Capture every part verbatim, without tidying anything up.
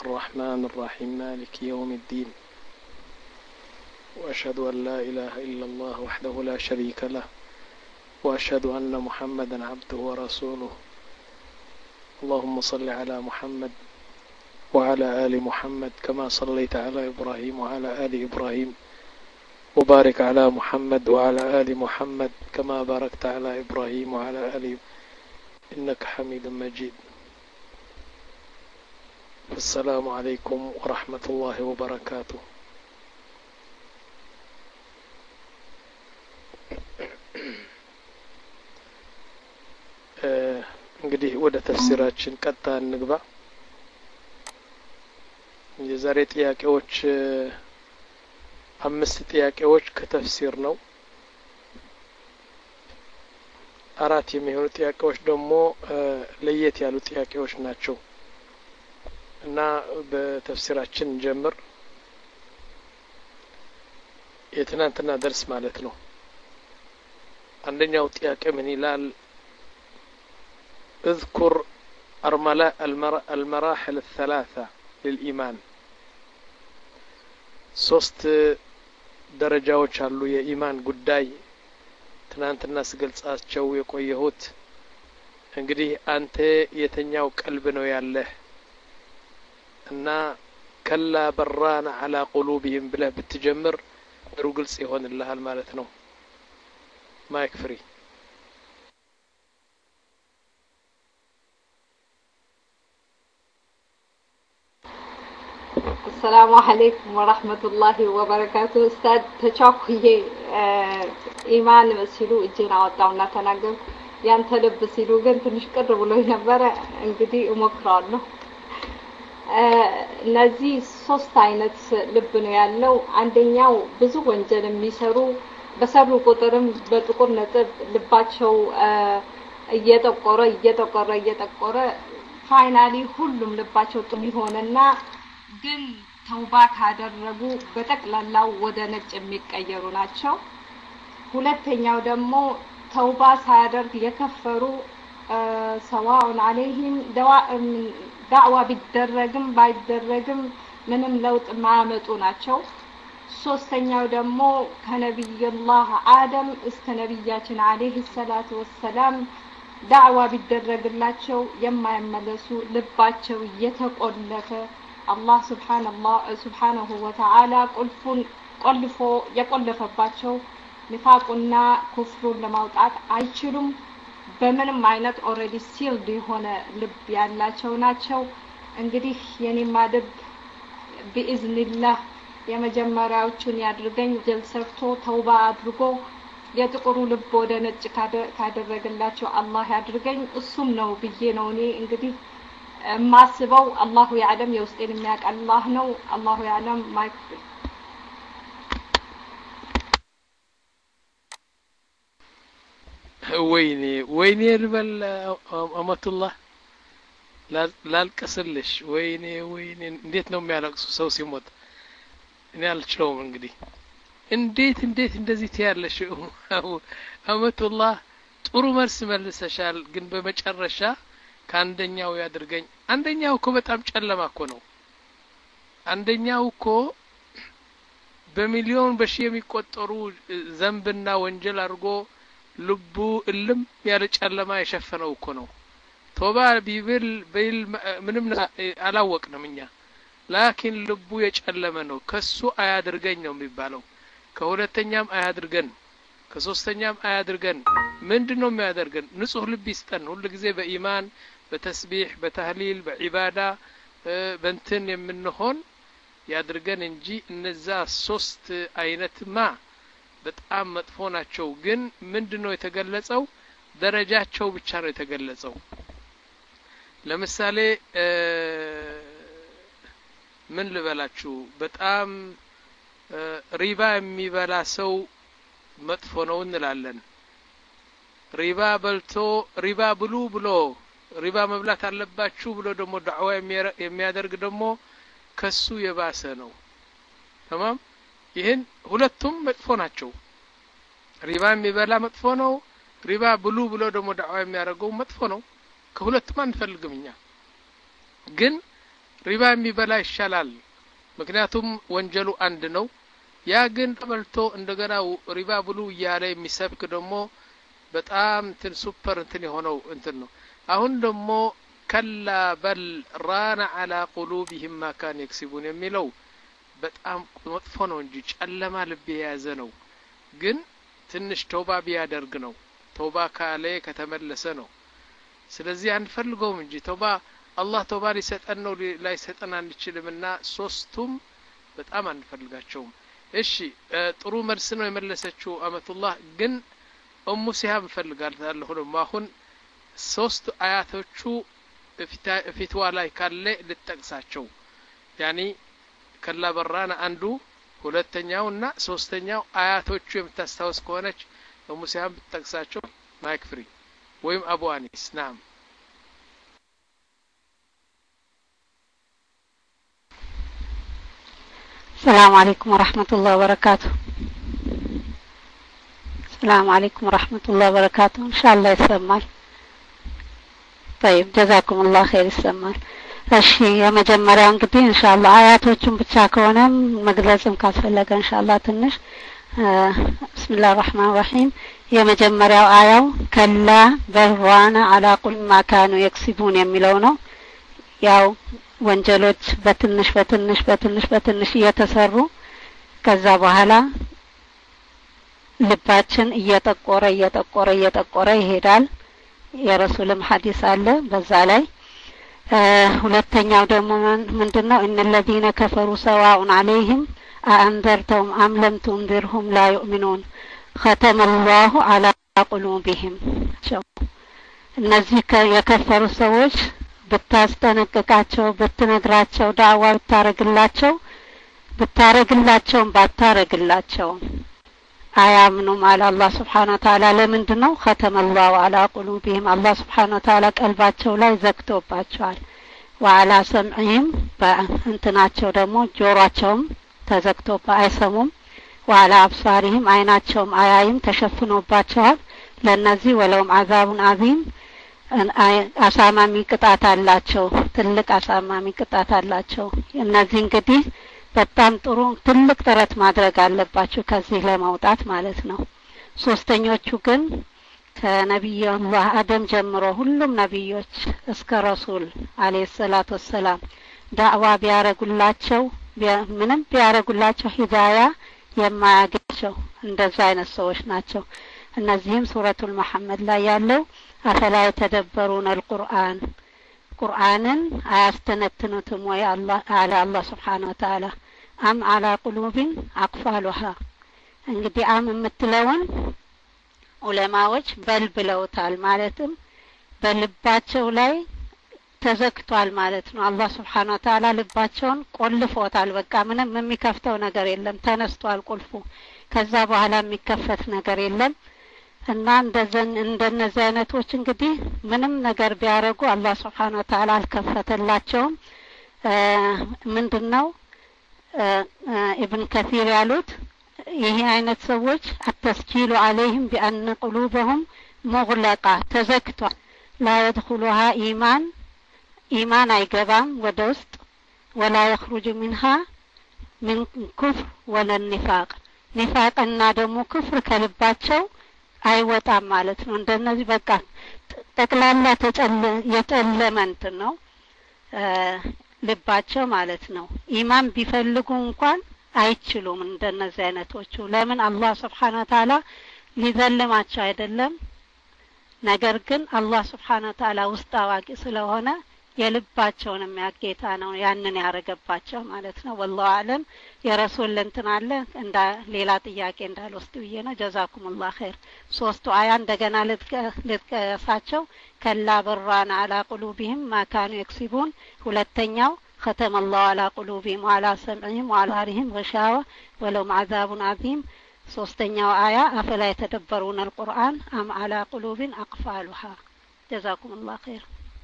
الرحمن الرحيم مالك يوم الدين وأشهد أن لا إله إلا الله وحده لا شريك له وأشهد أن محمدا عبده ورسوله اللهم صل على محمد وعلى آل محمد كما صليت على إبراهيم وعلى آل إبراهيم وبارك على محمد وعلى آل محمد كما باركت على إبراهيم وعلى آل إنك حميد مجيد. السلام عليكم ورحمة الله وبركاته. እንግዲህ ወደ ተፍሲራችን ቀጥታ እንግባ። የዛሬ ጥያቄዎች አምስት ጥያቄዎች ከተፍሲር ነው። አራት የሚሆኑ ጥያቄዎች ደግሞ ለየት ያሉ ጥያቄዎች ናቸው እና በተፍሲራችን እንጀምር። የትናንትና ደርስ ማለት ነው። አንደኛው ጥያቄ ምን ይላል? اذكر المراحل الثلاثة للإيمان. ሶስት ደረጃዎች አሉ የኢማን ጉዳይ ትናንትና ስገልጻቸው የቆየሁት። እንግዲህ አንተ የተኛው ቀልብ ነው ያለህ እና ከላ በራና على قلوبهم ብለህ ብትጀምር ጥሩ ግልጽ ይሆንልሃል ማለት ነው። ማይክ ፍሪ። السلام عليكم ورحمة الله وبركاته. استاذ تشاكوي إيمان مسيلو إجينا وطاونا تناقل ያንተ ልብ ሲሉ ግን ትንሽ ቅር ብሎኝ ነበር። እንግዲህ እሞክራለሁ። እነዚህ ሶስት አይነት ልብ ነው ያለው። አንደኛው ብዙ ወንጀል የሚሰሩ በሰሩ ቁጥርም በጥቁር ነጥብ ልባቸው እየተቆረ እየተቆረ እየተቆረ ፋይናሊ ሁሉም ልባቸው ጥሩ ይሆንና ግን ተውባ ካደረጉ በጠቅላላው ወደ ነጭ የሚቀየሩ ናቸው። ሁለተኛው ደግሞ ተውባ ሳያደርግ የከፈሩ ሰዋኡን አለይሂም ዳዕዋ ቢደረግም ባይደረግም ምንም ለውጥ ማያመጡ ናቸው። ሶስተኛው ደግሞ ከነብዩላህ አደም እስከ ነብያችን አለይሂ ሰላቱ ወሰላም ዳዕዋ ቢደረግላቸው የማይመለሱ ልባቸው የተቆለፈ አላህ ሱብሓነሁ ወተዓላ ቁልፉን ቆልፎ የቆለፈባቸው ንፋቁና ኩፍሩን ለማውጣት አይችሉም። በምንም አይነት ኦሬዲ ሲልድ የሆነ ልብ ያላቸው ናቸው። እንግዲህ የኔ ማድብ بإذنillah የመጀመሪያዎቹን ያድርገኝ። ጀል ሰርቶ ተውባ አድርጎ የጥቁሩ ልብ ወደ ነጭ ካደረገላቸው አላህ ያድርገኝ። እሱም ነው ብዬ ነው እኔ እንግዲህ ማስበው። አላሁ ያዕለም የውስጤን የሚያውቅ አላህ ነው። አላሁ ያዕለም። ማይክ ወይኔ ወይኔ ልበል አመቱላህ ላልቀስልሽ። ወይኔ ወይኔ እንዴት ነው የሚያለቅሱ ሰው ሲሞት? እኔ አልችለውም። እንግዲህ እንዴት እንዴት እንደዚህ ትያለሽ አመቱላህ? ጥሩ መልስ መልሰሻል፣ ግን በመጨረሻ ከአንደኛው ያድርገኝ። አንደኛው እኮ በጣም ጨለማ እኮ ነው። አንደኛው እኮ በሚሊዮን በሺ የሚቆጠሩ ዘንብና ወንጀል አድርጎ ልቡ እልም ያለ ጨለማ የሸፈነው እኮ ነው። ቶባ ቢብል ቢል ምንም አላወቅንም እኛ። ላኪን ልቡ የጨለመ ነው። ከሱ አያድርገኝ ነው የሚባለው። ከሁለተኛም አያድርገን፣ ከሶስተኛም አያድርገን። ምንድነው የሚያደርገን? ንጹህ ልብ ይስጠን። ሁሉ ጊዜ በኢማን በተስቢህ በተህሊል በዒባዳ በእንትን የምንሆን ያድርገን እንጂ እነዛ ሶስት አይነትማ በጣም መጥፎ ናቸው። ግን ምንድነው የተገለጸው? ደረጃቸው ብቻ ነው የተገለጸው። ለምሳሌ ምን ልበላችሁ? በጣም ሪባ የሚበላ ሰው መጥፎ ነው እንላለን። ሪባ በልቶ ሪባ ብሉ ብሎ ሪባ መብላት አለባችሁ ብሎ ደግሞ ዳዕዋ የሚያደርግ ደግሞ ከሱ የባሰ ነው። ተማም ይሄን ሁለቱም መጥፎ ናቸው። ሪባ የሚበላ መጥፎ ነው። ሪባ ብሉ ብሎ ደግሞ ዳዕዋ የሚያደርገው መጥፎ ነው። ከሁለቱም አንፈልግም እኛ። ግን ሪባ የሚበላ ይሻላል ምክንያቱም ወንጀሉ አንድ ነው ያ ግን ተበልቶ እንደገና ሪባ ብሉ እያለ የሚሰብክ ደግሞ በጣም እንትን ሱፐር እንትን የሆነው እንትን ነው አሁን ደግሞ ከላ በል ራና على قلوبهم ما كان يكسبون የሚለው በጣም መጥፎ ነው እንጂ ጨለማ ልብ የያዘ ነው ግን ትንሽ ተውባ ቢያደርግ ነው ተውባ ካለ ከተመለሰ ነው ስለዚህ አንፈልገውም እንጂ ተውባ አላህ ተውባ ሊሰጠን ነው ላይሰጠን አንችልምና ሶስቱም በጣም አንፈልጋቸውም እሺ ጥሩ መልስ ነው የመለሰችው አመቱላህ ግን ኡሙ ሲሃብ ፈልጋለሁ ነው አሁን ሶስት አያቶቹ ፊትዋ ላይ ካለ ልትጠቅሳቸው ያኒ ከላ በራና አንዱ ሁለተኛውና ሶስተኛው አያቶቹ የምታስታውስ ከሆነች ኡሙ ሲሃብ ብትጠቅሳቸው ማይክ ፍሪ ወይም አቡ አኒስ ናም السلام عليكم ورحمة الله وبركاته السلام عليكم ورحمة الله وبركاته إن شاء الله يسمع طيب جزاكم الله خير يسمع እሺ የመጀመሪያው እንግዲህ ኢንሻአላህ አያቶቹን ብቻ ከሆነ መግለጽም ካስፈለገ ኢንሻአላህ ትንሽ ብስሚላህ الرحمن الرحيم የመጀመሪያው አያው ከላ በርዋና على كل ما كانوا يكسبون የሚለው ነው ያው ወንጀሎች በትንሽ በትንሽ በትንሽ በትንሽ እየተሰሩ ከዛ በኋላ ልባችን እየጠቆረ እየጠቆረ እየጠቆረ ይሄዳል የረሱልም ሐዲስ አለ በዛ ላይ ሁለተኛው ደግሞ ምንድነው ان الذين كفروا سواء عليهم أأنذرتهم أم لم تنذرهم لا يؤمنون ختم الله على قلوبهم እነዚህ የከፈሩ ሰዎች ብታስጠነቅቃቸው ብትነግራቸው ዳዋ ብታረግላቸው ብታረግላቸው ባታረግላቸው አያምኑም አለ አላህ Subhanahu Wa Ta'ala ለምንድነው ختم الله على قلوبهم አላህ Subhanahu Wa Ta'ala ቀልባቸው ላይ ዘግቶባቸዋል وعلى سمعهم በእንትናቸው ደግሞ ጆሮአቸውም ተዘግቶባ አይሰሙም وعلى أبصارهم አይናቸውም አያይም ተሸፍኖባቸዋል ለነዚህ ወለውም عذاب عظيم አሳማሚ ቅጣት አላቸው ትልቅ አሳማሚ ቅጣት አላቸው እነዚህ እንግዲህ በጣም ጥሩ ትልቅ ጥረት ማድረግ አለባቸው ከዚህ ለማውጣት ማለት ነው ሶስተኞቹ ግን ከነብዩላህ አደም ጀምሮ ሁሉም ነብዮች እስከ ረሱል አለይሂ ሰላቱ ወሰለም ዳዕዋ ቢያረጉላቸው ምንም ቢያረጉላቸው ሂዳያ የማያገቸው እንደዛ አይነት ሰዎች ናቸው እነዚህም ሱረቱል መሐመድ ላይ ያለው أفلا يتدبرون القرآن قرآنا أيستنتنتم ويا الله على الله سبحانه وتعالى أم على قلوب أقفالها እንግዲህ አም የምትለውን ዑለማዎች በል ብለውታል ማለትም በልባቸው ላይ ተዘግቷል ማለት ነው አላህ Subhanahu Wa Ta'ala ልባቸውን ቆልፎታል በቃ ምንም የሚከፍተው ነገር የለም ተነስቷል ቁልፉ ከዛ በኋላ የሚከፈት ነገር የለም እና እንደዘን እንደነዚህ አይነቶች እንግዲህ ምንም ነገር ቢያረጉ አላህ Subhanahu Wa Ta'ala አልከፈተላቸውም ምንድነው ኢብን ከثير ያሉት ይሄ አይነት ሰዎች አተስኪሉ عليهم بأن قلوبهم مغلقة ተዘግቷል لا يدخلها إيمان إيمان አይገባም ወደ ውስጥ ولا يخرج منها من كفر ولا النفاق نفاقና ደግሞ ክፍር ከልባቸው አይወጣም ማለት ነው እንደነዚህ በቃ ጠቅላላ ተጨለ የጨለመንት ነው ልባቸው ማለት ነው ኢማን ቢፈልጉ እንኳን አይችሉም እንደነዚህ አይነቶቹ ለምን አላህ Subhanahu Wa Ta'ala ሊዘልማቸው አይደለም ነገር ግን አላህ Subhanahu Wa Ta'ala ውስጥ አዋቂ ስለሆነ የልባቸውን የሚያጌታ ነው ያንን ያረጋባቸው ማለት ነው والله አለም የረሱል እንትን አለ እንደ ሌላ ጥያቄ እንዳልወስድ ብዬ ነው ጀዛኩሙላህ ኸይር ሶስቱ አያ እንደገና ልትቀሳቸው ከላ በራና على قلوبهم ما كانوا يكسبون ሁለተኛው ختم الله على قلوبهم وعلى سمعهم وعلى أبصارهم غشاوة ولهم عذاب عظيم ሶስተኛው አያ أفلا يتدبرون القرآن أم على قلوب أقفالها جزاكم الله خير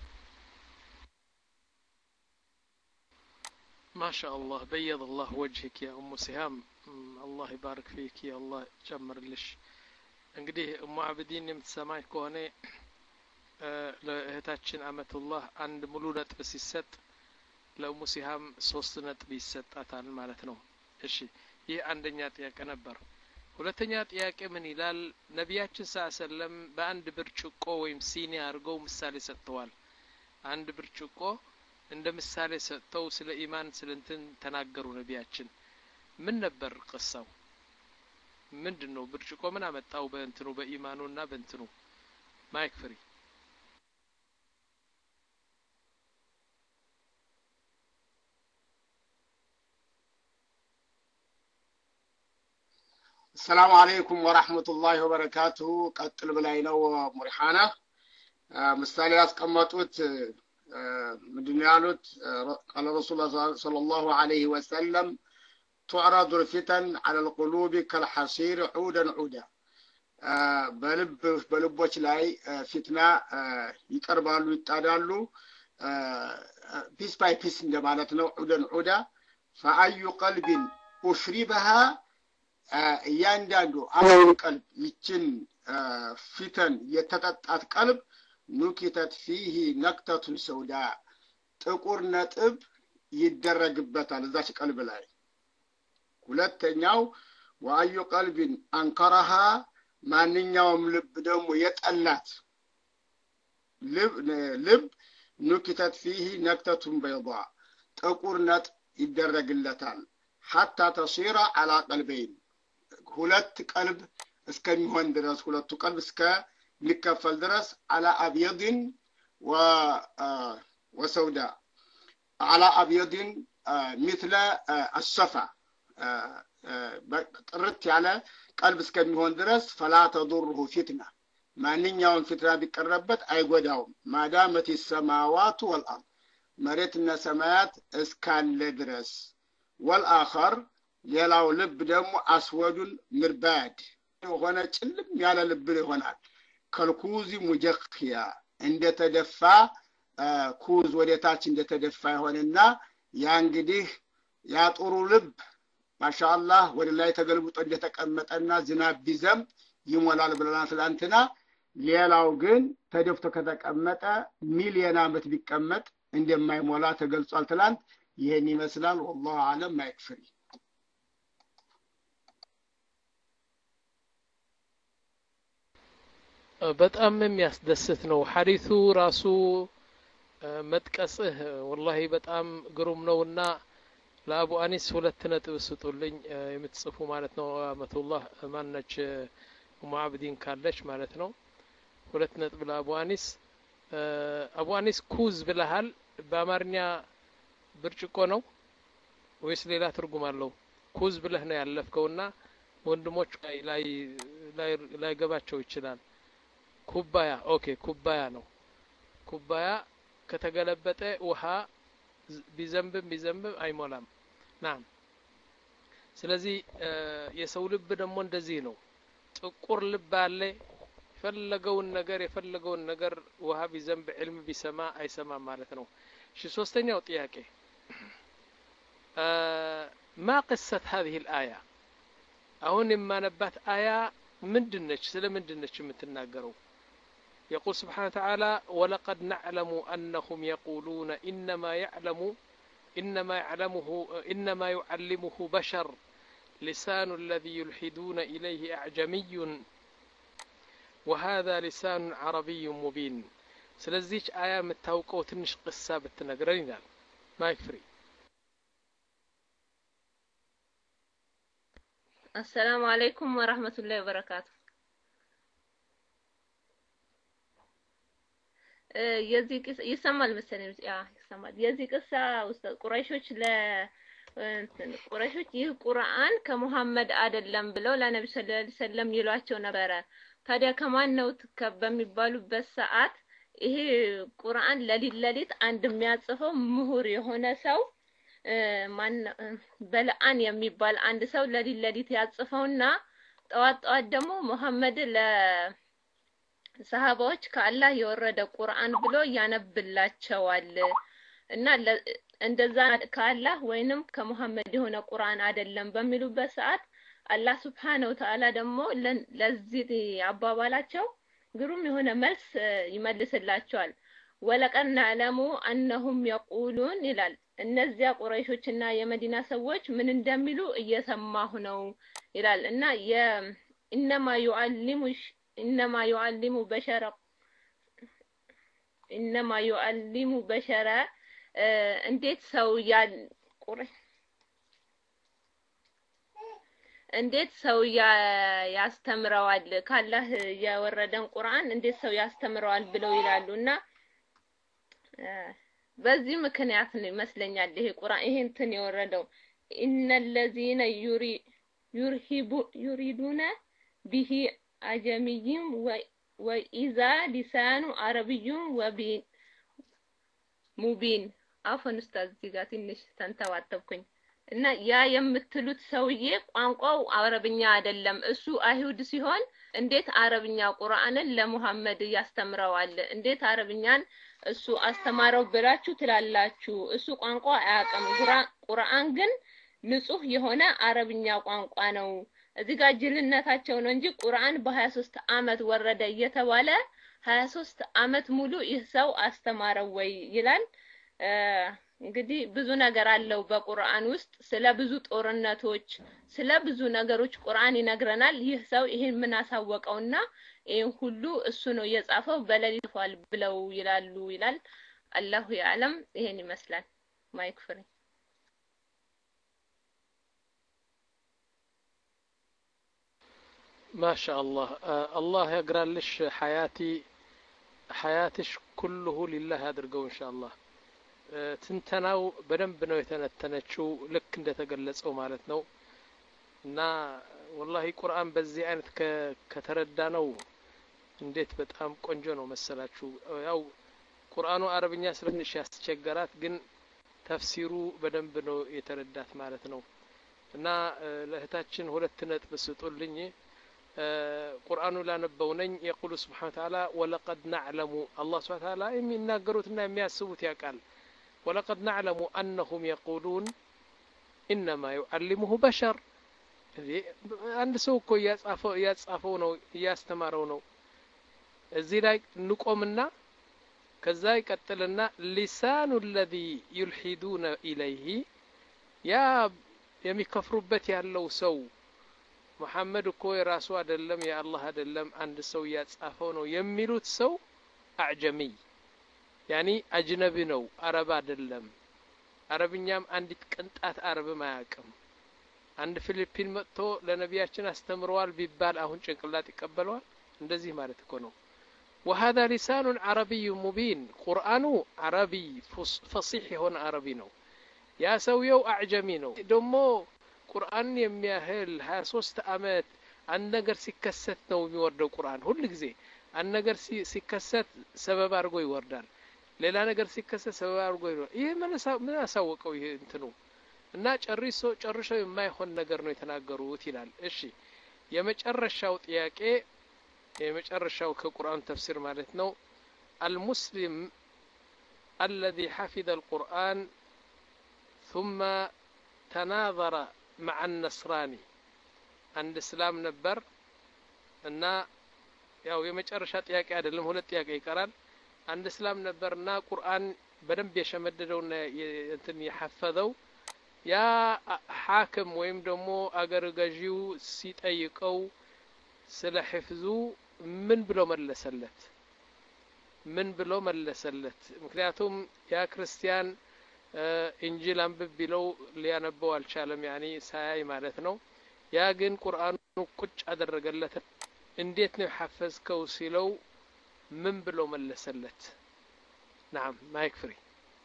ما شاء الله بيض الله وجهك يا أم سهام الله يبارك فيك يا الله جمر لش እንግዲህ ኡሙ አብዲን የምትሰማኝ ከሆነ ለእህታችን አመቱላህ አንድ ሙሉ ነጥብ ሲሰጥ ለሙሲሃም ሶስት ነጥብ ይሰጣታል ማለት ነው። እሺ ይህ አንደኛ ጥያቄ ነበር። ሁለተኛ ጥያቄ ምን ይላል? ነቢያችን ሰለላም በአንድ ብርጭቆ ወይም ሲኒ አድርገው ምሳሌ ሰጥተዋል። አንድ ብርጭቆ እንደ ምሳሌ ሰጥተው ስለ ኢማን ስለንትን ተናገሩ ነቢያችን። ምን ነበር ቅሳው? ምንድነው? ብርጭቆ ምን አመጣው በእንትኑ በኢማኑና በእንትኑ? ማይክ ፍሪ። السلام عليكم ورحمة الله وبركاته. قتل بلاينا ومرحانا مثالي أسكمتوت مدنيالوت قال رسول الله صلى الله عليه وسلم تعرض الفتن على القلوب كالحصير عودا عودا. بلب بلبوش لاي فتنة يقربالو يتعدالو بيس باي بيس እንደማለትነው عودا عودا. فأي قلب أشربها እያንዳንዱ አሁን ቀልብ ይችን ፊተን የተጠጣት ቀልብ ኑኪተት ፊሂ ነክተቱን ሰውዳ ጥቁር ነጥብ ይደረግበታል እዛች ቀልብ ላይ። ሁለተኛው ወአዩ ቀልብን አንከረሃ ማንኛውም ልብ ደግሞ የጠላት ልብ ልብ ኑኪተት ፊሂ ነክተቱን በይዳ ጥቁር ነጥብ ይደረግለታል። حتى تصير على قلبين ሁለት ቀልብ እስከሚሆን ድረስ ሁለቱ ቀልብ እስከሚከፈል ድረስ على ابيض و وسوداء على ابيض مثل الصفا ጥርት ያለ ቀልብ እስከሚሆን ድረስ فلا تضره فتنه ማንኛውም ፊትና ቢቀርበት አይጎዳውም። ማዳመት السماوات والارض መሬትና ሰማያት እስካለ ድረስ። والآخر يلاو لب دمو أسود مرباد وهنا تلم يالا لب هنا كالكوزي مجخيا عند تدفع آه كوز وديتاتش عند تدفع هنا يانجديه يا طورو لب ما شاء الله ولله تقلبوا عند تقمطنا زناب بزم يمولال بلنا تلانتنا يلاو جن تدفتو كتقمط مليون عمت بيقمط عندما يمولا تقلصال تلانت ይሄን ይመስላል። والله اعلم ما يكفي. በጣም የሚያስደስት ነው ሐዲሱ ራሱ መጥቀስህ والله በጣም ግሩም ነውና ለአቡ አኒስ ሁለት ነጥብ ስጡልኝ የምትጽፉ ማለት ነው። አመቱላህ ማነች ሙአብዲን ካለች ማለት ነው። ሁለት ነጥብ ለአቡ አኒስ። አቡ አኒስ ኩዝ ብለሃል በአማርኛ ብርጭቆ ነው ወይስ ሌላ ትርጉም አለው? ኩዝ ብለህ ነው ያለፍከውና ወንድሞች ላይ ላይ ላይ ገባቸው ይችላል። ኩባያ ኦኬ ኩባያ ነው። ኩባያ ከተገለበጠ ውሃ ቢዘንብም ቢዘንብም አይሞላም። ናም ስለዚህ የሰው ልብ ደግሞ እንደዚህ ነው። ጥቁር ልብ አለ የፈለገውን ነገር የፈለገውን ነገር ውሃ ቢዘንብ ዕልም ቢሰማ አይሰማም ማለት ነው። እሺ ሶስተኛው ጥያቄ ما قصة هذه الآية أهون ما نبات آية من دنش سلا من دنش متناقروا يقول سبحانه وتعالى ولقد نعلم أنهم يقولون إنما يعلم إنما يعلمه إنما يعلمه بشر لسان الذي يلحدون إليه أعجمي وهذا لسان عربي مبين. ስለዚህ አያ መታውቀው ትንሽ ቅሳ ብትነግረን ይላል። ማይክ ፍሪ። السلام عليكم ورحمة الله وبركاته. የዚህ ቅሳ ይሰማል መሰለኝ። ያ ይሰማል። የዚህ ቅሳ ኡስታዝ ቁረይሾች ለ ቁረይሾች ይህ ቁርአን ከሙሐመድ አይደለም ብለው ለነብዩ ሰለላሁ ዐለይሂ ወሰለም ይሏቸው ነበረ። ታዲያ ከማን ነው በሚባሉበት ሰዓት ይሄ ቁርአን ለሊት ለሊት አንድ የሚያጽፈው ምሁር የሆነ ሰው ማን በልአን የሚባል አንድ ሰው ለሊት ለሊት ያጽፈውና ጠዋት ጠዋት ደግሞ መሐመድ ለሰሃባዎች ከአላህ የወረደ ቁርአን ብሎ ያነብላቸዋል እና እንደዛ ከአላህ ወይንም ከመሐመድ የሆነ ቁርአን አይደለም በሚሉበት ሰዓት አላህ Subhanahu Wa Ta'ala ደግሞ ለዚህ አባባላቸው ግሩም የሆነ መልስ ይመልስላቸዋል። ወለቀድ ነዕለሙ أنهم يقولون ይላል እነዚያ ቁረይሾችና የመዲና ሰዎች ምን እንደሚሉ እየሰማሁ ነው ይላል እና የኢነማ يعلم ኢነማ يعلم በሸረ ኢነማ يعلم በሸረ እንዴት ሰው ያል ቁረይ እንዴት ሰው ያስተምረዋል ካላህ የወረደን ቁርአን እንዴት ሰው ያስተምረዋል ብለው ይላሉና በዚህ ምክንያት ነው ይመስለኛል ይሄ ቁርአን ይሄ እንትን የወረደው ኢነለዚነ ዩሪ ዩርሂቡ ዩሪዱነ ቢሂ አጀሚይም ወኢዛ ሊሳኑ አረብዩም ወቢን ሙቢን አፈን ኡስታዝ ዚጋ ትንሽ ተንተዋተብኩኝ እና ያ የምትሉት ሰውዬ ቋንቋው አረብኛ አይደለም እሱ አይሁድ ሲሆን እንዴት አረብኛ ቁርአንን ለሙሐመድ ያስተምረዋል እንዴት አረብኛን እሱ አስተማረው ብላችሁ ትላላችሁ እሱ ቋንቋ አያውቅም ቁርአን ግን ንጹህ የሆነ አረብኛ ቋንቋ ነው እዚህ ጋር ጅልነታቸው ነው እንጂ ቁርአን በ23 አመት ወረደ እየተባለ ሀያ ሶስት አመት ሙሉ ይህ ሰው አስተማረው ወይ ይላል እንግዲህ ብዙ ነገር አለው በቁርአን ውስጥ ስለ ብዙ ጦርነቶች ስለ ብዙ ነገሮች ቁርአን ይነግረናል ይህ ሰው ይሄን ምን አሳወቀውና ይሄን ሁሉ እሱ ነው የጻፈው በሌሊት ፏል ብለው ይላሉ ይላል አላሁ ያለም ይሄን ይመስላል ማይክ ፍሪ ما شاء الله الله يقرالش حياتي حياتش كله لله አድርገው ان شاء الله ትንተናው በደንብ ነው የተነተነችው ልክ እንደተገለጸው ማለት ነው እና والله ቁርአን በዚህ አይነት ከተረዳ ነው እንዴት በጣም ቆንጆ ነው መሰላችሁ ያው ቁርአኑ አረብኛ ስለትንሽ ያስቸገራት ግን ተፍሲሩ በደንብ ነው የተረዳት ማለት ነው እና ለእህታችን ሁለት ነጥብ ስጡልኝ ቁርአኑ ላነበው ነኝ يقول سبحانه وتعالى ولقد نعلم الله سبحانه وتعالى የሚናገሩትና የሚያስቡት ያውቃል ولقد نعلم أنهم يقولون إنما يعلمه بشر عند سوق يصافو يصافو ነው ያስተማረው ነው እዚህ ላይ ንቆምና ከዛ ይቀጥልና لسان الذي يلحدون إليه ያ የሚከፍሩበት ያለው ሰው መሐመድ እኮ የራሱ አይደለም የአላህ አይደለም አንድ ሰው ያጻፈው ነው የሚሉት ሰው አዕጀሚ ያኒ አጅነቢ ነው አረብ አይደለም አረብኛም አንዲት ቅንጣት አረብ ማያውቅም አንድ ፊሊፒን መጥቶ ለነቢያችን አስተምረዋል ቢባል አሁን ጭንቅላት ይቀበለዋል እንደዚህ ማለት እኮ ነው وهذا لسان عربي مبين قرآن عربي فصيح هون عربي ነው ያ ሰውየው አዕጀሚ ነው ደሞ ቁርአን የሚያህል ሀያ ሶስት አመት አንድ ነገር ሲከሰት ነው የሚወርደው ቁርአን ሁሉ ጊዜ አንድ ነገር ሲከሰት ሰበብ አድርጎ ይወርዳል ሌላ ነገር ሲከሰት ሰበብ አድርጎ ይወርዳል ይሄ ምን አሳወቀው ይሄ እንትኑ እና ጨርሶ ጨርሶ የማይሆን ነገር ነው የተናገሩት ይላል እሺ የመጨረሻው ጥያቄ የመጨረሻው ከቁርአን ተፍሲር ማለት ነው المسلم الذي حفظ القرآن ثم تناظر مع النصراني عند اسلام ነበር እና ያው የመጨረሻ ጥያቄ አይደለም ሁለት ጥያቄ ይቀራል አንድ እስላም ነበርና ቁርአን በደንብ የሸመደደውና እንትን የሐፈዘው ያ ሐክም ወይም ደግሞ አገር ገዢው ሲጠይቀው ስለ ህፍዙ ምን ብሎ መለሰለት ምን ብሎ መለሰለት ምክንያቱም ያ ክርስቲያን እንጂል አንብብ ቢለው ሊያነበው አልቻለም ያኒ ሳያይ ማለት ነው ያ ግን ቁርአኑ ቁጭ አደረገለት እንዴት ነው ሐፈዝከው ሲለው ምን ብሎ መለሰለት نعم ما يكفي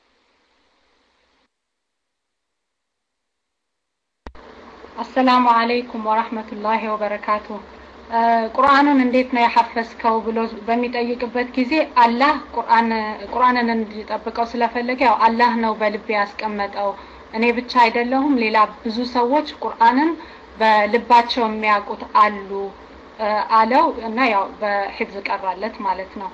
السلام عليكم ورحمة الله وبركاته ቁርአንን እንዴት ነው ያሐፈዝከው ብሎ በሚጠይቅበት ጊዜ አላህ ቁርአን ቁርአንን እንዲጠብቀው ስለፈለገ ያው አላህ ነው በልብ ያስቀመጠው እኔ ብቻ አይደለሁም ሌላ ብዙ ሰዎች ቁርአንን በልባቸው የሚያውቁት አሉ አለው እና ያው በህፍዝ ቀራለት ማለት ነው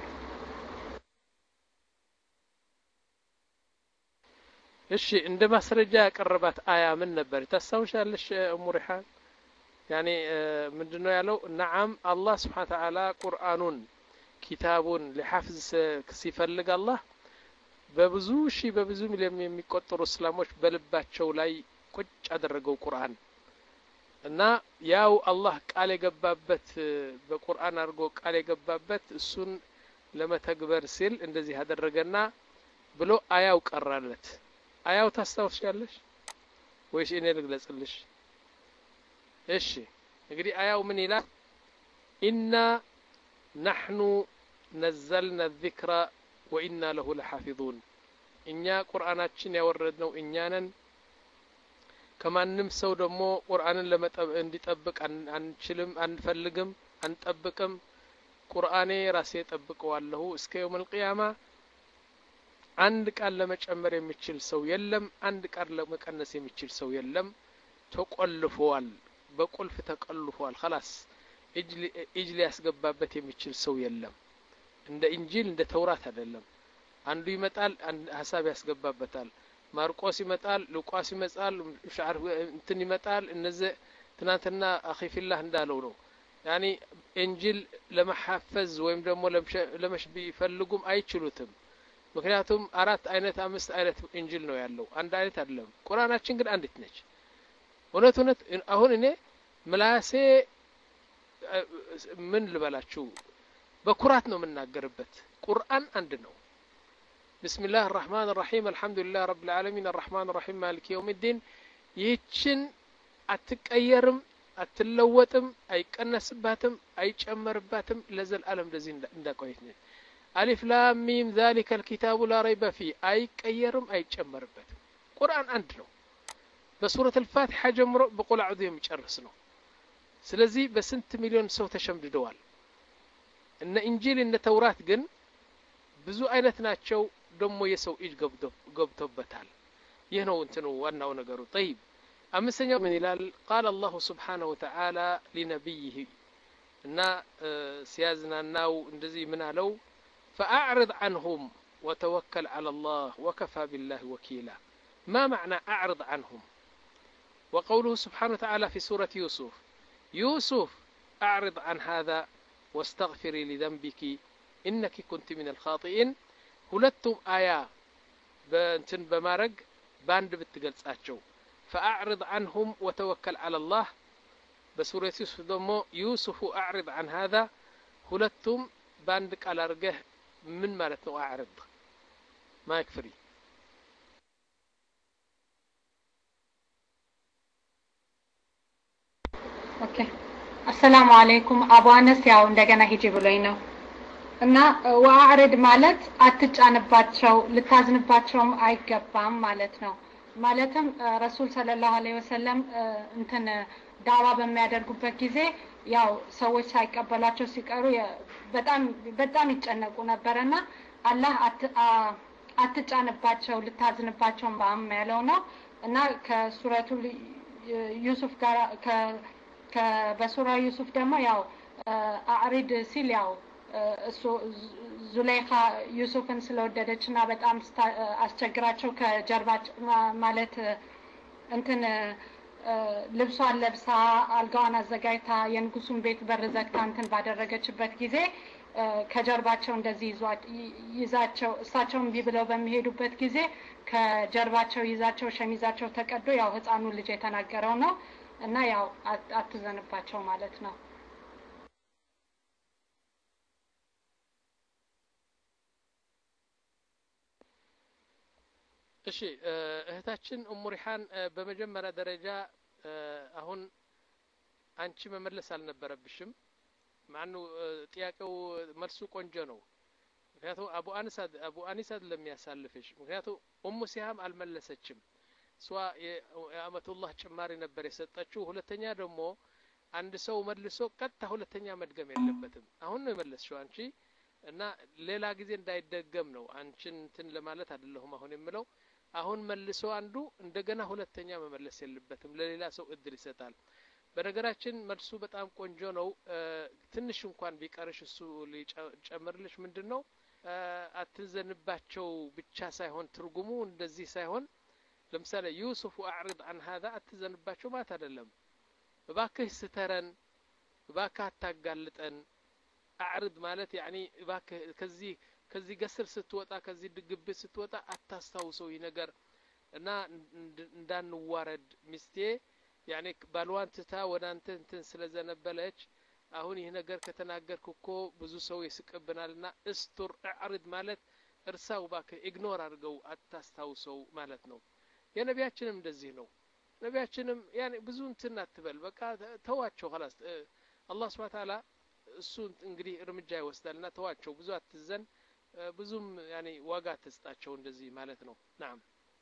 እሺ እንደ ማስረጃ ያቀረባት አያ ምን ነበር ታስታውሻለሽ ኡሙ ሪሃን يعني ምንድነው ያለው نعم الله سبحانه وتعالى قرآن كتاب لحفظ ሲፈልግ الله በብዙ ሺህ በብዙ ሚሊዮን የሚቆጠሩ እስላሞች በልባቸው ላይ ቁጭ አደረገው ቁርአን እና ያው አላህ ቃል የገባበት በቁርአን አድርጎ ቃል የገባበት እሱን ለመተግበር ሲል እንደዚህ አደረገና ብሎ አያው ቀራለት። አያው ታስታውሻለሽ ወይስ እኔ ልግለጽልሽ? እሺ እንግዲህ አያው ምን ይላል? ኢና نحن نزلنا الذكر وإنا له لحافظون እኛ ቁርአናችን ያወረድነው እኛ ነን ከማንም ሰው ደግሞ ቁርአንን ለመጠብ እንዲጠብቅ አንችልም አንፈልግም አንጠብቅም ቁርአኔ ራሴ ጠብቀዋለሁ እስከ يوم القيامة አንድ ቃል ለመጨመር የሚችል ሰው የለም አንድ ቃል ለመቀነስ የሚችል ሰው የለም ተቆልፏል በቁልፍ ተቆልፏል خلاص እጅሊ እጅሊ ያስገባበት የሚችል ሰው የለም እንደ እንጂል እንደ ተውራት አይደለም አንዱ ይመጣል ሐሳብ ያስገባበታል ማርቆስ ይመጣል ሉቃስ ይመጣል ሻዕር እንትን ይመጣል እነዚህ ትናንትና አኺፊላህ እንዳለው ነው ያኒ እንጂል ለመሐፈዝ ወይም ደግሞ ለመሽ ቢፈልጉም አይችሉትም ምክንያቱም አራት አይነት አምስት አይነት እንጂል ነው ያለው አንድ አይነት አይደለም ቁርአናችን ግን አንዲት ነች እውነት እውነት አሁን እኔ ምላሴ ምን ልበላችሁ በኩራት ነው የምናገርበት ቁርአን አንድ ነው بسم الله الرحمن الرحيم الحمد لله رب العالمين الرحمن الرحيم مالك يوم الدين ይህችን አትቀየርም አትለወጥም አይቀነስባትም አይጨመርባትም ለዘላለም እንደዚህ እንዳቆየት ነው አሊፍ ላም ሚም ذلك الكتاب لا ريب فيه አይቀየርም አይጨመርበትም ቁርአን አንድ ነው በሱረቱ الفاتحة ጀምሮ በቁል አዑዙ የሚጨርስ ነው ስለዚህ በስንት ሚሊዮን ሰው ተሸምድደዋል እነ እንጂል እነ ተውራት ግን ብዙ አይነት ናቸው ደሞ የሰው እጅ ገብቶበታል ይህ ነው እንትኑ ዋናው ነገሩ طيب አምስተኛው ምን ይላል قال الله سبحانه وتعالى لنبيه እና ሲያዝናናው እንደዚህ ምን አለው فأعرض عنهم وتوكل على الله وكفى بالله وكيلا ما معنى أعرض عنهم وقوله سبحانه وتعالى في سورة يوسف يوسف أعرض عن هذا واستغفري لذنبك إنك كنت من الخاطئين ሁለቱም አያ በእንትን በማረግ ባንድ ብትገልጻቸው فأعرض عنهم وتوكل على الله بسورة يوسف ደግሞ يوسف أعرض عن هذا ሁለቱም ባንድ ቃል አርገህ ምን ማለት ነው أعرض ما يكفري ኦኬ السلام عليكم አቡ አነስ ያው እንደገና ሂጂ ብሎኝ ነው እና ወአዕርድ ማለት አትጫንባቸው ልታዝንባቸውም አይገባም ማለት ነው ማለትም ረሱል ሰለላሁ ዐለይሂ ወሰለም እንትን ዳዋ በሚያደርጉበት ጊዜ ያው ሰዎች ሳይቀበላቸው ሲቀሩ በጣም በጣም ይጨነቁ ነበርና አላህ አትጫንባቸው ልታዝንባቸውም ባም ያለው ነው እና ከሱረቱ ዩሱፍ ጋር ከ በሱራ ዩሱፍ ደግሞ ያው አዕሪድ ሲል ያው እሱ ዙለይኻ ዩሱፍን ስለወደደችና በጣም አስቸግራቸው ከጀርባ ማለት እንትን ልብሷን ለብሳ አልጋዋን አዘጋጅታ የንጉሱን ቤት በር ዘግታ እንትን ባደረገችበት ጊዜ ከጀርባቸው እንደዚህ ይዛቸው እሳቸውን ቢብለው በሚሄዱበት ጊዜ ከጀርባቸው ይዛቸው ሸሚዛቸው ተቀዶ ያው ህፃኑ ልጅ የተናገረው ነው እና ያው አትዘንባቸው ማለት ነው እሺ እህታችን ኡሙ ሪሃን በመጀመሪያ ደረጃ አሁን አንቺ መመለስ አልነበረብሽም ማኑ ጥያቄው መልሱ ቆንጆ ነው ምክንያቱም አቡ አንሳድ አቡ አንሳድ ለሚያሳልፍሽ ምክንያቱም ኡሙ ሲሃም አልመለሰችም ሷ የአመቱላህ ጭማሪ ነበር የሰጠችው ሁለተኛ ደግሞ አንድ ሰው መልሶ ቀጥታ ሁለተኛ መድገም የለበትም አሁን ነው የመለስሽው አንቺ እና ሌላ ጊዜ እንዳይደገም ነው አንቺን እንትን ለማለት አይደለም አሁን የምለው አሁን መልሶ አንዱ እንደገና ሁለተኛ መመለስ የለበትም ለሌላ ሰው እድል ይሰጣል በነገራችን መልሱ በጣም ቆንጆ ነው ትንሽ እንኳን ቢቀርሽ እሱ ሊጨምርልሽ ምንድነው አትዘንባቸው ብቻ ሳይሆን ትርጉሙ እንደዚህ ሳይሆን ለምሳሌ ዩሱፍ አዕርድ عن هذا አትዘንባቸው ማለት አይደለም እባክህ ስተረን እባክህ አታጋልጠን አዕርድ ማለት يعني እባክህ ከዚህ ከዚህ ገስር ስትወጣ ከዚህ ድግብ ስትወጣ አታስታውሰው ይነገር እና እንዳንዋረድ ሚስቴ ያኔ ባልዋን ትታ ወደ አንተ እንትን ስለዘነበለች አሁን ይህ ነገር ከተናገርኩ እኮ ብዙ ሰው ይስቅብናልና እስቱር አዕርድ ማለት እርሳው ባከ ኢግኖር አድርገው አታስታውሰው ማለት ነው። የነቢያችንም እንደዚህ ነው። ነቢያችንም ያኔ ብዙ እንትን አትበል በቃ ተዋቸው خلاص አላህ Subhanahu Wa Ta'ala እሱ እንግዲህ እርምጃ ይወስዳልና ተዋቸው ብዙ አትዘን ብዙም ያኔ ዋጋ ተስጣቸው እንደዚህ ማለት ነው። نعم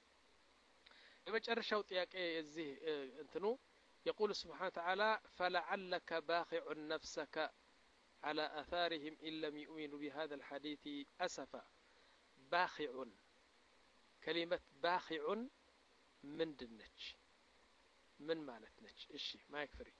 የመጨረሻው ጥያቄ እዚህ እንትኑ يقول سبحانه وتعالى فلعلك باخع نفسك على آثارهم إن لم يؤمنوا بهذا الحديث أسفا باخع كلمة باخع من دنج من مالتنج إشي ما يكفري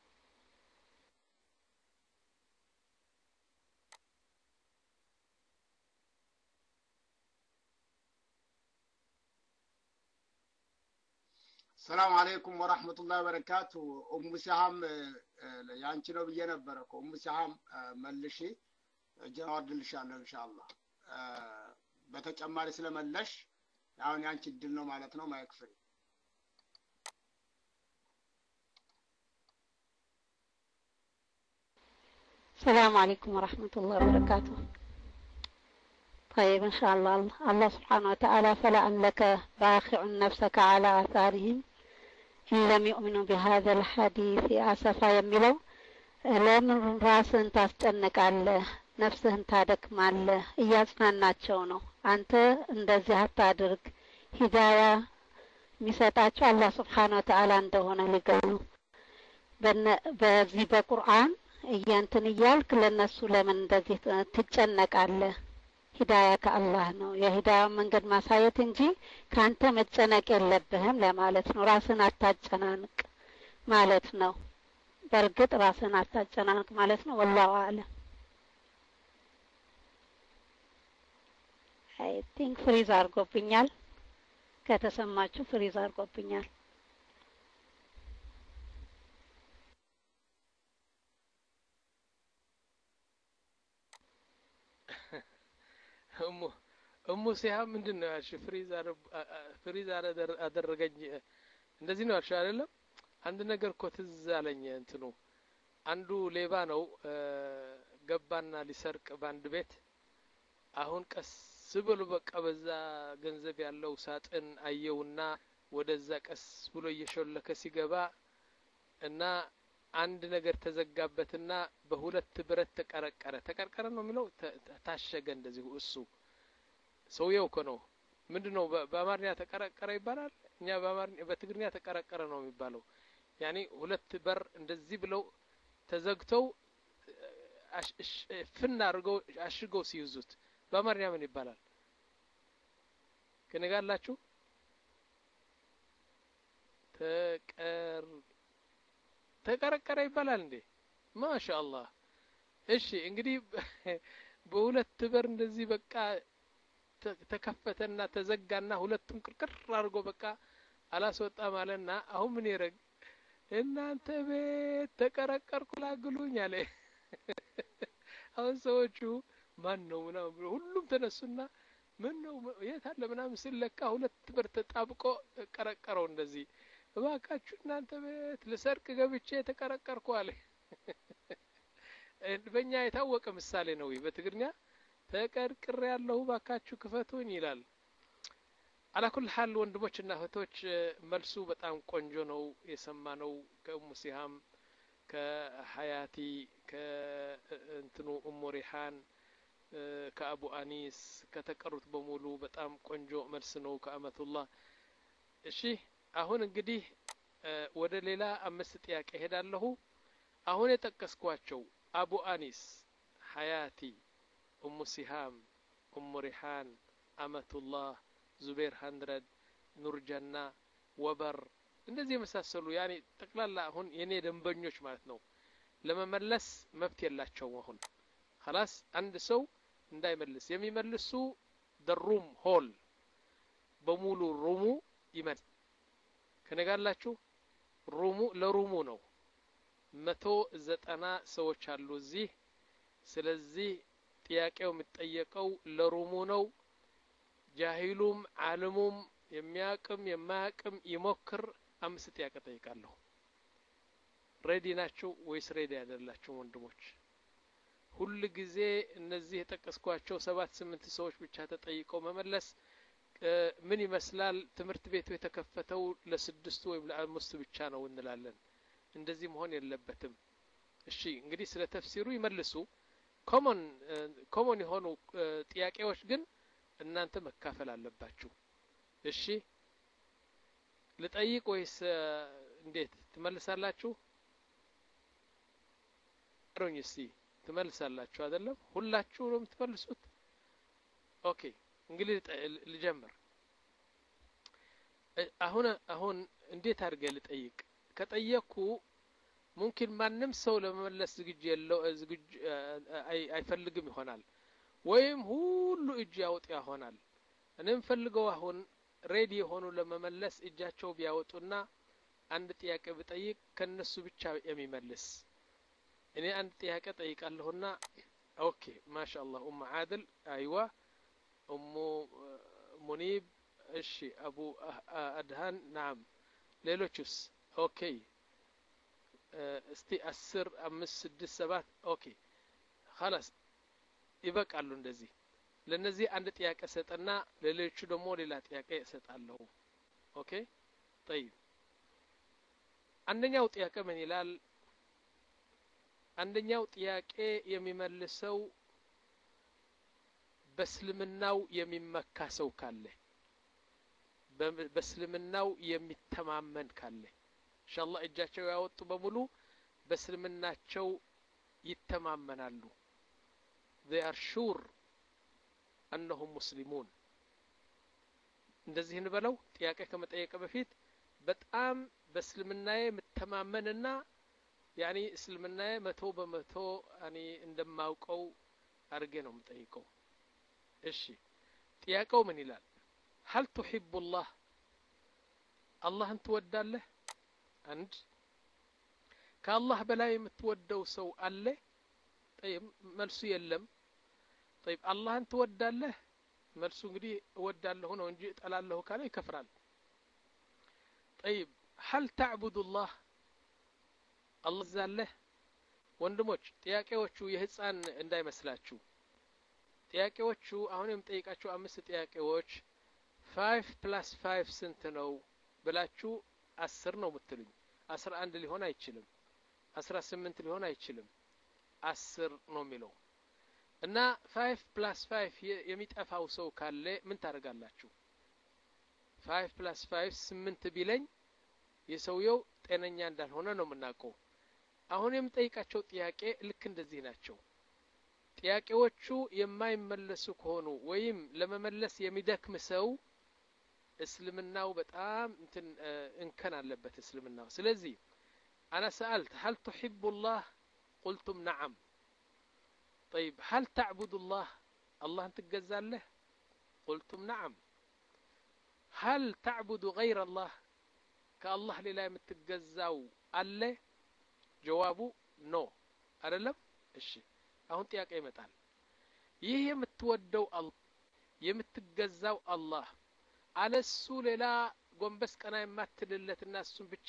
السلام عليكم ورحمة الله وبركاته. أم سهام ያንቺ ነው ብዬ ነበር እኮ ኡም ሰሃም መልሺ ጀዋብ ልሻለሁ ኢንሻአላህ በተጨማሪ ስለመለሽ አሁን ያንቺ ድል ነው ማለት ነው ማይክፍሪ السلام عليكم ورحمة الله وبركاته. طيب إن شاء الله الله سبحانه وتعالى فلعلك باخع نفسك على آثارهم إن لم يؤمنوا بهذا الحديث أسفا يميلو لمن راسن ታስጨነቃለህ ነፍስህን ታደክማለህ እያጽናናቸው ነው አንተ እንደዚህ አታድርግ ሂዳያ የሚሰጣቸው አላህ Subhanahu Wa Ta'ala እንደሆነ ሊገኙ በዚህ በቁርአን እያንተን እያልክ ለነሱ ለምን እንደዚህ ትጨነቃለህ ሂዳያ ከአላህ ነው የሂዳያ መንገድ ማሳየት እንጂ ካንተ መጨነቅ የለብህም ለማለት ነው ራስን አታጨናንቅ ማለት ነው በርግጥ ራስን አታጨናንቅ ማለት ነው والله اعلم I think ፍሪዝ አርጎብኛል ከተሰማችሁ ፍሪዝ አርጎብኛል እሙ እሙ ሲያም ምንድነው ያልሽ ፍሪዝ ፍሪዝ አደረገኝ እንደዚህ ነው ያልሽ አይደለም አንድ ነገር እኮ ትዝ አለኝ እንትኑ አንዱ ሌባ ነው ገባና ሊሰርቅ ባንድ ቤት አሁን ቀስ ብሎ በቃ በዛ ገንዘብ ያለው ሳጥን አየውና ወደዛ ቀስ ብሎ እየሾለከ ሲገባ እና አንድ ነገር ተዘጋበትና በሁለት ብረት ተቀረቀረ ተቀርቀረ ነው የሚለው ታሸገ እንደዚህ እሱ ሰውየው እኮ ነው ምንድነው በአማርኛ ተቀረቀረ ይባላል እኛ በአማርኛ በትግርኛ ተቀረቀረ ነው የሚባለው ያኒ ሁለት በር እንደዚህ ብለው ተዘግተው ፍና አድርገው አሽገው ሲይዙት በአማርኛ ምን ይባላል ከነጋላችሁ ተቀር ተቀረቀረ ይባላል እንዴ ማሻአላህ እሺ እንግዲህ በሁለት በር እንደዚህ በቃ ተከፈተና ተዘጋና ሁለቱም ቅርቅር አድርጎ በቃ አላስወጣ ማለና አሁን ምን ይረግ እናንተ ቤት ተቀረቀርኩ ላግሉኝ አለ አሁን ሰዎቹ ማን ነው ምናምን ሁሉም ተነሱና ምን ነው የት አለ ምናምን ስለካ ሁለት በር ተጣብቆ ቀረቀረው እንደዚህ እባካችሁ እናንተ ቤት ለሰርቅ ገብቼ ተቀረቀርኩ አለ በእኛ የታወቀ ምሳሌ ነው በትግርኛ ተቀርቅር ያለው ባካችሁ ክፈቱኝ ይላል على كل حال ወንድሞችና እህቶች መልሱ በጣም ቆንጆ ነው የሰማነው ከኡሙ ሲሃም ከሐያቲ ከእንትኑ ኡሙ ሪሃን ከአቡ አኒስ ከተቀሩት በሙሉ በጣም ቆንጆ መልስ ነው ከአመቱላህ እሺ አሁን እንግዲህ ወደ ሌላ አምስት ጥያቄ ሄዳለሁ አሁን የጠቀስኳቸው አቡ አኒስ ሐያቲ ኡሙ ሲሃም ኡሙ ሪሃን አመቱላህ ዙቤር ሀንድረድ ኑርጀና ወበር እንደዚህ የመሳሰሉ ያኔ ጠቅላላ አሁን የኔ ደንበኞች ማለት ነው ለመመለስ መብት የላቸውም አሁን خلاص አንድ ሰው እንዳይመልስ የሚመልሱ ደሩም ሆል በሙሉ ሩሙ ይመል ከነጋላችሁ ሩሙ ለሩሙ ነው መቶ ዘጠና ሰዎች አሉ እዚህ ስለዚህ ጥያቄው የሚጠየቀው ለሩሙ ነው ጃሂሉም ዓለሙም የሚያቅም የማያቅም ይሞክር አምስት ጥያቄ ጠይቃለሁ ሬዲ ናችሁ ወይስ ሬዲ አይደላችሁ ወንድሞች ሁሉ ጊዜ እነዚህ የተጠቀስኳቸው ሰባት ስምንት ሰዎች ብቻ ተጠይቀው መመለስ ምን ይመስላል ትምህርት ቤቱ የተከፈተው ለስድስቱ ወይም ለአምስቱ ብቻ ነው እንላለን እንደዚህ መሆን የለበትም እሺ እንግዲህ ስለ ተፍሲሩ ይመልሱ ኮመን ኮመን የሆኑ ጥያቄዎች ግን እናንተ መካፈል አለባችሁ እሺ ልጠይቅ ወይስ እንዴት ትመልሳላችሁ አሮኝ እስቲ ትመልሳላችሁ አይደለም ሁላችሁ ነው የምትመልሱት ኦኬ እንግዲህ ልጀምር አሁን አሁን እንዴት አድርገ ልጠይቅ ከጠየቁ ممكن ማንም ሰው ለመመለስ ዝግጅ የለው ዝግጅ አይፈልግም ይሆናል ወይም ሁሉ እጅ ያወጣ ይሆናል እኔም ፈልገው አሁን ሬዲ ሆኖ ለመመለስ እጃቸው ቢያወጡና አንድ ጥያቄ ብጠይቅ ከነሱ ብቻ የሚመልስ እኔ አንድ ጥያቄ ጠይቃለሁና ኦኬ ማሻአላህ ኡም አድል አይዋ ኡሙ ሙኒብ እሺ አቡ አድሃን ናም ሌሎችስ ኦኬ እስቲ አስር አምስት ስድስት ሰባት ኦኬ خلاص ይበቃሉ እንደዚህ ለነዚህ አንድ ጥያቄ ሰጠና ለሌሎቹ ደግሞ ሌላ ጥያቄ ሰጣለሁ ኦኬ طيب አንደኛው ጥያቄ ምን ይላል አንደኛው ጥያቄ የሚመልሰው በእስልምናው የሚመካ ሰው ካለ በእስልምናው የሚተማመን ካለ ኢንሻአላህ እጃቸው ያወጡ በሙሉ በእስልምናቸው ይተማመናሉ they are sure انهم مسلمون እንደዚህ እንበለው ጥያቄ ከመጠየቅ በፊት በጣም በእስልምናዬ መተማመንና ያኒ እስልምናዬ መቶ በመቶ አኒ እንደማውቀው አርጌ ነው የምጠይቀው እሺ ጥያቄው ምን ይላል هل تحب الله አላህን ትወዳለህ አንድ ከአላህ በላይ የምትወደው ሰው አለ طيب መልሱ የለም طيب አላህን ትወዳለህ መልሱ እንግዲህ እወዳለሁ ነው እንጂ እጠላለሁ ካለ ይከፍራል طيب هل تعبد الله الله ዘለ ወንድሞች ጥያቄዎቹ የህፃን እንዳይመስላችሁ ጥያቄዎቹ አሁን የምጠይቃችሁ አምስት ጥያቄዎች five plus five ስንት ነው ብላችሁ አስር ነው የምትሉኝ አስራ አንድ ሊሆን አይችልም አስራ ስምንት ሊሆን አይችልም አስር ነው የሚለው እና five plus five የሚጠፋው ሰው ካለ ምን ታደርጋላችሁ five plus five ስምንት ቢለኝ የሰውየው ጤነኛ እንዳልሆነ ነው የምናውቀው አሁን የምጠይቃቸው ጥያቄ ልክ እንደዚህ ናቸው ጥያቄዎቹ የማይመለሱ ከሆኑ ወይም ለመመለስ የሚደክም ሰው እስልምናው በጣም እንትን እንከን አለበት እስልምናው ስለዚህ انا سالت هل تحب الله قلتم نعم طيب هل تعبد الله الله تجزاله قلتم نعم هل تعبد غير الله كالله لا يمتجزاو الله جوابه نو አይደለም እሺ አሁን ጥያቄ ይመጣል ይሄ የምትወደው አላህ የምትገዛው አላህ አለሱ ሌላ ጎንበስ ቀና የማትልለትና እሱን ብቻ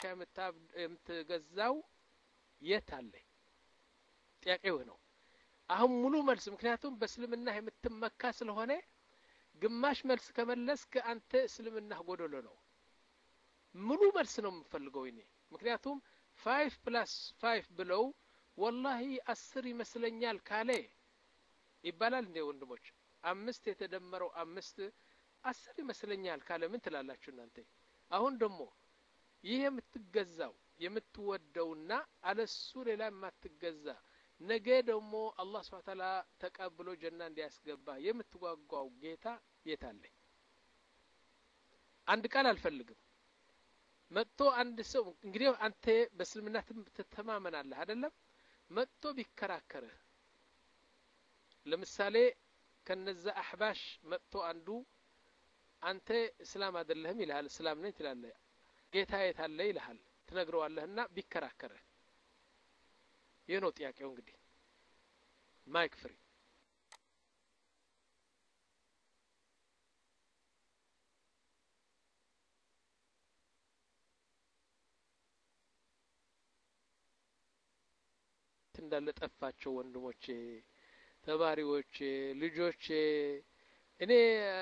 የምትገዛው የት አለ ጥያቄው ነው አሁን ሙሉ መልስ ምክንያቱም በእስልምና የምትመካ ስለሆነ ግማሽ መልስ ከመለስክ አንተ እስልምና ጎደሎ ነው ሙሉ መልስ ነው የምፈልገው እኔ ምክንያቱም five plus five ብለው والله አስር ይመስለኛል ካለ ይባላል እንደ ወንድሞች አምስት የተደመረው አምስት አስር ይመስለኛል ካለ ምን ትላላችሁ እናንተ አሁን ደግሞ ይሄ የምትገዛው የምትወደውና አለሱ ሌላ የማትገዛ ነገ ደግሞ አላህ Subhanahu Ta'ala ተቀብሎ ጀና እንዲያስገባ የምትጓጓው ጌታ የታለ አንድ ቃል አልፈልግም መጥቶ አንድ ሰው እንግዲህ አንተ በእስልምና ትተማመናለህ አይደለም መጥቶ ቢከራከርህ ለምሳሌ ከነዛ አህባሽ መጥቶ አንዱ አንተ እስላም አይደለህም ይላል እስላም ነኝ ትላለህ ጌታ የታለ ይልሃል ትነግረዋለህና ቢከራከርህ የኖ ጥያቄው እንግዲህ ማይክ ፍሪ እንዳለ ጠፋቸው ወንድሞቼ ተማሪዎቼ ልጆቼ እኔ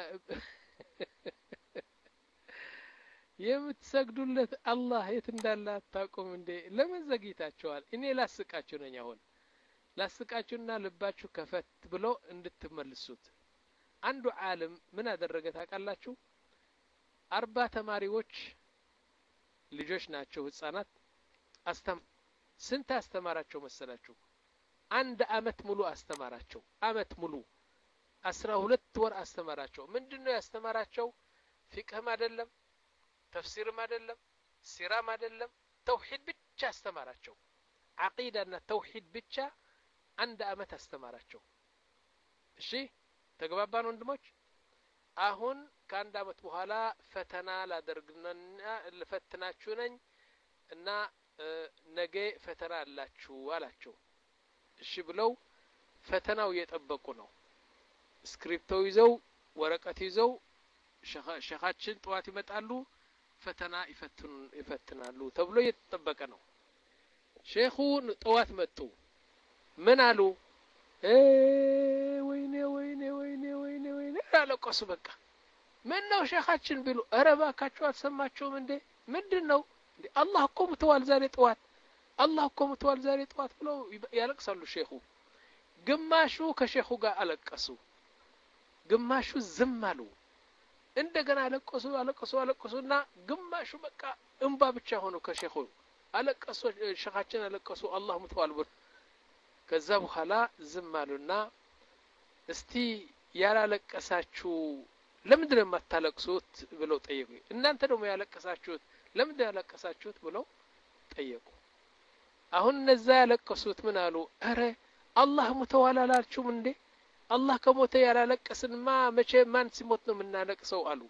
የምትሰግዱለት አላህ የት እንዳለ አታውቁም እንዴ ለምን ዘግይታችኋል እኔ ላስቃችሁ ነኝ አሁን ላስቃችሁና ልባችሁ ከፈት ብሎ እንድትመልሱት አንዱ ዓለም ምን አደረገ ታውቃላችሁ አርባ ተማሪዎች ልጆች ናቸው ህፃናት አስተም ስንት አስተማራቸው መሰላችሁ አንድ አመት ሙሉ አስተማራቸው አመት ሙሉ አስራ ሁለት ወር አስተማራቸው ምንድነው ያስተማራቸው ፊቅህም አይደለም ተፍሲርም አይደለም ሲራም አይደለም ተውሂድ ብቻ አስተማራቸው አቂዳና ተውሂድ ብቻ አንድ አመት አስተማራቸው እሺ ተግባባን ወንድሞች አሁን ከአንድ አመት በኋላ ፈተና ላደርግና ለፈትናችሁ ነኝ እና ነገ ፈተና አላችሁ አላችሁ እሺ ብለው ፈተናው እየጠበቁ ነው ስክሪፕቶ ይዘው ወረቀት ይዘው ሸኻችን ጧት ይመጣሉ ፈተና ይፈትኑ ይፈትናሉ ተብሎ እየተጠበቀ ነው ሼኹ ጧት መጡ ምን አሉ እ ወይኔ ወይኔ ወይኔ ወይኔ ወይኔ አለቀሱ በቃ ምን ነው ሸኻችን ቢሉ ኧረ እባካችሁ አልሰማችሁም እንዴ ምንድነው አላህ እኮ ሙተዋል ዛሬ ጧት አላህ እኮ ሙተዋል ዛሬ ጧት ብለው ያለቅሳሉ ሼኹ ግማሹ ከሼኹ ጋር አለቀሱ ግማሹ ዝም አሉ እንደገና አለቀሱ አለቀሱ አለቀሱና ግማሹ በቃ እንባ ብቻ ሆኖ ከሼኹ አለቀሱ ሸኻችን አለቀሱ አላህ ሙተዋል ብለው ከዛ በኋላ ዝም አሉና እስቲ ያላለቀሳችሁ ለምንድነው የማታለቅሱት ብለው ጠየቁ እናንተ ደግሞ ያለቀሳችሁት ለምንድነው ያለቀሳችሁት ብለው ጠየቁ አሁን እነዛ ያለቀሱት ምን አሉ አረ አላህ ሙተዋል አላልችሁም እንዴ አላህ ከሞተ ያላለቀስንማ መቼ ማን ሲሞት ነው የምናለቅሰው አሉ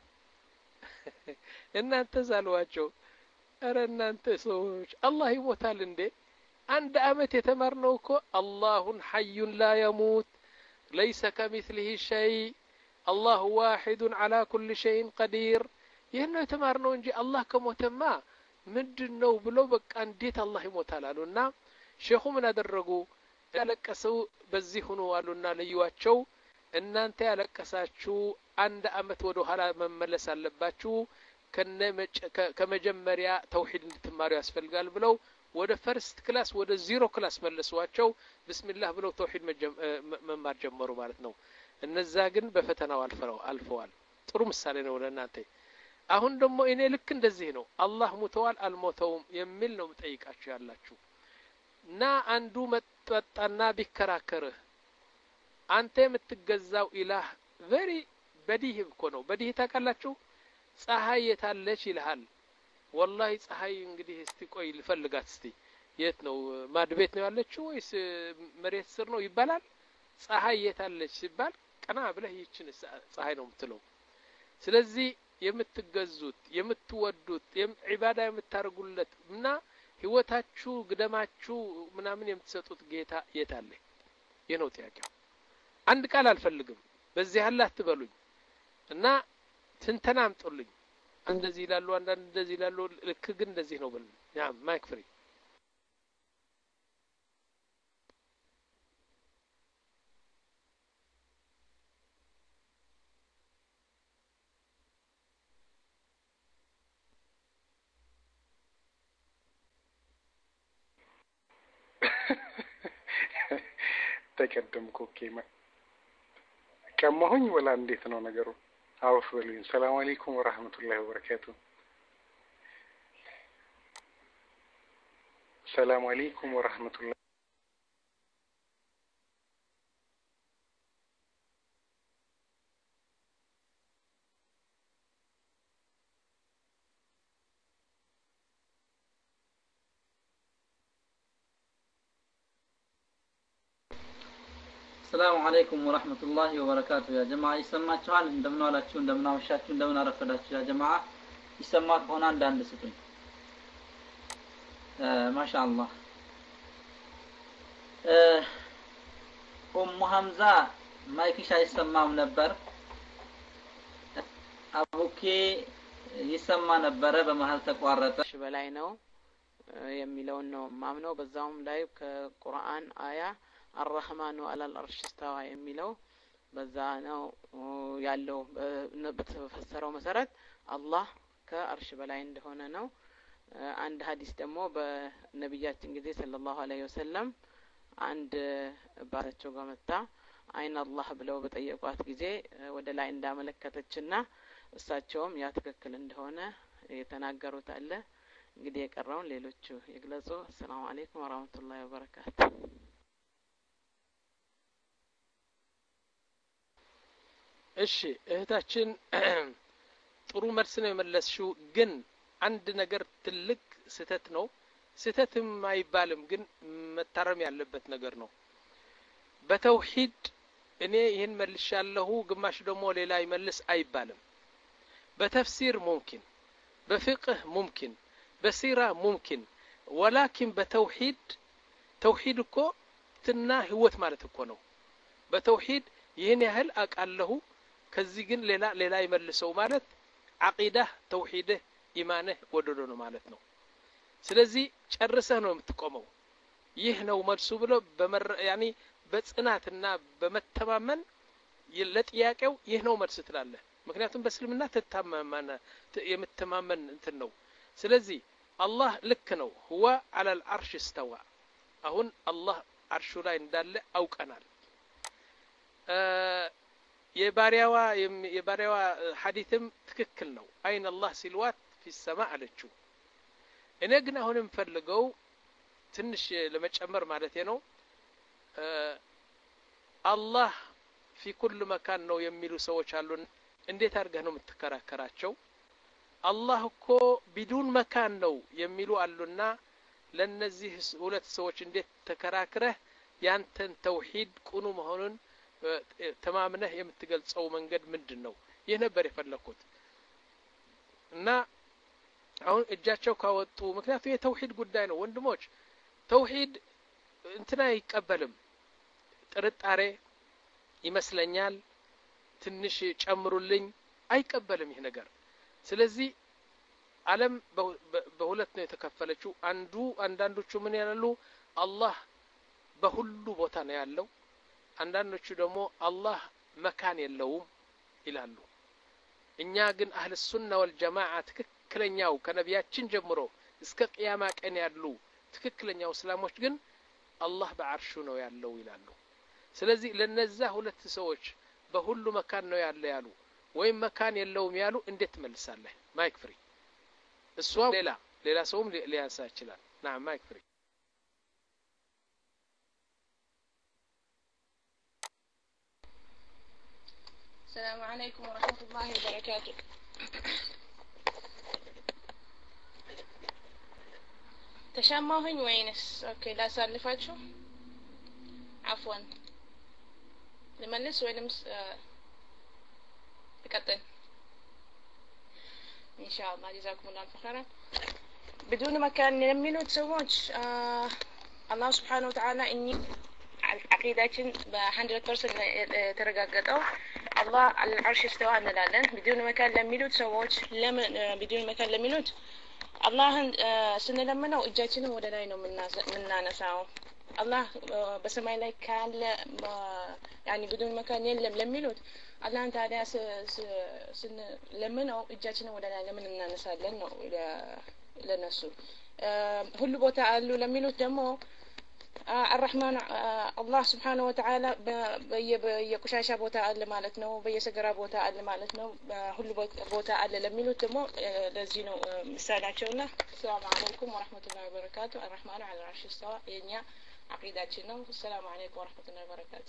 እናንተ ዛልዋቸው አረ እናንተ ሰዎች አላህ ይሞታል እንዴ አንድ አመት የተማርነው እኮ አላሁን ሐዩን ላ የሙት ليس كمثله شيء الله واحد على كل شيء قدير ይህን ነው የተማርነው እንጂ አላህ ከሞተማ ምንድነው ብለው በቃ እንዴት አላህ ይሞታል አሉና ሼኹ ምን አደረጉ ያለቀሰው በዚህ ሆኖ አሉና ለዩዋቸው እናንተ ያለቀሳችሁ አንድ አመት ወደ ኋላ መመለስ አለባችሁ ከመጀመሪያ ተውሂድ እንድትማሩ ያስፈልጋል ብለው ወደ ፈርስት ክላስ ወደ ዜሮ ክላስ መለሷቸው ቢስሚላህ ብለው ተውሂድ መማር ጀመሩ ማለት ነው እነዛ ግን በፈተናው አልፈው አልፈዋል ጥሩ ምሳሌ ነው ለእናንተ አሁን ደግሞ እኔ ልክ እንደዚህ ነው አላህ ሙተዋል አልሞተውም የሚል ነው መጠይቃችሁ ያላችሁ እና አንዱ መጣጣና ቢከራከርህ አንተ የምትገዛው ኢላህ ቨሪ በዲህ እኮ ነው በዲህ ታውቃላችሁ ፀሐይ የታለች ይልሃል والله ፀሐይ እንግዲህ እስቲ ቆይ ልፈልጋት እስቲ የት ነው ማድቤት ነው ያለችው ወይስ መሬት ስር ነው ይባላል ፀሐይ የታለች ሲባል ቀና ብለህ ይችን ፀሐይ ነው የምትለው ስለዚህ የምትገዙት የምትወዱት ኢባዳ የምታርጉለት እና ህይወታችሁ ግደማችሁ ምናምን የምትሰጡት ጌታ የታለ የነው ጥያቄው አንድ ቃል አልፈልግም በዚህ አላህ አትበሉኝ እና ትንተና አምጡልኝ እንደዚህ ይላሉ አንዳንድ እንደዚህ ይላሉ ልክ ግን እንደዚህ ነው በል ያ ማይክ ፍሪ ተቀደምኩ ኬማ ከማሁኝ ወላ እንዴት ነው ነገሩ አውፍ በሉኝ ሰላም አለይኩም ወራህመቱላሂ ወበረካቱ ሰላም አለይኩም ወራህመቱላሂ السلام عليكم ورحمة الله وبركاته يا جماعة يسمعكم እንደምን ዋላችሁ እንደምን አመሻችሁ እንደምን አረፈዳችሁ يا جماعة ይሰማት ሆነ አንዳንድ ስጡኝ ما شاء الله ኡሙ ሐምዛ ማይክሽ አይሰማም ነበር አቡኬ ይሰማ ነበረ በመሃል ተቋረጠ በላይ ነው የሚለውን ነው ማምነው። በዛውም ላይ ከቁርአን አያ አርረህማኑ አላል አርሽ እስተዋ የሚለው በዛ ነው ያለው። በተፈሰረው መሰረት አላህ ከአርሽ በላይ እንደሆነ ነው። አንድ ሐዲስ ደግሞ በነብያችን ጊዜ ሰለላሁ ዐለይሂ ወሰለም አንድ ባራቸው ጋር መጣ አይን አላህ ብለው በጠየቋት ጊዜ ወደ ላይ እንዳመለከተችና እሳቸውም ያ ትክክል እንደሆነ የተናገሩት አለ። እንግዲህ የቀረውን ሌሎቹ ይግለጹ። ሰላም አለይኩም ወራህመቱላሂ ወበረካቱ። እሺ እህታችን ጥሩ መልስ ነው የመለስሽው። ግን አንድ ነገር ትልቅ ስህተት ነው። ስህተትም አይባልም፣ ግን መታረም ያለበት ነገር ነው። በተውሂድ እኔ ይህን መልሻለሁ ግማሽ ደግሞ ሌላ ይመልስ አይባልም። በተፍሲር ሙምኪን፣ በፍቅህ ሙምኪን፣ በሲራ ሙምኪን። ወላኪን በተውሂድ ተውሂድ እኮ ትና ህይወት ማለት እኮ ነው። በተውሂድ ይህን ያህል አቃለሁ ከዚህ ግን ሌላ ሌላ ይመልሰው ማለት አቂዳህ ተውሂድህ ኢማንህ ወደዶ ነው ማለት ነው። ስለዚህ ጨርሰህ ነው የምትቆመው። ይህ ነው መልሱ ብሎ በመር ያኒ በጽናትና በመተማመን ለጥያቄው ይህ ነው መልስ ትላለህ። ምክንያቱም በእስልምና ተታማማና የምትማመን እንትን ነው። ስለዚህ አላህ ልክ ነው። هو على العرش استوى። አሁን አላህ አርሹ ላይ እንዳለ አውቀናል። የባሪያዋ የባሪያዋ ሐዲስም ትክክል ነው። አይን አላህ ሲልዋት في السماء አለችው። እኔ ግን አሁን የምፈልገው ትንሽ ለመጨመር ማለት ነው አላህ في كل مكان ነው የሚሉ ሰዎች አሉ። እንዴት አድርገህ ነው የምትከራከራቸው? አላህ እኮ ቢዱን መካን ነው የሚሉ አሉና ለነዚህ ሁለት ሰዎች እንዴት ተከራክረህ ያንተን ተውሂድ ቁኑ መሆኑን ተማምነህ የምትገልጸው መንገድ ምንድነው? ይህ ነበር የፈለኩት። እና አሁን እጃቸው ካወጡ ምክንያቱም የተውሂድ ጉዳይ ነው ወንድሞች። ተውሂድ እንትና አይቀበልም። ጥርጣሬ ይመስለኛል ትንሽ ጨምሩልኝ አይቀበልም ይህ ነገር። ስለዚህ ዓለም በሁለት ነው የተከፈለችው። አንዱ አንዳንዶቹ ምን ያላሉ አላህ በሁሉ ቦታ ነው ያለው። አንዳንዶቹ ደግሞ አላህ መካን የለውም ይላሉ። እኛ ግን አህለ ሱና ወልጀማዓ ትክክለኛው ከነቢያችን ጀምሮ እስከ ቂያማ ቀን ያሉ ትክክለኛው እስላሞች ግን አላህ በአርሹ ነው ያለው ይላሉ። ስለዚህ ለነዛ ሁለት ሰዎች በሁሉ መካን ነው ያለ ያሉ ወይም መካን የለውም ያሉ እንዴት መልሳለህ? ማይክ ፍሪ። እሷ ሌላ ሌላ ሰውም ሊያንሳ ይችላል። ናም ማይክ ፍሪ። السلام عليكم ورحمة الله وبركاته. تشامهن وينس؟ اوكي لا سالفاتشو عفوا لملس وينمس آه بكتن ان شاء الله. جزاكم الله خيرا. بدون مكان يلمنوا تسووش آه الله سبحانه وتعالى اني عقيدتين ب مية بالمية ترقاقتو الله على العرش استوى እንላለን። بدون مكان ለሚሉት ሰዎች ለምን بدون مكان ለሚሉት አላህን ስንለምነው እጃችንን ወደ ላይ ነው የምናነሳው። አላህ በሰማይ ላይ ካለ يعني بدون مكان የለም ለሚሉት አላህን ታዲያ ስንለምነው እጃችንን ወደ ላይ ለምን እናነሳለን ነው ለነሱ። ሁሉ ቦታ አሉ ለሚሉት ደግሞ الرحمن الله سبحانه وتعالى በየቆሻሻ ቦታ አለ ማለት ነው። በየሰገራ ቦታ አለ ማለት ነው። ሁሉ ቦታ አለ ለሚሉት ደግሞ ለዚህ ነው ምሳሌያቸውና ሰላም አለይኩም ወራህመቱላሂ ወበረካቱ። الرحمن على العرش استوى የኛ አቂዳችን ነው። ሰላም አለይኩም ወራህመቱላሂ ወበረካቱ።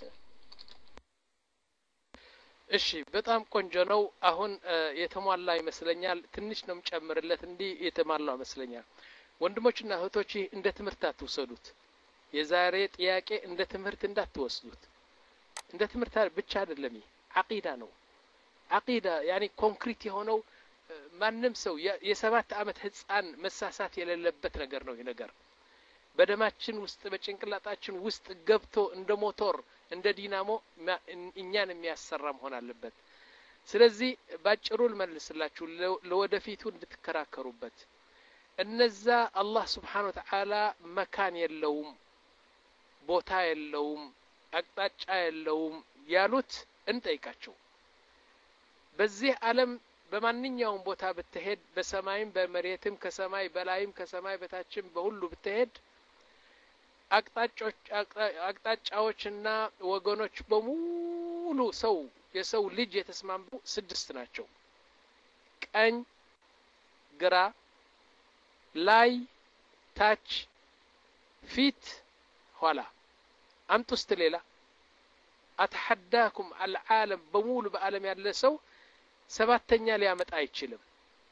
እሺ በጣም ቆንጆ ነው። አሁን የተሟላ ይመስለኛል። ትንሽ ነው የምጨምርለት እንዲህ የተሟላ ይመስለኛል። ወንድሞችና እህቶች እንደ ትምህርት አትወሰዱት። የዛሬ ጥያቄ እንደ ትምህርት እንዳትወስዱት። እንደ ትምህርት ብቻ አይደለም፣ አቂዳ ነው። አቂዳ ያኒ ኮንክሪት የሆነው ማንም ሰው የሰባት አመት ህፃን መሳሳት የሌለበት ነገር ነው። ይሄ ነገር በደማችን ውስጥ በጭንቅላታችን ውስጥ ገብቶ እንደ ሞተር እንደ ዲናሞ እኛን የሚያሰራ መሆን አለበት። ስለዚህ ባጭሩ ልመልስላችሁ ለወደፊቱ እንድትከራከሩበት። እነዛ አላህ ስብሓን ወተዓላ መካን የለውም ቦታ የለውም አቅጣጫ የለውም ያሉት እንጠይቃቸው። በዚህ ዓለም በማንኛውም ቦታ ብትሄድ በሰማይም በመሬትም ከሰማይ በላይም ከሰማይ በታችም በሁሉ ብትሄድ አቅጣጫዎች አቅጣጫዎችና ወገኖች በሙሉ ሰው የሰው ልጅ የተስማሙ ስድስት ናቸው። ቀኝ፣ ግራ፣ ላይ፣ ታች፣ ፊት፣ ኋላ። አምጡስት ሌላ አተሐዳኩም አልዓለም በሙሉ በዓለም ያለ ሰው ሰባተኛ ሊያመጣ አይችልም።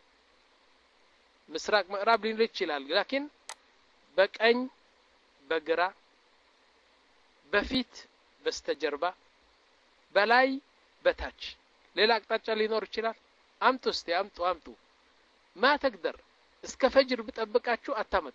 ምስራቅ ምዕራብ ሊል ይችላል፣ ላኪን በቀኝ በግራ በፊት በስተጀርባ በላይ በታች ሌላ አቅጣጫ ሊኖር ይችላል? አምጡ እስቲ አምጡ አምጡ። ማ ተቅደር እስከ ፈጅር ብጠብቃችሁ አታመጡ።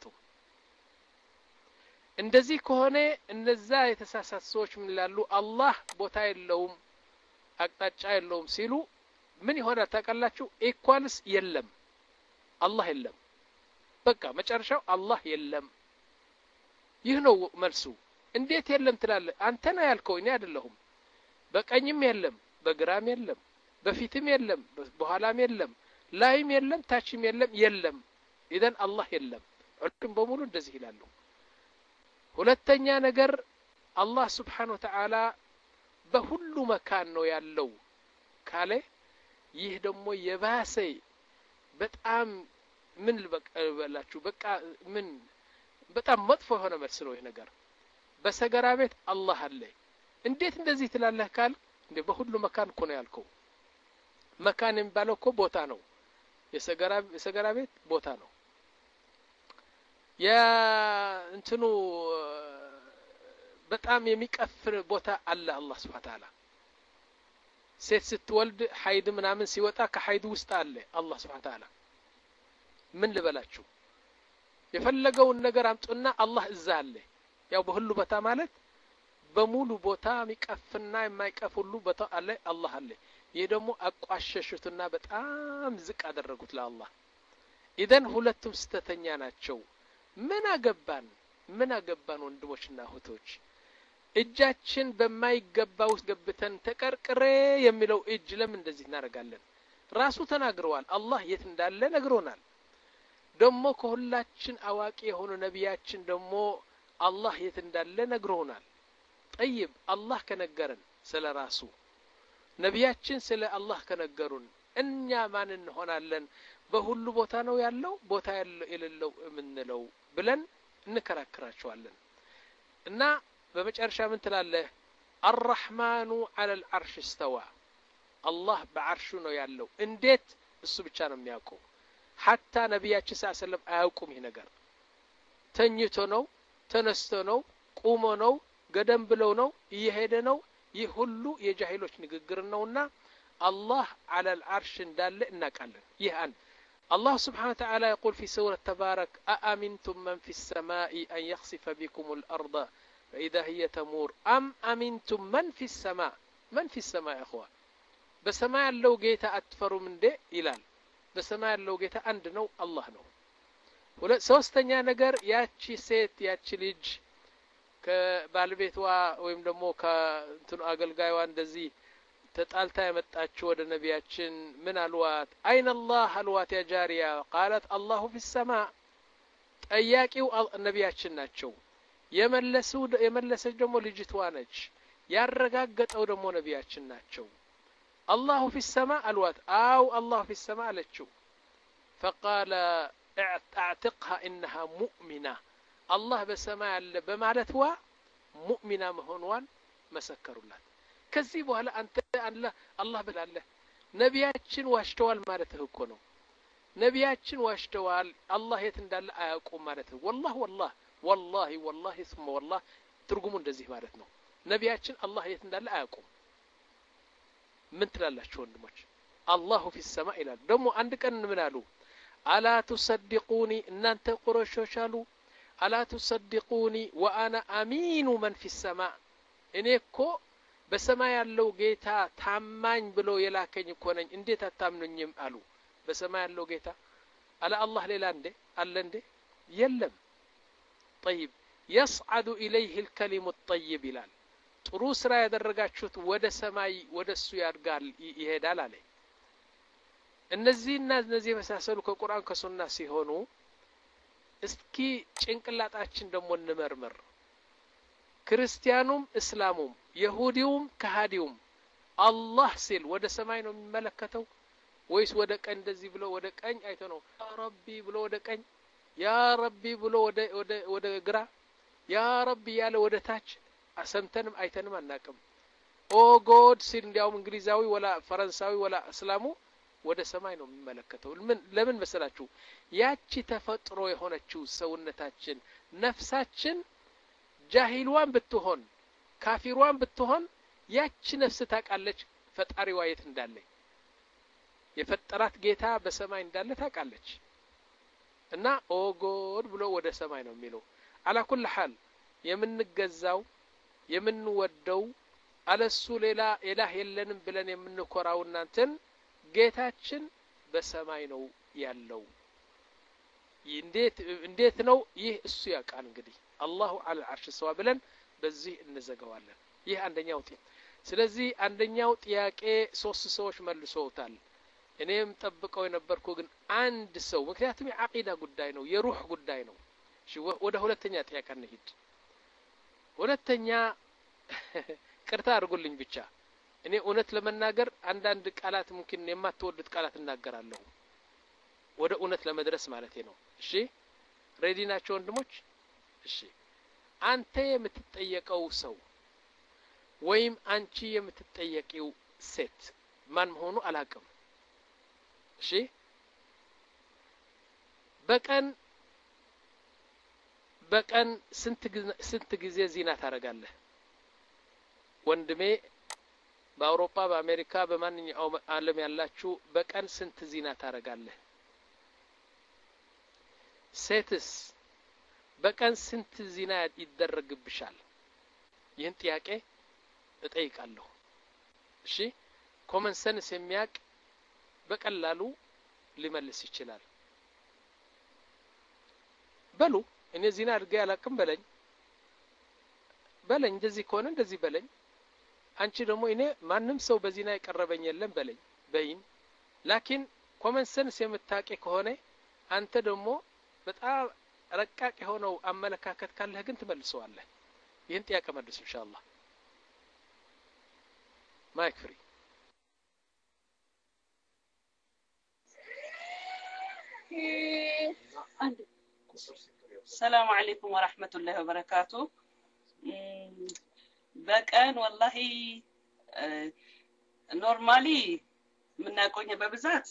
እንደዚህ ከሆነ እነዛ የተሳሳቱ ሰዎች ምን ይላሉ? አላህ ቦታ የለውም አቅጣጫ የለውም ሲሉ ምን ይሆናል ታውቃላችሁ? ኢኳልስ የለም አላህ የለም። በቃ መጨረሻው አላህ የለም። ይህ ነው መልሱ። እንዴት የለም ትላለህ? አንተ ነህ ያልከው፣ እኔ አይደለሁም። በቀኝም የለም በግራም የለም በፊትም የለም በኋላም የለም ላይም የለም ታችም የለም የለም። ኢዘን አላህ የለም። ሁሉም በሙሉ እንደዚህ ይላሉ። ሁለተኛ ነገር አላህ ስብሓነሁ ወተዓላ በሁሉ መካን ነው ያለው ካለ ይህ ደግሞ የባሰ በጣም ምን ልበላችሁ በቃ ምን በጣም መጥፎ የሆነ መልስ ነው ይህ ነገር። በሰገራ ቤት አላህ አለ እንዴት እንደዚህ ትላለህ ካል እንደ በሁሉ መካን እኮ ነው ያልከው። መካን የሚባለው እኮ ቦታ ነው። የሰገራ የሰገራ ቤት ቦታ ነው። ያ እንትኑ በጣም የሚቀፍር ቦታ አለ አላህ Subhanahu Wa Ta'ala። ሴት ስትወልድ ሐይድ ምናምን ሲወጣ ከሐይድ ውስጥ አለ አላህ Subhanahu Wa Ta'ala። ምን ልበላችሁ የፈለገውን ነገር አምጡና አላህ እዛ አለ። ያው በሁሉ ቦታ ማለት በሙሉ ቦታ የሚቀፍና የማይቀፍ ሁሉ ቦታ አለ አላህ አለ። ይሄ ደግሞ አቋሸሹትና በጣም ዝቅ አደረጉት ለአላህ። ኢዘን ሁለቱም ስተተኛ ናቸው። ምን አገባን ምን አገባን ወንድሞችና እህቶች? እጃችን በማይገባ ውስጥ ገብተን ተቀርቅሬ የሚለው እጅ ለምን እንደዚህ እናደርጋለን? ራሱ ተናግረዋል። አላህ የት እንዳለ ነግሮናል። ደግሞ ከሁላችን አዋቂ የሆኑ ነቢያችን ደግሞ አላህ የት እንዳለ ነግሮናል። ጠይብ አላህ ከነገረን ስለ ራሱ ነቢያችን ስለ አላህ ከነገሩን እኛ ማን እንሆናለን? በሁሉ ቦታ ነው ያለው ቦታ የሌለው የምንለው ብለን እንከራከራቸዋለን። እና በመጨረሻ ምን ትላለህ? አርረህማኑ ዐለል ዐርሽ እስተዋ አላህ በዐርሹ ነው ያለው። እንዴት? እሱ ብቻ ነው የሚያውቀው። ሐታ ነቢያችን ሰለላሁ ዐለይሂ ወሰለም አያውቁም ይሄ ነገር። ተኝቶ ነው ተነስቶ ነው ቁሞ ነው ገደም ብለው ነው እየሄደ ነው። ይህ ሁሉ የጃሂሎች ንግግር ነውና አላህ ዐለል ዐርሽ እንዳለ እናውቃለን። ይህ አንድ الله سبحانه وتعالى يقول في سورة تبارك أأمنتم من في السماء أن يخسف بكم الأرض فإذا هي تمور أم أمنتم من في السماء من في السماء يا أخوة بسماء لو جيت أتفروا من ده إلال بسماء لو جيت عندنا الله نو ولا سوستنيا نجر ياتشي سيت ياتشي ليج كبالبيتوا ويم دمو كنتن أقل جايوان دزي ተጣልታ የመጣችው ወደ ነቢያችን ምን አልዋት? አይነ አላህ አልዋት ያ ጃሪያ قالت الله في السماء። ጠያቂው ነቢያችን ናቸው። የመለሱ የመለሰች ደግሞ ልጅቷ ነች። ያረጋገጠው ደግሞ ነቢያችን ናቸው። الله في السماء አልዋት። አው الله في السماء አለችው። فقال اعتقها انها مؤمنة الله በሰማይ አለ በማለትዋ ሙእሚና መሆኗን መሰከሩላት። ከዚህ በኋላ አንተ አላህ አላህ ብላለህ ነቢያችን ዋሽተዋል ማለት እኮ ነው። ነቢያችን ዋሽተዋል አላህ የት እንዳለ አያውቁም ማለት ነው። والله والله والله والله ثم والله ትርጉሙ እንደዚህ ማለት ነው። ነቢያችን አላህ የት እንዳለ አያውቁም። ምን ትላላችሁ ወንድሞች? አላሁ في السماء ይላል። ደግሞ አንድ ቀን ምን አሉ? አላ تصدقوني እናንተ ቁረሾች አሉ አላ تصدقوني وانا امين من في السماء እኔ እኮ በሰማይ ያለው ጌታ ታማኝ ብሎ የላከኝ እኮ ነኝ እንዴት አታምኑኝም አሉ። በሰማይ ያለው ጌታ على الله ليلا እንዴ አለ እንዴ የለም طيب يصعد إليه الكلم الطيب ይላል ጥሩ ስራ ያደረጋችሁት ወደ ሰማይ ወደሱ ያድጋል ይሄዳል አለ እነዚህና እነዚህ መሳሰሉ ከቁርአን ከሱና ሲሆኑ እስኪ ጭንቅላታችን ደሞ እንመርምር ክርስቲያኑም እስላሙም ይሁዲውም ከሃዲውም አላህ ሲል ወደ ሰማይ ነው የሚመለከተው ወይስ ወደ ቀኝ እንደዚህ ብሎ ወደ ቀኝ አይቶ ነው ያ ረቢ ብሎ ወደ ቀኝ ያ ረቢ ብሎ ወደ ወደ ወደ ግራ ያ ረቢ ያለ ወደ ታች አሰምተንም አይተንም አናቅም ኦ ጎድ ሲል እንዲያውም እንግሊዛዊ ወላ ፈረንሳዊ ወላ እስላሙ ወደ ሰማይ ነው የሚመለከተው ለምን ለምን መሰላችሁ ያቺ ተፈጥሮ የሆነችው ሰውነታችን ነፍሳችን ጃሂልዋን ብትሆን ካፊሯን ብትሆን ያቺ ነፍስ ታቃለች ፈጣሪዋ የት እንዳለ የፈጠራት ጌታ በሰማይ እንዳለ ታቃለች እና ኦ ጎድ ብሎ ወደ ሰማይ ነው የሚለው على كل حال የምንገዛው የምንወደው አለሱ ሌላ ኢላህ የለንም ብለን የምንኮራው እናንተን ጌታችን በሰማይ ነው ያለው እንዴት እንዴት ነው ይህ እሱ ያቃል እንግዲህ አላሁ على العرش سوا ብለን በዚህ እንዘጋዋለን ይህ አንደኛው ጥያቄ ስለዚህ አንደኛው ጥያቄ ሶስት ሰዎች መልሰውታል እኔም ጠብቀው የነበርኩ ግን አንድ ሰው ምክንያቱም የአቂዳ ጉዳይ ነው የሩህ ጉዳይ ነው እሺ ወደ ሁለተኛ ጥያቄ እንሂድ ሁለተኛ ቅርታ አድርጉልኝ ብቻ እኔ እውነት ለመናገር አንዳንድ ቃላት ሙምኪን የማትወዱት ቃላት እናገራለሁ ወደ እውነት ለመድረስ ማለት ነው እሺ ሬዲ ናቸው ወንድሞች እሺ አንተ የምትጠየቀው ሰው ወይም አንቺ የምትጠየቂው ሴት ማን መሆኑ አላቅም እሺ በቀን በቀን ስንት ስንት ጊዜ ዚና ታረጋለህ ወንድሜ በአውሮፓ በአሜሪካ በማንኛውም ዓለም ያላችሁ በቀን ስንት ዚና ታረጋለህ ሴትስ በቀን ስንት ዚና ይደረግብሻል ይህን ጥያቄ እጠይቃለሁ እሺ ኮመን ሰንስ የሚያቅ በቀላሉ ሊመልስ ይችላል በሉ እኔ ዚና አድርጌ ያላቅም በለኝ በለኝ እንደዚህ ከሆነ እንደዚህ በለኝ አንቺ ደግሞ እኔ ማንንም ሰው በዚና ይቀርበኝ የለም በለኝ በይን ላኪን ኮመን ሰንስ የምታቂ ከሆነ አንተ ደግሞ በጣም ረቃቅ የሆነው አመለካከት ካለህ ግን ትመልሰዋለህ ይህን ጥያቄ መልስ ኢንሻአላህ ማይክ ፍሪ السلام عليكم ورحمة الله وبركاته በቀን والله ኖርማሊ ምናቆኝ በብዛት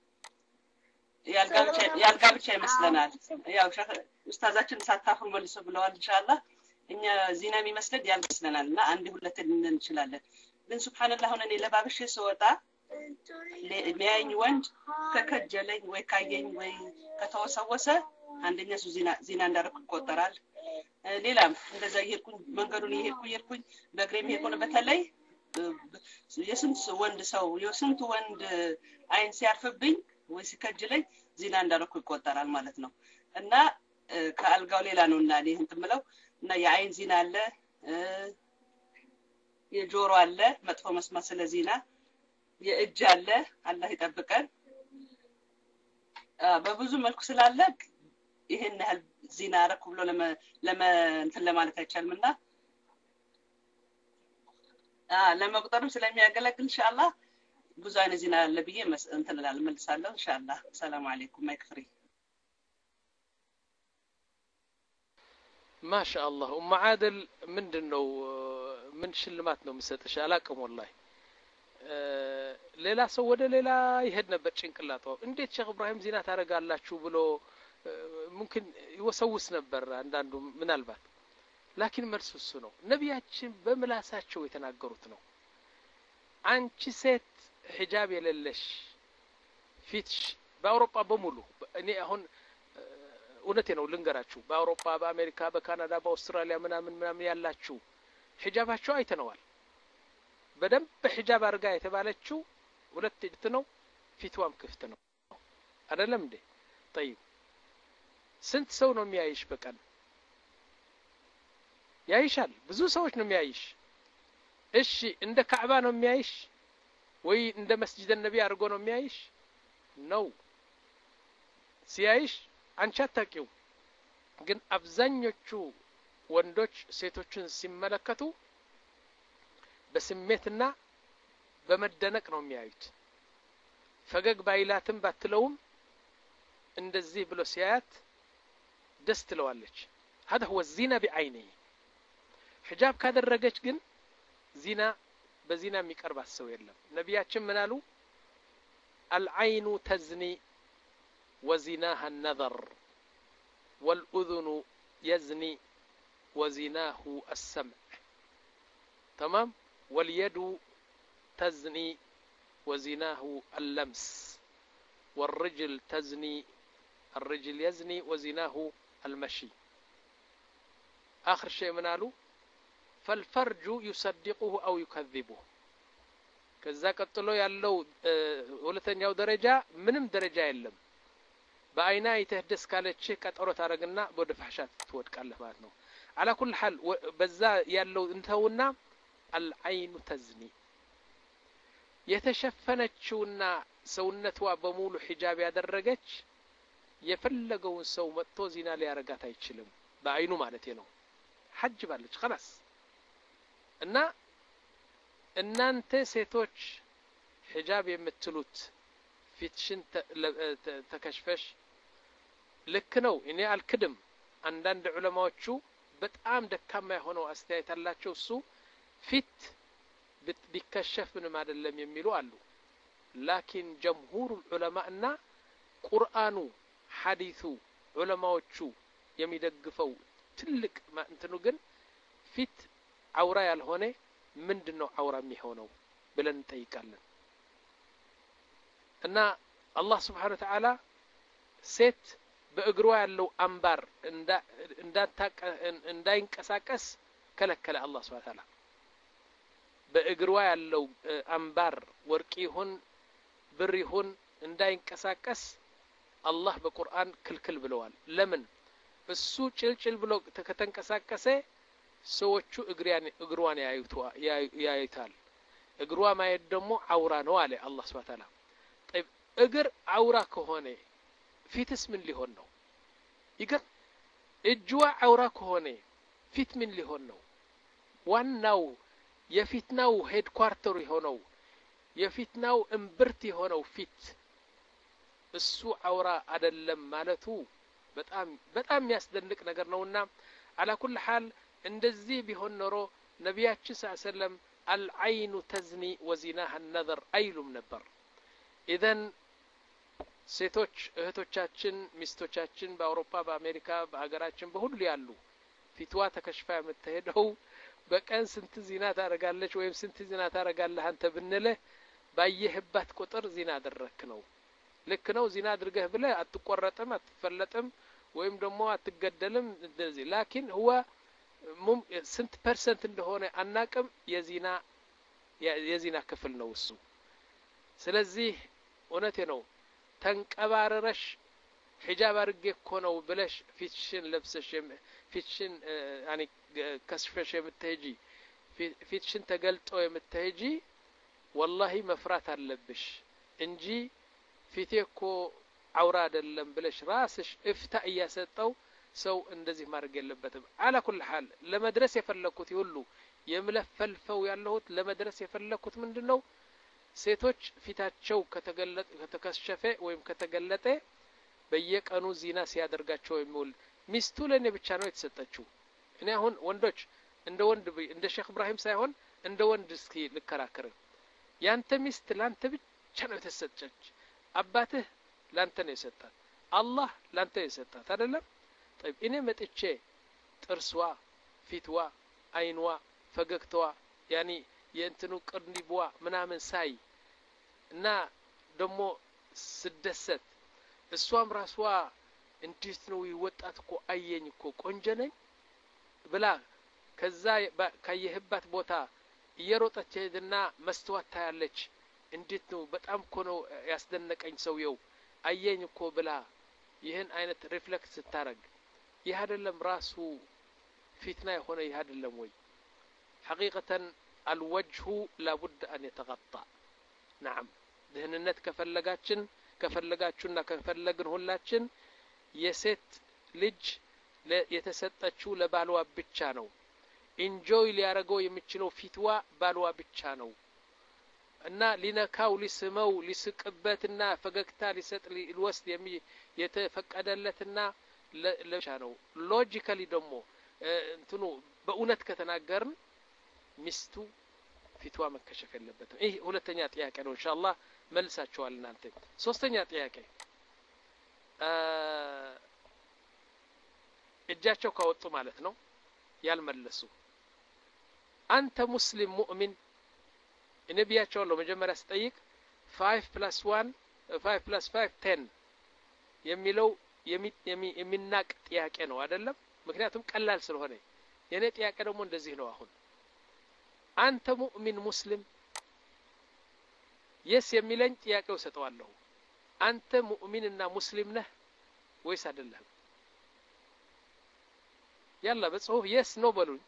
ያልጋብቻ ያልጋብቻ ይመስለናል ያው ኡስታዛችን ሳታፉ መልሶ ብለዋል ኢንሻአላህ እኛ ዚና የሚመስለን ያልመስለናልና አንድ ሁለት ልንል እንችላለን ግን ሱብሃንአላህ ሆነ እኔ ለባብሽ ስወጣ ለሚያኝ ወንድ ከከጀለኝ ወይ ካየኝ ወይ ከተወሰወሰ አንደኛ ሱ ዚና ዚና እንዳረኩ ይቆጠራል ሌላም እንደዛ ይሄድኩኝ መንገዱን ይሄድኩ ይሄድኩኝ በእግሬም ይሄድኩ በተለይ የስንት ወንድ ሰው የስንት ወንድ አይን ሲያርፍብኝ ወይ ሲከጀለኝ ዚና እንዳረኩ ይቆጠራል ማለት ነው እና ከአልጋው ሌላ ነውና እኔ እንትምለው እና የአይን ዚና አለ የጆሮ አለ መጥፎ መስማት ስለ ዚና የእጅ አለ አላህ ይጠብቀን በብዙ መልኩ ስላለ ይሄን ያህል ዚና አረኩ ብሎ ለመ ለመ እንትን ለማለት አይቻልምና አ ለመቁጠርም ስለሚያገለግል ኢንሻአላህ ብዙ አይነት ዚና አለ ብዬ እንትን እላለሁ መልሳለሁ ኢንሻአላህ ሰላም አለይኩም ማይክፍሪ ما شاء الله ام عادل ምንድነው ምን ሽልማት ነው መስጠሽ አላቀም والله ሌላ ሰው ወደ ሌላ ይሄድ ነበር ጭንቅላታው እንዴት ሼክ ኢብራሂም ዚና ታረጋላችሁ ብሎ ممكن ይወሰውስ ነበር አንዳንዱ ምናልባት ላኪን መልሱ እሱ ነው ነብያችን በመላሳቸው የተናገሩት ነው አንቺ ሴት ሒጃብ የሌለሽ ፊትሽ በአውሮፓ በሙሉ እኔ አሁን እውነቴ ነው ልንገራችሁ በአውሮፓ በአሜሪካ በካናዳ በአውስትራሊያ ምናምን ምናምን ያላችሁ ሒጃባቸው አይተነዋል በደንብ ሒጃብ አርጋ የተባለችው ሁለት እጅት ነው ፊትዋም ክፍት ነው አይደለም እንዴ طيب ስንት ሰው ነው የሚያይሽ በቀን ያይሻል ብዙ ሰዎች ነው የሚያይሽ እሺ እንደ ካዕባ ነው የሚያይሽ ወይ እንደ መስጂድ ነቢ አድርጎ ነው የሚያይሽ ነው ሲያይሽ አንቺ አታውቂው ግን አብዛኞቹ ወንዶች ሴቶችን ሲመለከቱ በስሜትና በመደነቅ ነው የሚያዩት ፈገግ ባይላትም ባትለውም እንደዚህ ብሎ ሲያያት ደስ ትለዋለች هذا هو الزنا بعينه حجاب ካደረገች ግን ዚና በዚና የሚቀርባት ሰው የለም ነቢያችን ምን አሉ العين تزني وزناها النظر والأذن يزني وزناه السمع تمام واليد تزني وزناه اللمس والرجل تزني الرجل يزني وزناه المشي آخر شيء من قالوا فالفرج يصدقه أو يكذبه كذا قتلو ያለው ሁለተኛው ደረጃ ምንም ደረጃ የለም በአይና ይተህደስ ካለች ቀጠሮ ታረግና ወደ ፈህሻት ትወድቃለህ ማለት ነው على كل حال በዛ ያለው እንተውና العين تزني የተሸፈነችውና ሰውነቷ በሙሉ ሒጃብ ያደረገች የፈለገውን ሰው መጥቶ ዚና ሊያረጋት አይችልም በአይኑ ማለት ነው ሐጅ ባለች خلاص እና እናንተ ሴቶች ሒጃብ የምትሉት ፊትሽን ተከሽፈሽ ልክ ነው እኔ አልክድም አንዳንድ ዑለማዎቹ በጣም ደካማ የሆነው አስተያየት አላቸው እሱ ፊት ቢከሸፍ ምንም አይደለም የሚሉ አሉ ላኪን ጀምሁር ዑለማና ቁርአኑ ሐዲሱ ዑለማዎቹ የሚደግፈው ትልቅ እንትኑ ግን ፊት አውራ ያልሆነ ምንድነው አውራ የሚሆነው ብለን እንጠይቃለን እና አላህ Subhanahu Wa Ta'ala ሴት በእግሯ ያለው አንባር እንዳ እንዳታቀ እንዳይንቀሳቀስ ከለከለ አላህ Subhanahu Wa Ta'ala በእግሯ ያለው አንባር ወርቅ ይሁን ብር ይሁን እንዳይንቀሳቀስ አላህ በቁርአን ክልክል ብለዋል ለምን እሱ ጭልጭል ብሎ ከተንቀሳቀሰ ሰዎቹ እግሪያን እግሯን ያዩታል እግሯ ማየት ደግሞ አውራ ነው አለ አላህ Subhanahu Wa Ta'ala طيب እግር አውራ ከሆነ ፊትስ ምን ሊሆን ነው ይገር እጅዋ አውራ ከሆነ ፊት ምን ሊሆን ነው ዋናው የፊትናው ሄድ ኳርተር የሆነው የፊትናው እምብርት የሆነው ፊት እሱ አውራ አይደለም ማለቱ በጣም በጣም የሚያስደንቅ ነገር ነውና على كل حال እንደዚህ ቢሆን ኖሮ ነቢያችን ሰለላሁ ዐለይሂ ወሰለም العين تزني وزناها النظر አይሉም ነበር ኢዘን ሴቶች እህቶቻችን ሚስቶቻችን በአውሮፓ በአሜሪካ በአገራችን በሁሉ ያሉ ፊትዋ ተከሽፋ የምትሄደው በቀን ስንት ዚና ታረጋለች ወይም ስንት ዚና ታረጋለህ አንተ ብንለ ባየህባት ቁጥር ዚና አደረክ ነው ልክ ነው ዚና አድርገህ ብለ አትቆረጥም አትፈለጥም ወይም ደግሞ አትገደልም እንደዚህ ላኪን هو ስንት ፐርሰንት እንደሆነ አናቅም የዚና የዚና ክፍል ነው እሱ ስለዚህ እውነቴ ነው ተንቀባረረሽ ሒጃብ አድርጌ እኮ ነው ብለሽ ፊትሽን ለብሰሽ ፊትሽን ያኒ ከስፈሽ የምትሄጂ ፊትሽን ተገልጦ የምትሄጂ والله መፍራት አለብሽ እንጂ ፊቴ እኮ አውራ አይደለም ብለሽ ራስሽ እፍታ እያሰጠው ሰው እንደዚህ ማድረግ የለበትም على كل حال ለመድረስ የፈለኩት ይሁሉ የምለፈልፈው ያለሁት ለመድረስ የፈለኩት ምንድነው ሴቶች ፊታቸው ከተገለጠ ከተከሸፈ ወይም ከተገለጠ በየቀኑ ዚና ሲያደርጋቸው የሚውል ሚስቱ ለኔ ብቻ ነው የተሰጠችው እኔ አሁን ወንዶች እንደ ወንድ እንደ ሼክ ኢብራሂም ሳይሆን እንደ ወንድ እስኪ ልከራከር ያንተ ሚስት ላንተ ብቻ ነው የተሰጠች አባትህ ላንተ ነው የሰጣት አላህ ላንተ የሰጣት አይደለም طيب እኔ መጥቼ ጥርስዋ ፊትዋ አይንዋ ፈገግታዋ ያኒ የእንትኑ ቅርንዲብዋ ምናምን ሳይ እና ደሞ ስደሰት እሷም ራስዋ እንዴት ነው ይወጣት እኮ አየኝ እኮ ቆንጆ ነኝ ብላ ከዛ ካየህባት ቦታ እየሮጠች ሄድና መስተዋት ታያለች እንዴት ነው በጣም እኮ ነው ያስደነቀኝ ሰውየው አየኝ እኮ ብላ ይህን አይነት ሪፍሌክስ ስታረግ ይህ አይደለም ራሱ ፊትና የሆነ ይህ አይደለም ወይ حقيقة الوجه لابد أن يتغطى نعم دهنነት ከፈለጋችን ከፈለጋችሁና ከፈለግን ሁላችን የሴት ልጅ የተሰጠችው ለባልዋ ብቻ ነው ኢንጆይ ሊያረገው የሚችለው ፊትዋ ባልዋ ብቻ ነው እና ሊነካው ሊስመው ሊስቅበትና ፈገግታ ሊሰጥ ሊወስድ የሚ የተፈቀደለትና ለብቻ ነው ሎጂካሊ ደግሞ እንትኑ በእውነት ከተናገርን ሚስቱ ፊትዋ መከሸፍ የለበትም ይሄ ሁለተኛ ጥያቄ ነው ኢንሻአላህ መልሳችኋል እናንተ ሶስተኛ ጥያቄ እጃቸው ካወጡ ማለት ነው ያልመለሱ አንተ ሙስሊም ሙእሚን ነብያቸው ነው መጀመሪያ ስጠይቅ five plus one five plus five ten የሚለው የሚናቅ ጥያቄ ነው አይደለም ምክንያቱም ቀላል ስለሆነ የኔ ጥያቄ ደግሞ እንደዚህ ነው አሁን አንተ ሙእሚን ሙስሊም የስ የሚለኝ ጥያቄው ሰጠዋለሁ አንተ ሙእሚንና ሙስሊም ነህ ወይስ አይደለም ያላ በጽሁፍ የስ ነው በሉኝ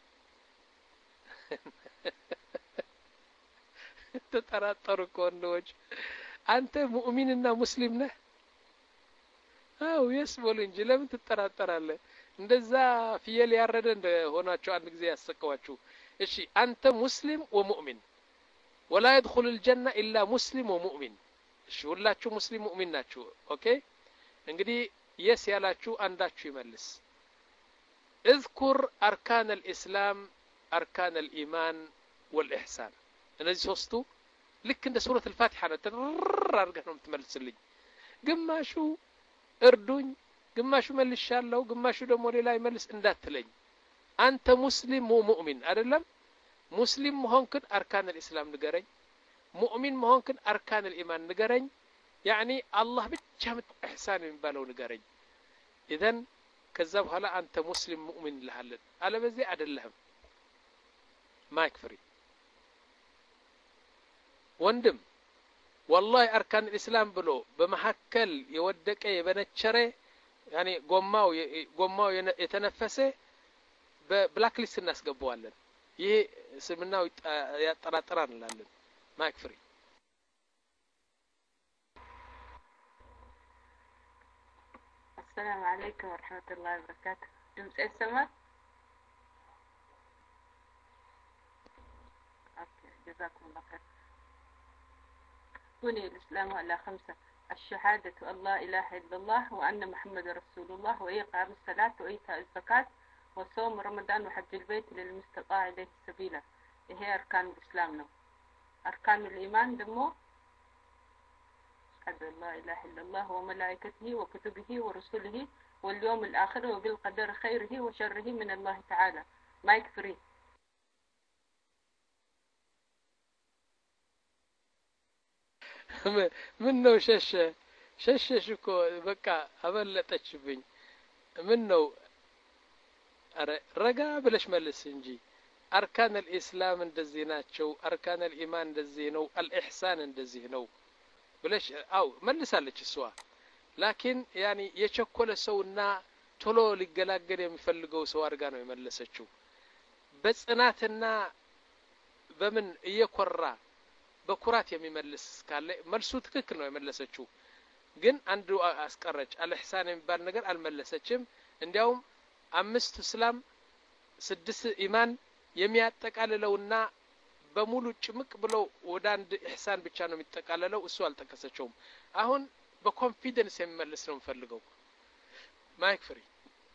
ተጠራጠሩ ኮንዶች አንተ ሙእሚንና ሙስሊም ነህ አው የስ በሉኝ እንጂ ለምን ትጠራጠራለህ እንደዛ ፍየል ያረደ እንደሆናችሁ አንድ ጊዜ ያሰቀዋችሁ እሺ አንተ ሙስሊም ወሙእሚን ولا يدخل الجنة إلا مسلم ومؤمن እሺ ሁላችሁ ሙስሊም ሙእሚን ናችሁ ኦኬ እንግዲህ የስ ያላችሁ አንዳችሁ ይመልስ اذكر أركان الإسلام أركان الإيمان والإحسان እነዚህ ሶስቱ ልክ እንደ ሱረት الفاتحة ተር አድርገህ ነው የምትመልስልኝ ግማሹ እርዱኝ ግማሹ መልሻለሁ ግማሹ ደግሞ ሌላ ይመልስ እንዳትለኝ አንተ ሙስሊም ወሙእሚን አይደለም ሙስሊም መሆንክን أركان الإسلام ንገረኝ ሙእሚን መሆንክን أركان الإيمان ንገረኝ يعني الله ብቻ ኢሕሳን የሚባለው ንገረኝ إذن ከዛ በኋላ አንተ ሙስሊም ሙእሚን ለሃለን አለበዚህ አይደለም ማይክ ፍሪ ወንድም والله أركان الإسلام ብሎ በመሐከል የወደቀ የበነቸረ يعني ጎማው ጎማው የተነፈሰ በብላክ ሊስት እናስገባዋለን ይሄ ስምናው ያጠራጥራን እንላለን ማይክ ፍሪ السلام عليكم ورحمة الله وبركاته دمت السماء أوكي جزاكم الله خير بني الإسلام على خمسة الشهادة أن لا إله إلا الله وأن محمد رسول الله وإقام الصلاة وإيتاء الزكاة وصوم رمضان وحج البيت للمستطاع إليه سبيلا هي أركان الإسلام نو أركان الإيمان دمو أشهد أن لا إله إلا الله وملائكته وكتبه ورسله واليوم الآخر وبالقدر خيره وشره من الله تعالى ما يكفري منو شش شش شكو بقى أبلتشبኝ منو ረጋ ብለሽ መልስ እንጂ أركان الإسلام እንደዚህ ናቸው أركان الإيمان እንደዚህ ነው الإحسان እንደዚህ ነው ብለሽ አው መልሳለች እሷ ላኪን ያኒ የቸኮለ ሰውና ቶሎ ሊገላገል የሚፈልገው ሰው አድርጋ ነው የመለሰችው በጽናትና በምን እየኮራ በኩራት የሚመልስ ካለ መልሱ ትክክል ነው የመለሰችው ግን አንዱ አስቀረጭ الإحسان የሚባል ነገር አልመለሰችም እንዲያውም አምስት እስላም ስድስት ኢማን የሚያጠቃልለውና በሙሉ ጭምቅ ብለው ወደ አንድ ኢህሳን ብቻ ነው የሚጠቃለለው እሱ አልጠቀሰቸውም አሁን በኮንፊደንስ የሚመልስ ነው ፈልገው ማይክ ፍሪ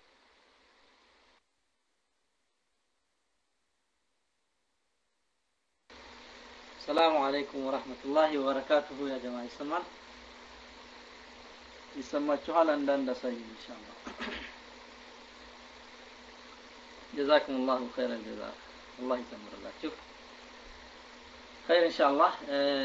السلام عليكم ورحمة الله وبركاته يا جماعة يسمعون يسمعون عندنا سيد إن شاء الله جزاكم الله خير الجزاء الله يسمر الله شوف خير إن شاء الله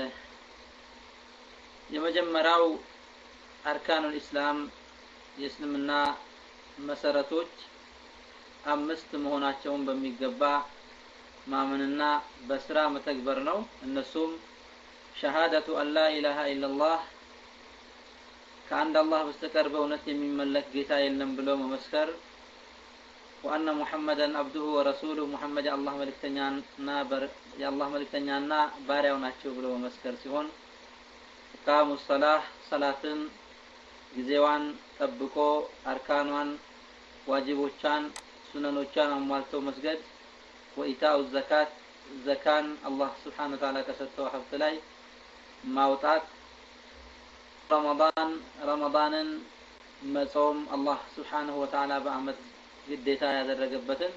የመጀመሪያው أركان الإسلام የእስልምና መሰረቶች አምስት መሆናቸውን በሚገባ ማመንና በስራ መተግበር ነው እነሱም ሸሃደቱ አላ ኢላሃ ኢላላህ ከአንድ አላህ በስተቀር በእውነት የሚመለክ ጌታ የለም ብሎ መመስከር وأن محمدا عبده ورسوله محمد الله መልእክተኛና የአላህ መልእክተኛና ባሪያው ናቸው ብሎ መመስከር ሲሆን ኢቃሙ ሰላህ ሰላትን ጊዜዋን ጠብቆ አርካኗን ዋጅቦቿን ሱነኖቿን አሟልቶ መስገድ ወኢታኡ ዘካት ዘካን አላህ Subhanahu Wa Ta'ala ከሰጠው ሀብት ላይ ማውጣት ረመዳን ረመዳንን መጾም አላህ Subhanahu Wa Ta'ala በአመት ግዴታ ያደረገበትን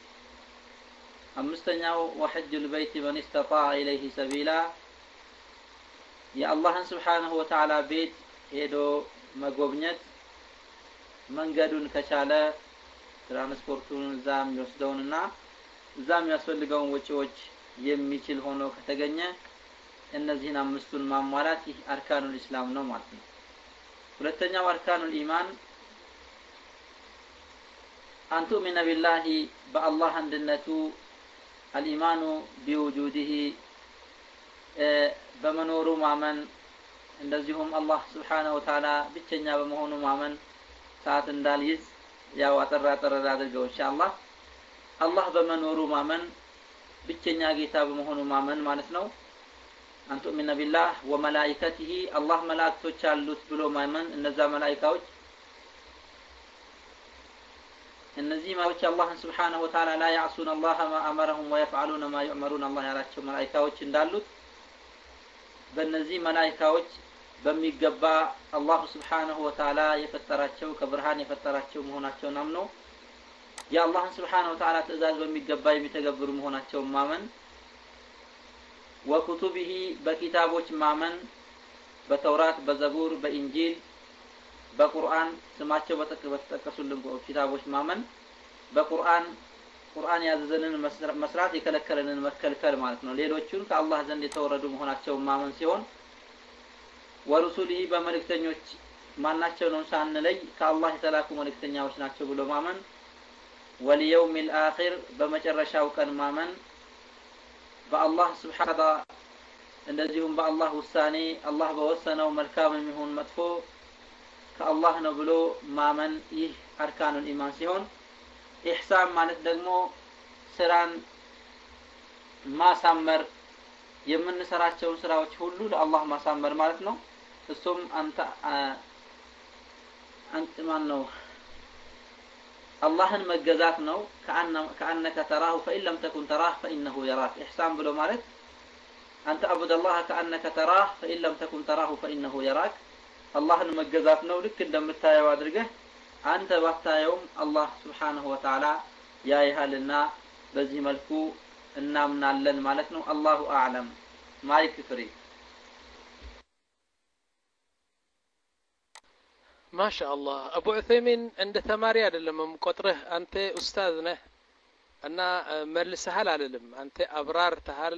አምስተኛው ወሐጅል በይት መን استطاع ኢለይሂ ሰቢላ የአላህን Subhanahu Wa Ta'ala ቤት ሄዶ መጎብኘት መንገዱን ከቻለ ትራንስፖርቱን እዛም ይወስደውንና እዛም ያስፈልገውን ወጪዎች የሚችል ሆኖ ከተገኘ እነዚህን አምስቱን ማሟላት ይህ አርካኑል ኢስላም ነው ማለት ነው። ሁለተኛው አርካኑል ኢማን አንቱ ሚነ ቢላሂ በአላህ አንድነቱ አልኢማኑ ቢውጁዲሂ በመኖሩ ማመን እንደዚሁም አላህ Subhanahu Wa Ta'ala ብቸኛ በመሆኑ ማመን ሰዓት እንዳልይዝ ያው አጠራ አጠራ አድርገው ኢንሻአላህ አላህ በመኖሩ ማመን ብቸኛ ጌታ በመሆኑ ማመን ማለት ነው። አንቱ ሚነ ቢላህ ወመላኢከቲሂ አላህ መላእክቶች አሉት ብሎ ማመን እነዛ መላእክቶች እነዚህ ማዎች አላህን Subhanahu Wa Ta'ala لا يعصون الله ما أمرهم ويفعلون ما يؤمرون الله ያላቸው መላእክቶች እንዳሉት በእነዚህ መላእክቶች በሚገባ አላህ Subhanahu Wa Ta'ala የፈጠራቸው ከብርሃን የፈጠራቸው መሆናቸውን አምኖ የአላህን Subhanahu Wa Ta'ala ትእዛዝ በሚገባ የሚተገብሩ መሆናቸውን ማመን ወኩቱቢሂ በኪታቦች ማመን በተውራት በዘቡር በኢንጂል በቁርአን ስማቸው በተጠቀሱልን ኪታቦች ማመን በቁርአን ቁርአን ያዘዘንን መስራት የከለከለንን መከልከል ማለት ነው። ሌሎቹን ከአላህ ዘንድ የተወረዱ መሆናቸውን ማመን ሲሆን ወሩሱሊሂ በመልእክተኞች ማናቸውንም ሳንለይ ከአላህ የተላኩ መልእክተኛዎች ናቸው ብሎ ማመን ወልየውሚል አኺር በመጨረሻው ቀን ማመን በአላህ Subhanahu Wa Ta'ala እንደዚሁም በአላህ ውሳኔ አላህ በወሰነው መልካም የሚሆን መጥፎ ከአላህ ነው ብሎ ማመን ይህ አርካኑል ኢማን ሲሆን ኢህሳን ማለት ደግሞ ስራን ማሳመር የምንሰራቸውን ስራዎች ሁሉ ለአላህ ማሳመር ማለት ነው። እሱም አንተ አንተ ማን ነው አላህን መገዛት ነው። ከአነ ከአነከ ተራሁ فإن لم تكن تراه فإنه يراك ኢህሳን ብሎ ማለት አንተ አብዱ አላህ ከአነከ ተራህ فإن لم تكن تراه فإنه يراك አላህን መገዛት ነው። ልክ እንደምታየው አድርገህ አንተ ባታየውም አላህ Subhanahu Wa Ta'ala ያይሃልና በዚህ መልኩ እናምናለን ማለት ነው። አላሁ አዕለም። ማይክ ፍሪ። ማሻአላህ አቡ ዑሰይሚን እንደ ተማሪ አይደለም ቆጥረህ አንተ ኡስታዝ ነህ እና መልሰሃል አይደለም አንተ አብራርተሃል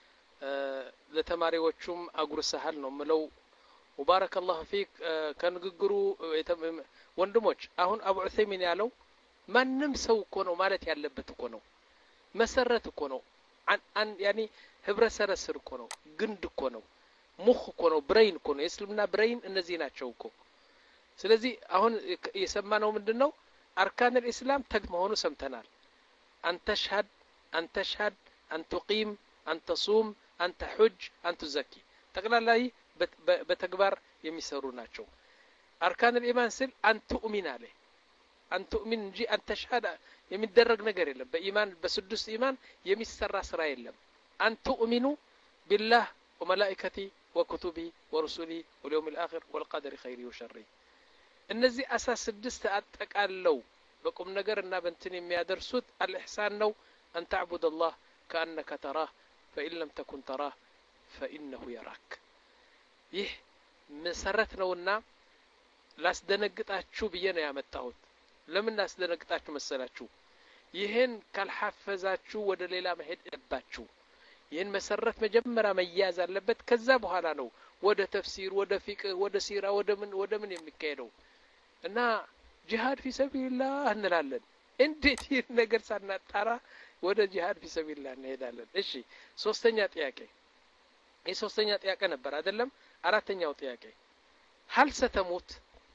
ለተማሪዎቹም አጉርሰሃል ነው ምለው وبارك الله فيك ከንግግሩ ወንድሞች አሁን አቡ ዑሰይሚን ያለው ማንም ሰው እኮ ነው ማለት ያለበት እኮ ነው መሰረት እኮ ነው አን ያኒ ህብረተሰብ እኮ ነው ግንድ እኮ ነው ሙኽ እኮ ነው ብሬን እኮ ነው የእስልምና ብሬን እነዚህ ናቸው እኮ ስለዚህ አሁን የሰማነው ምንድነው አርካን الاسلام ተግ መሆኑ ሰምተናል አንተ ሸሃድ አንተ ሸሃድ አንተ ቂም አንተ ሱም አንተ ሑጅ አንተ ዘኪ ጠቅላላይ በተግባር የሚሰሩ ናቸው አርካን الإيمان ስል አንተ ኡሚን አለ አንተ ኡሚን እንጂ አንተ ሸሃዳ የሚደረግ ነገር የለም በኢማን በስድስት ኢማን የሚሰራ ስራ የለም አንተ ኡሚኑ بالله وملائكته وكتبه ورسله واليوم الآخر والقدر خيره وشره እነዚህ አሳስ ስድስት አጠቃለው በቁም ነገርና በእንትን የሚያደርሱት الإحسان ነው أن تعبد الله كأنك تراه فإن لم تكن تراه فإنه يراك ይህ መሰረት ነውና ላስደነግጣችሁ ብዬ ነው ያመጣሁት ለምን ላስደነግጣችሁ መሰላችሁ ይሄን ካልሐፈዛችሁ ወደ ሌላ መሄድ አለባችሁ ይሄን መሰረት መጀመሪያ መያዝ አለበት ከዛ በኋላ ነው ወደ ተፍሲር ወደ ፊቅህ ወደ ሲራ ወደ ምን ወደ ምን የሚካሄደው እና ጂሃድ ፊ ሰቢልላህ እንላለን እንዴት ይሄን ነገር ሳናጣራ ወደ ጂሃድ ፊ ሰቢልላህ እንሄዳለን እሺ ሶስተኛ ጥያቄ ይህ ሶስተኛ ጥያቄ ነበር አይደለም አራተኛው ጥያቄ هل ستموت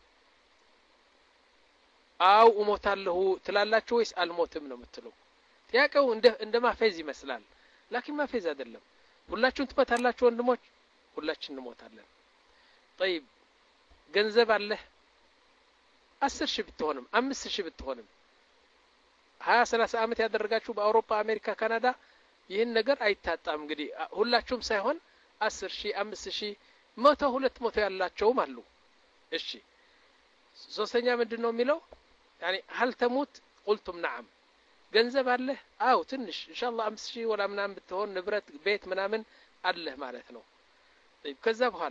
አው እሞታለሁ ትላላችሁ ወይስ አልሞትም ነው የምትሉ? ጥያቄው እንደ እንደማፈዝ ይመስላል ላኪን ማፈዝ አይደለም። ሁላችሁም ትሞታላችሁ ወንድሞች፣ ሁላችን እንሞታለን። طيب ገንዘብ አለ አስር ሺህ ብትሆንም አምስት ሺህ ብትሆንም ሀያ ሰላሳ አመት ያደረጋችሁ በአውሮፓ አሜሪካ ካናዳ ይህን ነገር አይታጣም። እንግዲህ ሁላችሁም ሳይሆን አስር ሺህ አምስት ሺህ መቶ ሁለት መቶ ያላቸውም አሉ። እሺ ሶስተኛ ምንድነው የሚለው يعني هل تموت قلتم نعم ገንዘብ አለ አው ትንሽ ኢንሻአላህ አምስት ሺህ ወላ ምናምን ብትሆን ንብረት ቤት ምናምን አለ ማለት ነው። طيب ከዛ በኋላ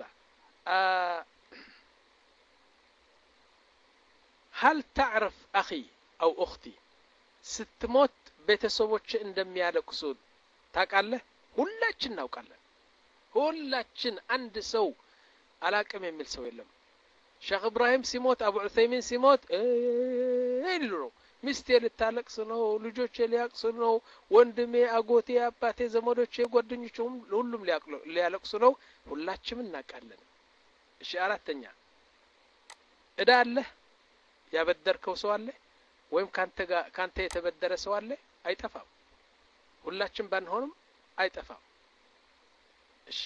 هل تعرف اخي او اختي ስትሞት ቤተሰቦች እንደሚያለቅሱ ታውቃለህ? ሁላችን እናውቃለን። ሁላችን አንድ ሰው አላቅም የሚል ሰው የለም። ሼክ ኢብራሂም ሲሞት አቡ ዑሰይሚን ሲሞት እይሉ ነው ሚስቴ ልታለቅስ ነው፣ ልጆቼ ሊያቅሱ ነው፣ ወንድሜ አጎቴ አባቴ ዘመዶቼ ጓደኞቼም ሁሉም ሊያለቅሱ ነው። ሁላችንም እናውቃለን። እሺ አራተኛ እዳ አለ ያበደርከው ሰው አለ ወይም ካንተ ጋር ካንተ የተበደረ ሰው አለ? አይጠፋም። ሁላችን ባንሆንም አይጠፋም። እሺ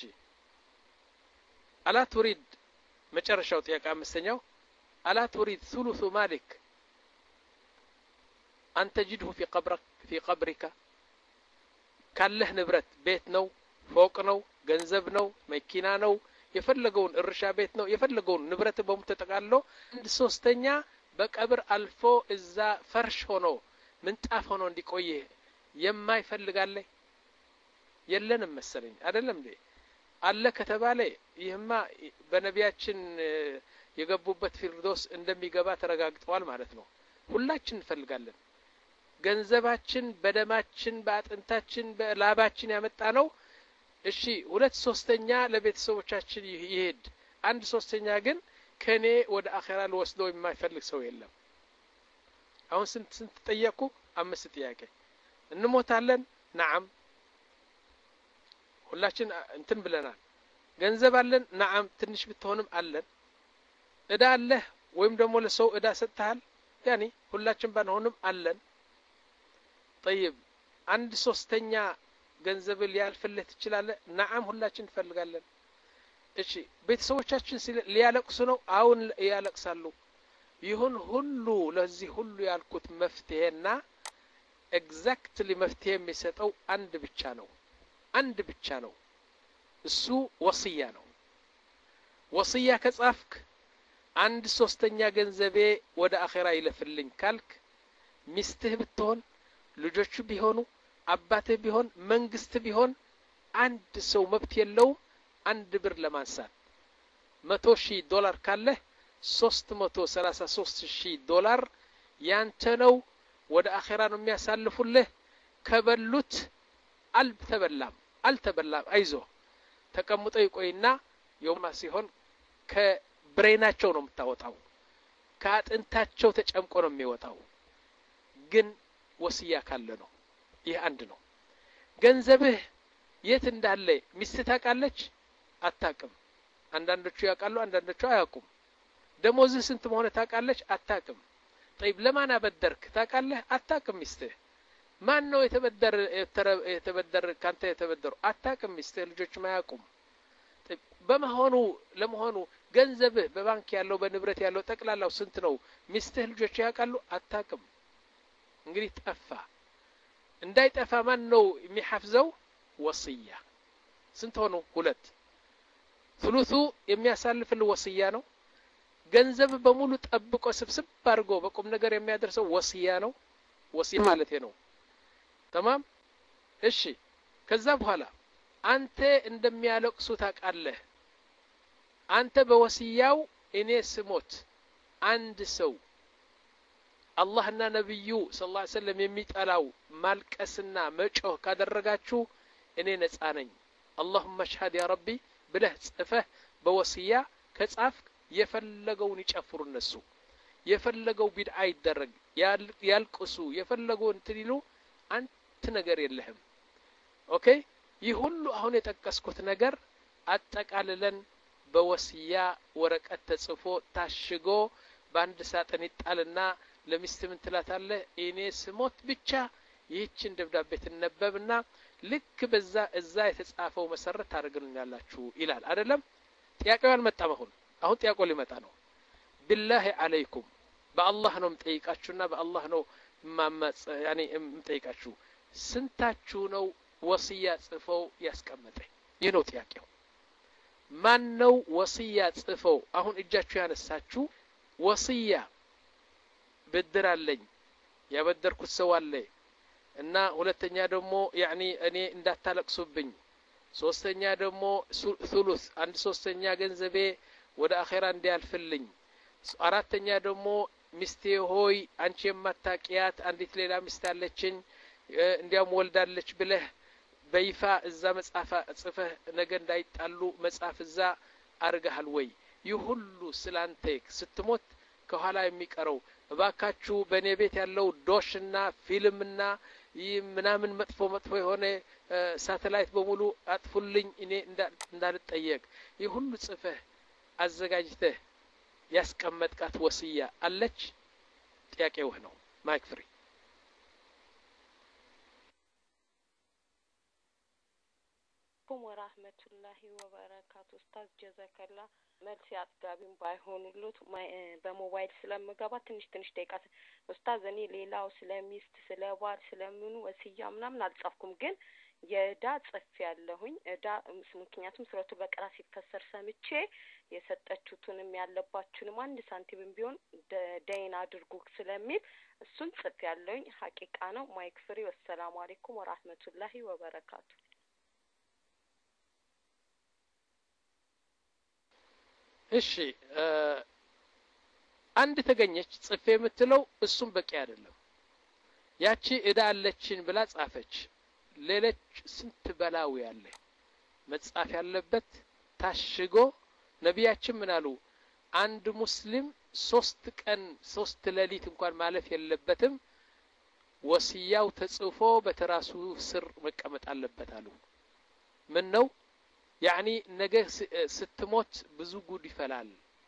አላ ትሪድ መጨረሻው ጥያቄ አምስተኛው አላ ትሪድ ثلث مالك أن تجده في قبرك في قبرك ካለህ ንብረት ቤት ነው፣ ፎቅ ነው፣ ገንዘብ ነው፣ መኪና ነው፣ የፈለገውን እርሻ ቤት ነው፣ የፈለገውን ንብረት በሙሉ ተጠቃሎ አንድ ሶስተኛ በቀብር አልፎ እዛ ፈርሽ ሆኖ ምንጣፍ ሆኖ እንዲቆይ የማይፈልጋለ የለንም መሰለኝ አይደለም እንዴ? አለ ከተባለ ይህማ በነቢያችን የገቡበት ፊርዶስ እንደሚገባ ተረጋግጧል ማለት ነው። ሁላችን እንፈልጋለን። ገንዘባችን በደማችን በአጥንታችን በላባችን ያመጣ ነው። እሺ ሁለት ሶስተኛ ለቤተሰቦቻችን ይሄድ፣ አንድ ሶስተኛ ግን ከኔ ወደ አኺራ ልወስደው የማይፈልግ ሰው የለም። አሁን ስንት ስንት ጠየቁ? አምስት ጥያቄ። እንሞታለን? ነዓም ሁላችን እንትን ብለናል። ገንዘብ አለን? ነዓም ትንሽ ብትሆንም አለን። እዳ አለ ወይም ደግሞ ለሰው እዳ ሰጥተሃል? ያኒ ሁላችን ባንሆንም አለን። طيب አንድ ሶስተኛ ገንዘብ ሊያልፍልህ ትችላለ? ነዓም ሁላችን እንፈልጋለን። እሺ ቤተሰቦቻችን ሊያለቅሱ ነው? አሁን ያለቅሳሉ። ይሁን ሁሉ ለዚህ ሁሉ ያልኩት መፍትሄና ኤግዛክትሊ መፍትሄ የሚሰጠው አንድ ብቻ ነው። አንድ ብቻ ነው። እሱ ወሲያ ነው። ወሲያ ከጻፍክ አንድ ሶስተኛ ገንዘቤ ወደ አኺራ ይለፍልኝ ካልክ ሚስትህ ብትሆን ልጆቹ ቢሆኑ አባትህ ቢሆን መንግስት ቢሆን አንድ ሰው መብት የለውም አንድ ብር ለማንሳት። መቶ ሺህ ዶላር ካለ ሶስት መቶ ሰላሳ ሶስት ሺህ ዶላር ያንተ ነው። ወደ አኺራ ነው የሚያሳልፉልህ። ከበሉት አልተበላም አልተበላም አይዞ ተቀምጦ ይቆይና የውማ ሲሆን ከብሬናቸው ነው የምታወጣው፣ ከአጥንታቸው ተጨምቆ ነው የሚወጣው። ግን ወሲያ ካለ ነው። ይህ አንድ ነው። ገንዘብህ የት እንዳለ ሚስትህ ታውቃለች? አታውቅም። አንዳንዶቹ ያውቃሉ፣ አንዳንዶቹ አያውቁም። ደሞዝህ ስንት መሆነ ታውቃለች? አታውቅም። طيب ለማን አበደርክ ታውቃለህ? አታውቅም። ሚስትህ ማን ነው የተበደረ የተበደረ ካንተ የተበደሩ? አታውቅም። ሚስትህ ልጆችም አያውቁም። በመሆኑ ለመሆኑ ገንዘብህ በባንክ ያለው በንብረት ያለው ጠቅላላው ስንት ነው? ሚስትህ ልጆች ያውቃሉ? አታውቅም። እንግዲህ ጠፋ። እንዳይጠፋ ማን ነው የሚሐፍዘው? ወሲያ። ስንት ሆኑ? ሁለት። ثلث የሚያሳልፍል ወሲያ ነው። ገንዘብ በሙሉ ጠብቆ ስብስብ አድርጎ በቁም ነገር የሚያደርሰው ወሲያ ነው። ወሲያ ማለት ነው። تمام እሺ ከዛ በኋላ አንተ እንደሚያለቅሱ ታውቃለህ። አንተ በወሲያው እኔ ስሞት አንድ ሰው አላህና ነብዩ ሰለላሁ ዐለይሂ ወሰለም የሚጠላው ማልቀስና መጮህ ካደረጋችሁ እኔ ነፃ ነኝ። اللهم اشهد يا ربي ብለህ ጽፈህ በወሲያ ከጻፍክ የፈለገውን ይጨፍሩ እነሱ፣ የፈለገው ቢድዓ ይደረግ፣ ያልቅሱ፣ የፈለገው እንትሊሉ አንተ ነገር የለህም። ኦኬ ይህ ሁሉ አሁን የጠቀስኩት ነገር አጠቃልለን በወስያ ወረቀት ተጽፎ ታሽጎ በአንድ ሳጥን ይጣልና ለሚስት ምን ትላታለህ? እኔ ስሞት ብቻ ይህችን ደብዳቤ ትነበብና ልክ በዛ እዛ የተጻፈው መሰረት ታደርግልኛላችሁ ይላል አይደለም? ጥያቄው አልመጣም። አሁን አሁን ጥያቄው ሊመጣ ነው። ቢላሂ አለይኩም በአላህ ነው የምጠይቃችሁና በአላህ ነው ማማጽ ያኔ የምጠይቃችሁ ስንታችሁ ነው ወስያ ጽፈው ያስቀመጠ? ይህ ነው ጥያቄው። ማን ነው ወስያ ጽፈው? አሁን እጃችሁ ያነሳችሁ ወስያ ብድር አለኝ ያበደርኩት ሰው አለ እና ሁለተኛ ደግሞ ያኒ እኔ እንዳታለቅሱብኝ፣ ሶስተኛ ደግሞ ሱሉስ አንድ ሶስተኛ ገንዘቤ ወደ አኺራ እንዲያልፍልኝ፣ አራተኛ ደግሞ ሚስቴ ሆይ አንቺ የማታቂያት አንዲት ሌላ ሚስት አለችኝ እንዲያም ወልዳለች ብለህ በይፋ እዛ መጻፍ ጽፈህ ነገ እንዳይጣሉ መጻፍ እዛ አርጋሃል ወይ? ይህ ሁሉ ስላንተ ስትሞት ከኋላ የሚቀረው እባካችሁ በእኔ ቤት ያለው ዶሽና ፊልምና ይህ ምናምን መጥፎ መጥፎ የሆነ ሳተላይት በሙሉ አጥፉልኝ እኔ እንዳልጠየቅ ይህ ሁሉ ጽፈህ አዘጋጅተህ ያስቀመጥካት ወስያ አለች? ጥያቄው ነው። ማይክ ፍሪ አለይኩም ወራህመቱላሂ ወበረካቱ። ኡስታዝ ጀዛከላ መልስ ያስጋቢም ባይሆኑሉት በሞባይል ስለምገባ ትንሽ ትንሽ ደቂቃ ኡስታዝ እኔ ሌላው ስለሚስት ስለባል ስለምኑ ወስያ ምናምን አልጻፍኩም፣ ግን የዳ ጽፍ ያለሁኝ እዳ ምክንያቱም ሱረቱ በቀራ ሲፈሰር ሰምቼ የሰጠችሁትንም ያለባችሁንም አንድ ሳንቲም ቢሆን ደይን አድርጉ ስለሚል እሱን ጽፍ ያለሁኝ ሐቂቃ ነው። ማይክ ፍሪ። ወሰላሙ አለይኩም ወራህመቱላሂ ወበረካቱ። እሺ አንድ ተገኘች ጽፌ የምትለው እሱም በቂ አይደለም። ያቺ እዳ አለችን ብላ ጻፈች። ሌሎች ስንት በላው ያለ መጻፍ ያለበት ታሽጎ ነቢያችን ምን አሉ? አንድ ሙስሊም ሶስት ቀን ሶስት ሌሊት እንኳን ማለፍ የለበትም ወስያው ተጽፎ በተራሱ ስር መቀመጥ አለበት አሉ። ምን ነው ያኒ ነገ ስትሞት ብዙ ጉድ ይፈላል።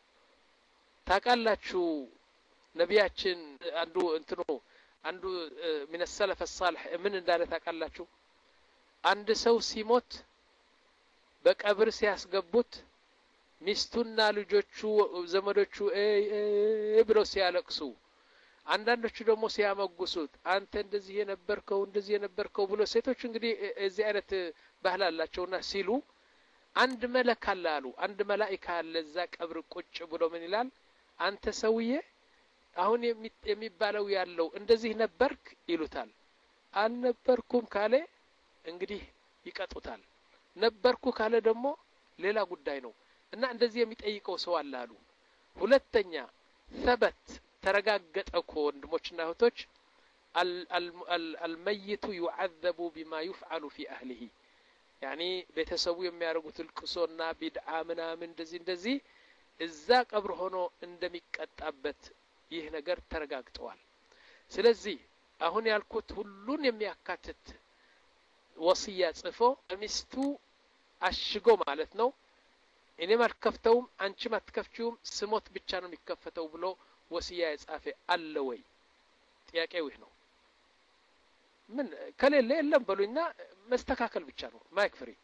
ታውቃላችሁ ነቢያችን አንዱ እንትኑ አንዱ من السلف الصالح ምን እንዳለ ታውቃላችሁ? አንድ ሰው ሲሞት በቀብር ሲያስገቡት ሚስቱና ልጆቹ ዘመዶቹ እ ብለው ሲያለቅሱ፣ አንዳንዶቹ ደግሞ ሲያመጉሱት አንተ እንደዚህ የነበርከው እንደዚህ የነበርከው ብሎ ሴቶች እንግዲህ እዚህ አይነት ባህል አላቸውና ሲሉ አንድ መለክ አለ አሉ። አንድ መላእክት አለ እዛ ቀብር ቁጭ ብሎ ምን ይላል? አንተ ሰውዬ አሁን የሚባለው ያለው እንደዚህ ነበርክ ይሉታል። አልነበርኩም ካለ እንግዲህ ይቀጡታል። ነበርኩ ካለ ደግሞ ሌላ ጉዳይ ነው እና እንደዚህ የሚጠይቀው ሰው አለ አሉ። ሁለተኛ ثبت ተረጋገጠ እኮ ወንድሞችና እህቶች الميت يعذب بما يفعل في أهله يعني ቤተሰቡ የሚያደርጉት ልቅሶና ቢድዓ ምናምን እንደዚህ እንደዚህ እዛ ቀብር ሆኖ እንደሚቀጣበት ይህ ነገር ተረጋግጧል። ስለዚህ አሁን ያልኩት ሁሉን የሚያካትት ወስያ ጽፎ ሚስቱ አሽጎ ማለት ነው። እኔም አልከፍተውም አንቺም አትከፍቺውም ስሞት ብቻ ነው የሚከፈተው ብሎ ወስያ የጻፈ አለ ወይ? ጥያቄው ይህ ነው። ምን ከሌለ የለም በሉኝና መስተካከል ብቻ ነው። ማይክ ፍሪ።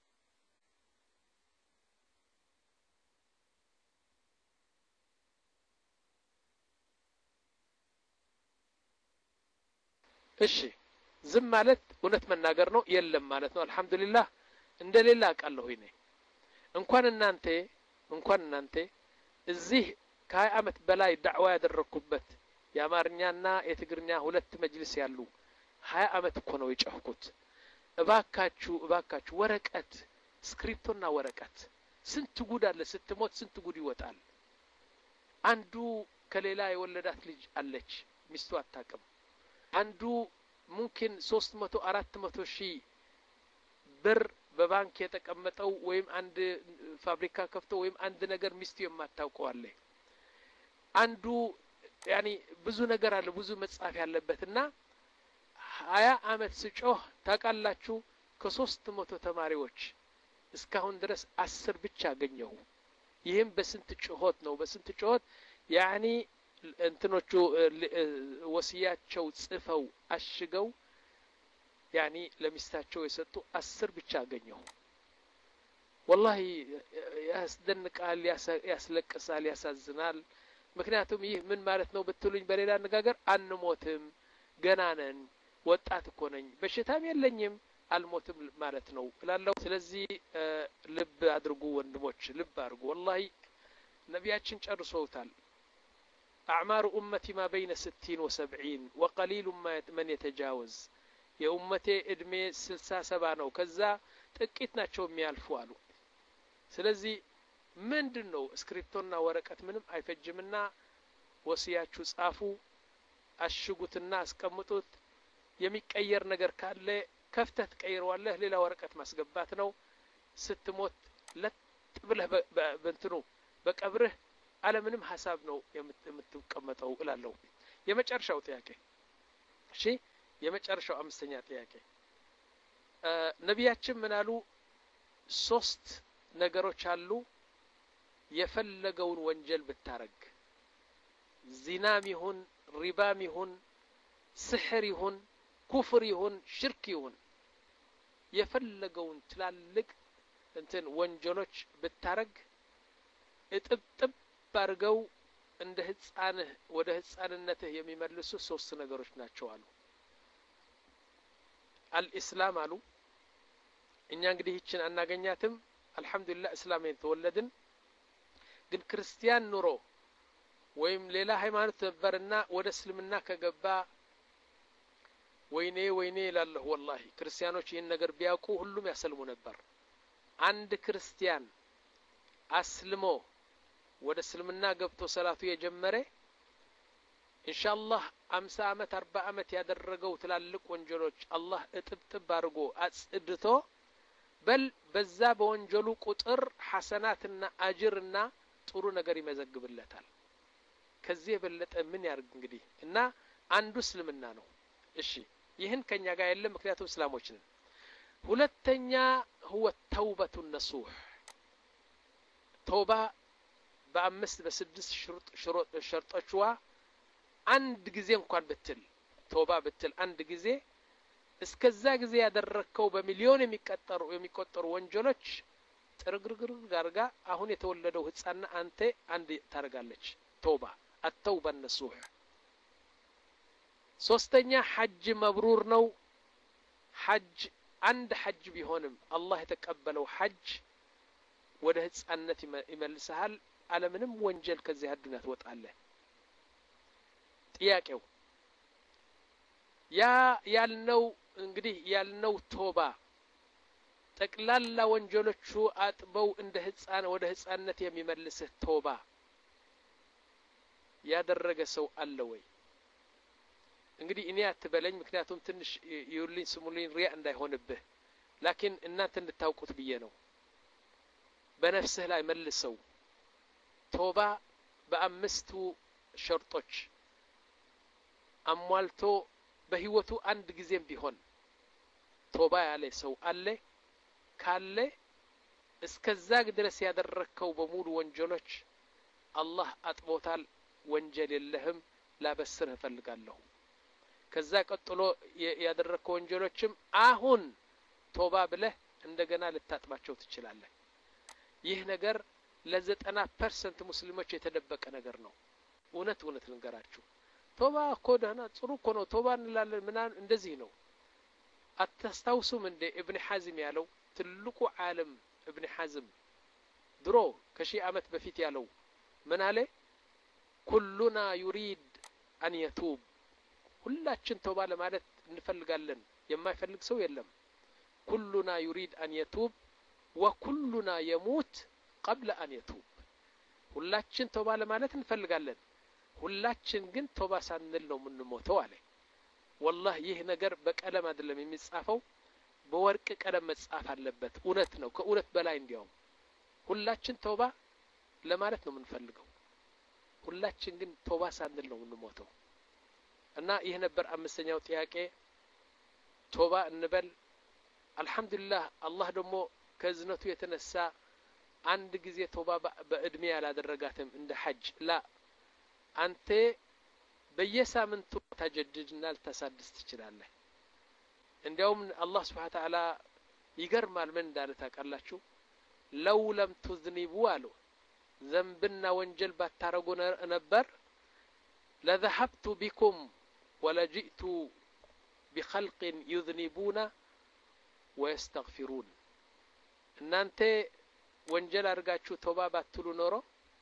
እሺ ዝም ማለት እውነት መናገር ነው። የለም ማለት ነው። አልহামዱሊላህ እንደሌላ አቃለሁ እኔ እንኳን እናንተ እንኳን እናንተ እዚህ ከሀያ አመት በላይ ዳዕዋ ያደረኩበት የአማርኛና የትግርኛ ሁለት መጅልስ ያሉ ሀያ አመት እኮ ነው የጨህኩት። እባካችሁ እባካችሁ ወረቀት ስክሪፕቶና ወረቀት ስንት ጉድ አለ። ስትሞት ስንት ጉድ ይወጣል። አንዱ ከሌላ የወለዳት ልጅ አለች ሚስቱ አታውቅም። አንዱ ሙምኪን ሶስት መቶ አራት መቶ ሺህ ብር በባንክ የተቀመጠው ወይም አንድ ፋብሪካ ከፍቶ ወይም አንድ ነገር ሚስቱ የማታውቀው አለ። አንዱ ያኒ ብዙ ነገር አለ ብዙ መጻፍ ያለበትና ሀያ አመት ስጮህ ታውቃላችሁ ከሶስት መቶ ተማሪዎች እስካሁን ድረስ አስር ብቻ አገኘሁ። ይህም በስንት ጩኸት ነው በስንት ጩኸት ያኒ እንትኖቹ ወሲያቸው ጽፈው አሽገው ያኒ ለሚስታቸው የሰጡ አስር ብቻ አገኘው والله ያስደንቃል ያስለቅሳል ያሳዝናል ምክንያቱም ይህ ምን ማለት ነው ብትሉኝ በሌላ አነጋገር አንሞትም ገና ነን ወጣት እኮ ነኝ በሽታም የለኝም አልሞትም ማለት ነው እላለሁ ስለዚህ ልብ አድርጉ ወንድሞች ልብ አድርጉ والله ነቢያችን ጨርሰውታል أعمار أمتي ما بين ستين وسبعين وقليل ما من يتجاوز يا أمتي إدمي سلسا سبانو كذا ጥቂት ናቸው የሚያልፉ አሉ ስለዚህ ምንድነው ስክሪፕቶና ወረቀት ምንም አይፈጅምና ወሲያችሁ ጻፉ አሽጉትና አስቀምጡት የሚቀየር ነገር ካለ ከፍተት ቀይረዋለህ ሌላ ወረቀት ማስገባት ነው ስትሞት ለጥ ብለህ በእንትኑ በቀብርህ አለ ምንም ሐሳብ ነው የምትቀመጠው እላለሁ የመጨረሻው ጥያቄ እሺ የመጨረሻው አምስተኛ ጥያቄ ነቢያችን ምን አሉ ሶስት ነገሮች አሉ የፈለገውን ወንጀል ብታረግ ዚናም ይሁን ሪባም ይሁን ስሕር ይሁን ኩፍር ይሁን ሽርክ ይሁን የፈለገውን ትላልቅ እንትን ወንጀሎች ብታረግ እጥብጥብ ባርገው እንደ ህፃንህ ወደ ህፃንነትህ የሚመልሱ ሶስት ነገሮች ናቸው አሉ አልኢስላም አሉ እኛ እንግዲህ ይችን አናገኛትም አልহামዱሊላህ እስላምን ተወለድን ግን ክርስቲያን ኑሮ ወይም ሌላ ሃይማኖት ነበርና ወደ እስልምና ከገባ ወይኔ ወይኔ ይላልሁ والله ክርስቲያኖች ይህን ነገር ቢያውቁ ሁሉም ያሰልሙ ነበር አንድ ክርስቲያን አስልሞ ወደ እስልምና ገብቶ ሰላቱ የጀመረ ኢንሻአላህ አምሳ አመት አርባ አመት ያደረገው ትላልቅ ወንጀሎች አላህ እጥብጥብ አድርጎ አጽድቶ በል በዛ በወንጀሉ ቁጥር ሐሰናትና አጅርና ጥሩ ነገር ይመዘግብለታል ከዚህ የበለጠ ምን ያርግ እንግዲህ እና አንዱ እስልምና ነው እሺ ይህን ከኛ ጋር የለም ምክንያቱም እስላሞች ነን ሁለተኛ هو التوبة النصوح توبة በአምስት በስድስት ሽሩጥ ሽሩጥ ሸርጦችዋ አንድ ጊዜ እንኳን ብትል توبة ብትል አንድ ጊዜ እስከዛ ጊዜ ያደረከው በሚሊዮን የሚቆጠሩ የሚቆጠሩ ወንጀሎች ጥርግርግር ጋርጋ አሁን የተወለደው ህፃና አንተ አንድ ታረጋለች توبة التوبة النصوح ሶስተኛ ሐጅ መብሩር ነው ሐጅ አንድ ሐጅ ቢሆንም አላህ የተቀበለው ሐጅ ወደ ህፃንነት ይመልሰሃል አለምንም ወንጀል ከዚህ አዱንያ ትወጣለህ ጥያቄው ያ ያልነው እንግዲህ ያልነው ቶባ ጠቅላላ ወንጀሎቹ አጥበው እንደ ህፃን ወደ ህፃንነት የሚመልስህ ቶባ ያደረገ ሰው አለ ወይ እንግዲህ እኔ አትበለኝ ምክንያቱም ትንሽ ይውልኝ ስሙልኝ ሪያ እንዳይሆንብህ ላኪን እናንተ እንድታውቁት ብዬ ነው በነፍስህ ላይ መልሰው ቶባ በአምስቱ ሸርጦች አሟልቶ በህይወቱ አንድ ጊዜም ቢሆን ቶባ ያለ ሰው አለ ካለ እስከዛ ድረስ ያደረከው በሙሉ ወንጀሎች አላህ አጥቦታል ወንጀል የለህም ላበስርህ ፈልጋለሁ ከዛ ቀጥሎ ያደረከው ወንጀሎችም አሁን ቶባ ብለህ እንደገና ልታጥባቸው ትችላለህ ይህ ነገር ለዘጠና ፐርሰንት ሙስሊሞች የተደበቀ ነገር ነው እውነት እውነት ልንገራችሁ ቶባ እኮ ደህና ጥሩ እኮ ነው ቶባ እንላለን ምናን እንደዚህ ነው አታስታውሱም እንደ ኢብኑ ሐዝም ያለው ትልቁ ዓለም ኢብኑ ሐዝም ድሮ ከሺህ አመት በፊት ያለው ምን አለ ኩሉና ዩሪድ አን የቱብ ሁላችን ቶባ ለማለት እንፈልጋለን የማይፈልግ ሰው የለም ኩሉና ዩሪድ አን የቱብ ወኩሉና የሙት قبل أن يتوب ሁላችን ቶባ ለማለት እንፈልጋለን ሁላችን ግን ቶባ ሳንል ነው የምንሞተው አለ والله ይህ ነገር በቀለም አይደለም የሚጻፈው በወርቅ ቀለም መጻፍ አለበት እውነት ነው ከእውነት በላይ እንዲያው ሁላችን ቶባ ለማለት ነው የምንፈልገው ሁላችን ግን ቶባ ሳንል ነው የምንሞተው እና ይህ ነበር አምስተኛው ጥያቄ ቶባ እንበል አልহামዱሊላህ አላህ ደግሞ ከዝነቱ የተነሳ አንድ ጊዜ ቶባ በእድሜ ያላደረጋትም እንደ ሐጅ ላ አንተ በየሳምንቱ ታጀድድና ልታሳድስ ትችላለህ። እንዲያውም አላህ Subhanahu Ta'ala ይገርማል ምን እንዳለ ታውቃላችሁ? ለው ለም ትዝኒቡ አሉ ዘንብና ወንጀል ባታረጉ ነበር ለذهبت بكم ولجئت بخلق يذنبون ويستغفرون እናንተ ወንጀል አድርጋችሁ ቶባ ባትሉ ኖሮ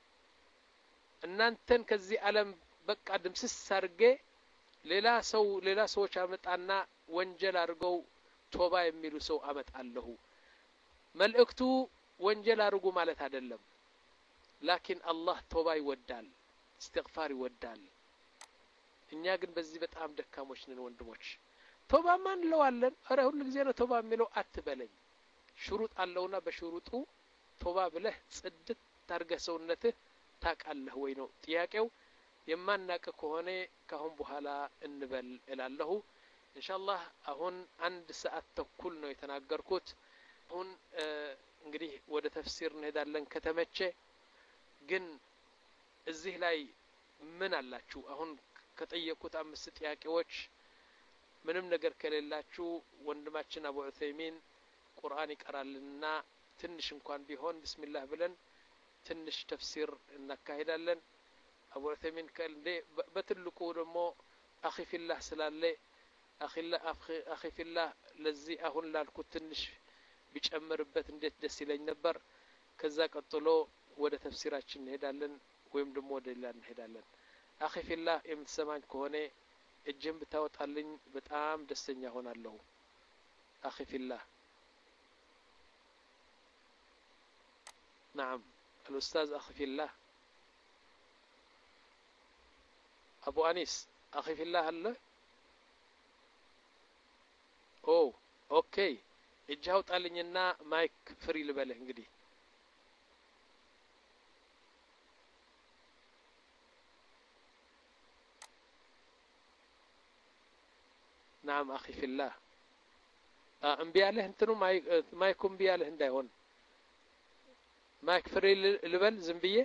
እናንተን ከዚህ ዓለም በቃ ድምስስ አድርጌ ሌላ ሰው ሌላ ሰዎች አመጣና ወንጀል አድርገው ቶባ የሚሉ ሰው አመጣለሁ። መልእክቱ ወንጀል አድርጉ ማለት አይደለም። ላኪን አላህ ቶባ ይወዳል፣ እስትግፋር ይወዳል። እኛ ግን በዚህ በጣም ደካሞች ነን ወንድሞች። ቶባ ማን ለዋለን? አረ ሁሉ ጊዜ ነው ቶባ የሚለው አትበለኝ። ሽሩጥ አለውና በሽሩጡ ቶባ ብለህ ጽድት ታርገህ ሰውነትህ ታቃለህ ወይ ነው ጥያቄው። የማናቀ ከሆነ ካሁን በኋላ እንበል እላለሁ። ኢንሻአላህ አሁን አንድ ሰዓት ተኩል ነው የተናገርኩት። አሁን እንግዲህ ወደ ተፍሲር እንሄዳለን ከተመቸ። ግን እዚህ ላይ ምን አላችሁ? አሁን ከጠየቁት አምስት ጥያቄዎች ምንም ነገር ከሌላችሁ ወንድማችን አቡ ዑሰይሚን ቁርአን ይቀራልና ትንሽ እንኳን ቢሆን ቢስሚላህ ብለን ትንሽ ተፍሲር እናካሂዳለን። አቡ ዑሰይሚን ከልዴ በትልቁ ደግሞ አኺ ፊላህ ስላለ አኺላ አኺ ፊላህ ለዚህ አሁን ላልኩት ትንሽ ቢጨምርበት እንዴት ደስ ይለኝ ነበር። ከዛ ቀጥሎ ወደ ተፍሲራችን እንሄዳለን ወይም ደግሞ ወደ ሌላ እንሄዳለን። አኺ ፊላህ የምትሰማኝ ከሆነ እጅን ብታወጣልኝ በጣም ደስተኛ ሆናለሁ። አኺ ፊላህ نعم الأستاذ أخي في الله أبو أنيس أخي في الله هلا أوه أوكي إجهاو تعلنينا مايك فري لباله انقدي نعم أخي في الله انبياله انتنو مايكم بياله انداي هون مايك فري لبل زنبيه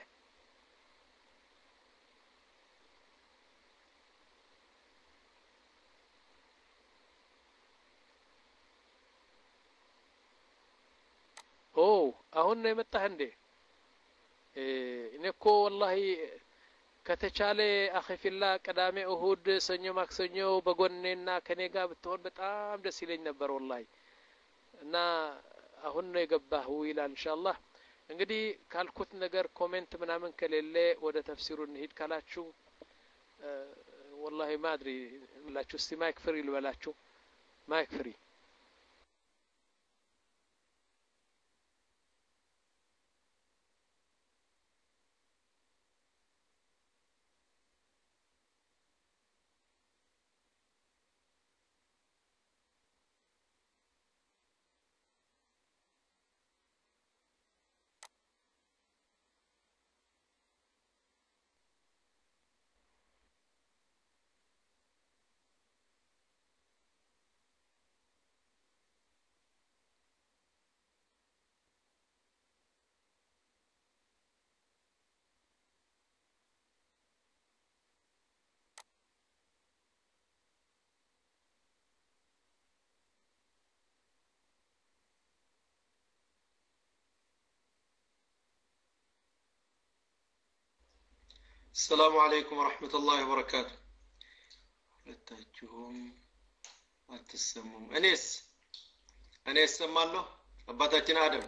اوه አሁን ነው የመጣህ እንዴ? እኔ እኮ ወላሂ ከተቻለ አኺ ፊላ ቅዳሜ እሁድ ሰኞ ማክሰኞ በጎኔና ከኔ ጋር ብትሆን በጣም ደስ ይለኝ ነበር ወላሂ። እና አሁን ነው የገባህ ይላል ኢንሻአላህ። እንግዲህ ካልኩት ነገር ኮሜንት ምናምን ከሌለ ወደ ተፍሲሩ እንሂድ ካላችሁ ወላሂ ማድሪ ላችሁ እስቲ ማይክ ፍሪ ልበላችሁ። ማይክ ፍሪ السلام عليكم ورحمة الله وبركاته. لتاجهم التسمم أنيس أنيس سمالله أباتاتنا آدم.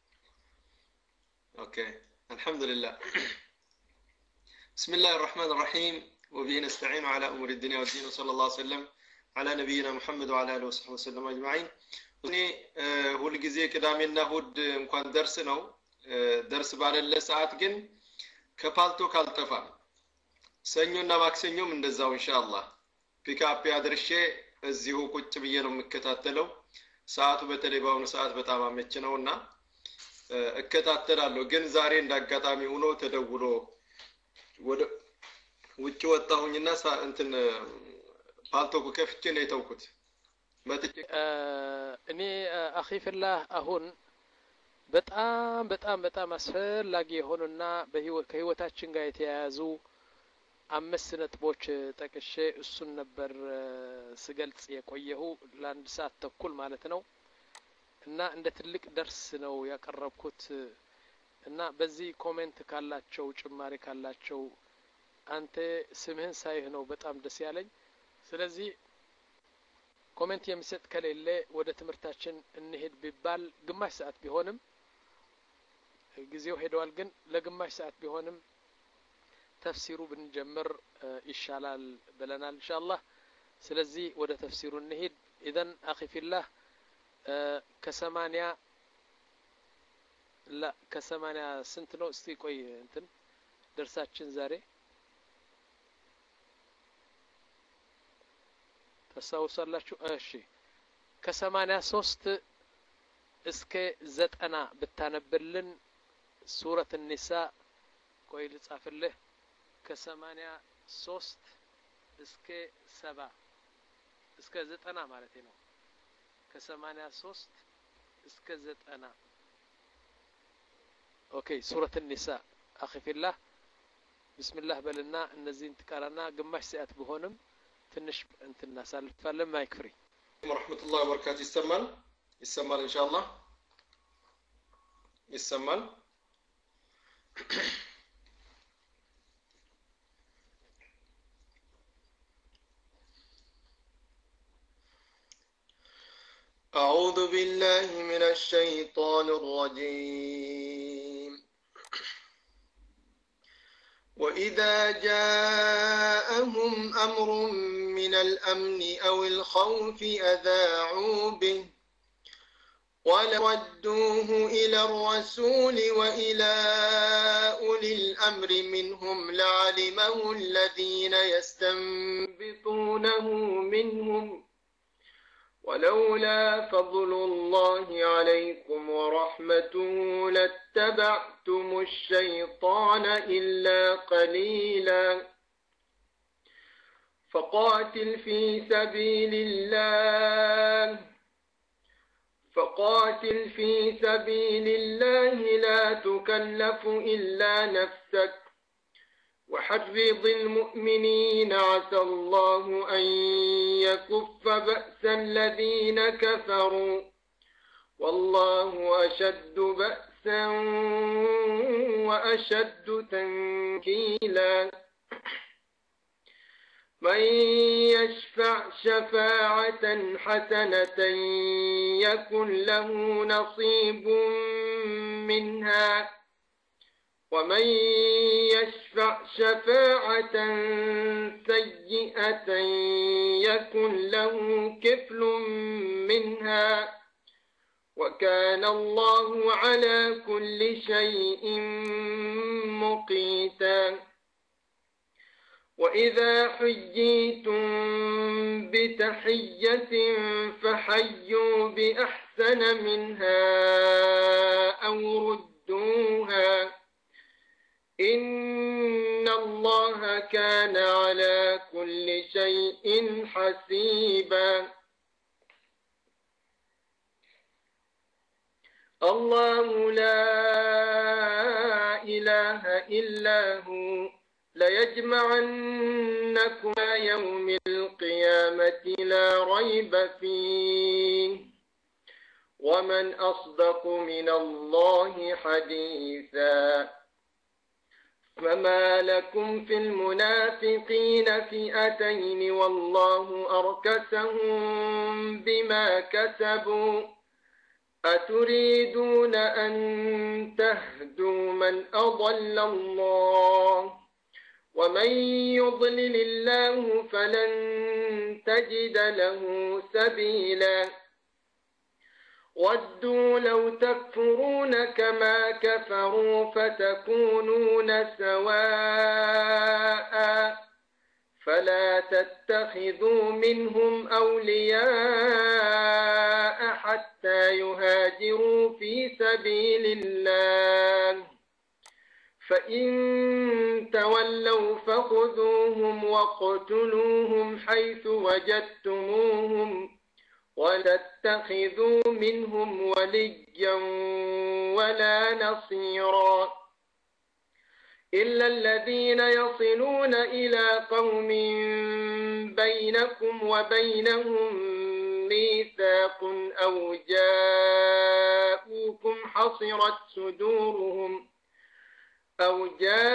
أوكي الحمد لله. بسم الله الرحمن الرحيم وبه نستعين على أمور الدنيا والدين وصلى الله وسلم على نبينا محمد وعلى آله وصحبه وسلم أجمعين. እኔ ሁል ጊዜ ቅዳሜና እሁድ እንኳን ደርስ ነው ደርስ ባለለ ሰዓት ግን ከፓልቶ ካልጠፋ ሰኞና ማክሰኞም እንደዛው ኢንሻአላህ ፒክአፕ ያድርሼ እዚሁ ቁጭ ብዬ ነው የምከታተለው። ሰዓቱ በተለይ በአሁኑ ሰዓት በጣም አመች ነውና እከታተላለሁ። ግን ዛሬ እንዳጋጣሚ ሆኖ ተደውሎ ወደ ውጭ ወጣሁኝና እንትን ፓልቶ ከፍቼ ነው የተውኩት። መጥቼ እኔ አኺ ፊላህ አሁን በጣም በጣም በጣም አስፈላጊ የሆኑና ከህይወታችን ጋር የተያያዙ አምስት ነጥቦች ጠቅሼ እሱን ነበር ስገልጽ የቆየሁ ለአንድ ሰዓት ተኩል ማለት ነው። እና እንደ ትልቅ ደርስ ነው ያቀረብኩት። እና በዚህ ኮሜንት ካላቸው ጭማሪ ካላቸው አንተ ስምህን ሳይህ ነው በጣም ደስ ያለኝ። ስለዚህ ኮሜንት የሚሰጥ ከሌለ ወደ ትምህርታችን እንሄድ ቢባል ግማሽ ሰዓት ቢሆንም ጊዜው ሄደዋል፣ ግን ለግማሽ ሰዓት ቢሆንም ተፍሲሩ ብንጀምር ይሻላል ብለናል ኢንሻአላህ። ስለዚህ ወደ ተፍሲሩ እንሄድ። ኢዘን አኺ ፊላህ ከሰማንያ لا ከሰማንያ ስንት ነው? እስቲ ቆይ እንትን ደርሳችን ዛሬ ተሳውሳላችሁ? እሺ ከሰማንያ ሶስት እስከ ዘጠና ብታነብልን ሱረት النሳ ቆይ ልጻፍልህ። ከሰማንያ ሶስት እስከ ሰባ እስከ ዘጠና ማለት ነው። ከሰማንያ ሶስት እስከ ዘጠና اوكي سورة النساء اخي في الله بسم الله بلنا እነዚህን ትቀራና ግማሽ ሰዓት ቢሆንም ትንሽ እንትን እናሳልፋለን። ማይክፍሪ ورحمة الله وبركاته يسمال يسمال ان شاء الله يسمال أعوذ بالله من الشيطان الرجيم. وإذا جاءهم أمر من الأمن أو الخوف أذاعوا به ولردوه إلى الرسول وإلى أولي الأمر منهم لعلمه الذين يستنبطونه منهم ولولا فضل الله عليكم ورحمته لاتبعتم الشيطان إلا قليلا فقاتل في سبيل الله فقاتل في سبيل الله لا تكلف إلا نفسك وحرض المؤمنين عسى الله أن يكف بأس الذين كفروا والله أشد بأسا وأشد تنكيلا من يشفع شفاعة حسنة يكن له نصيب منها ومن يشفع شفاعة سيئة يكن له كفل منها وكان الله على كل شيء مقيتا وإذا حييتم بتحية فحيوا بأحسن منها أو ردوها إن الله كان على كل شيء حسيبا الله لا إله إلا هو ليجمعنكم يوم القيامة لا ريب فيه ومن أصدق من الله حديثا فما لكم في المنافقين فئتين والله أركسهم بما كسبوا أتريدون أن تهدوا من أضل الله ومن يضلل الله فلن تجد له سبيلا ودوا لو تكفرون كما كفروا فتكونون سواء فلا تتخذوا منهم أولياء حتى يهاجروا في سبيل الله فإن تولوا فخذوهم واقتلوهم حيث وجدتموهم ولا تتخذوا منهم وليا ولا نصيرا إلا الذين يصلون إلى قوم بينكم وبينهم ميثاق أو جاءوكم حصرت صدورهم أو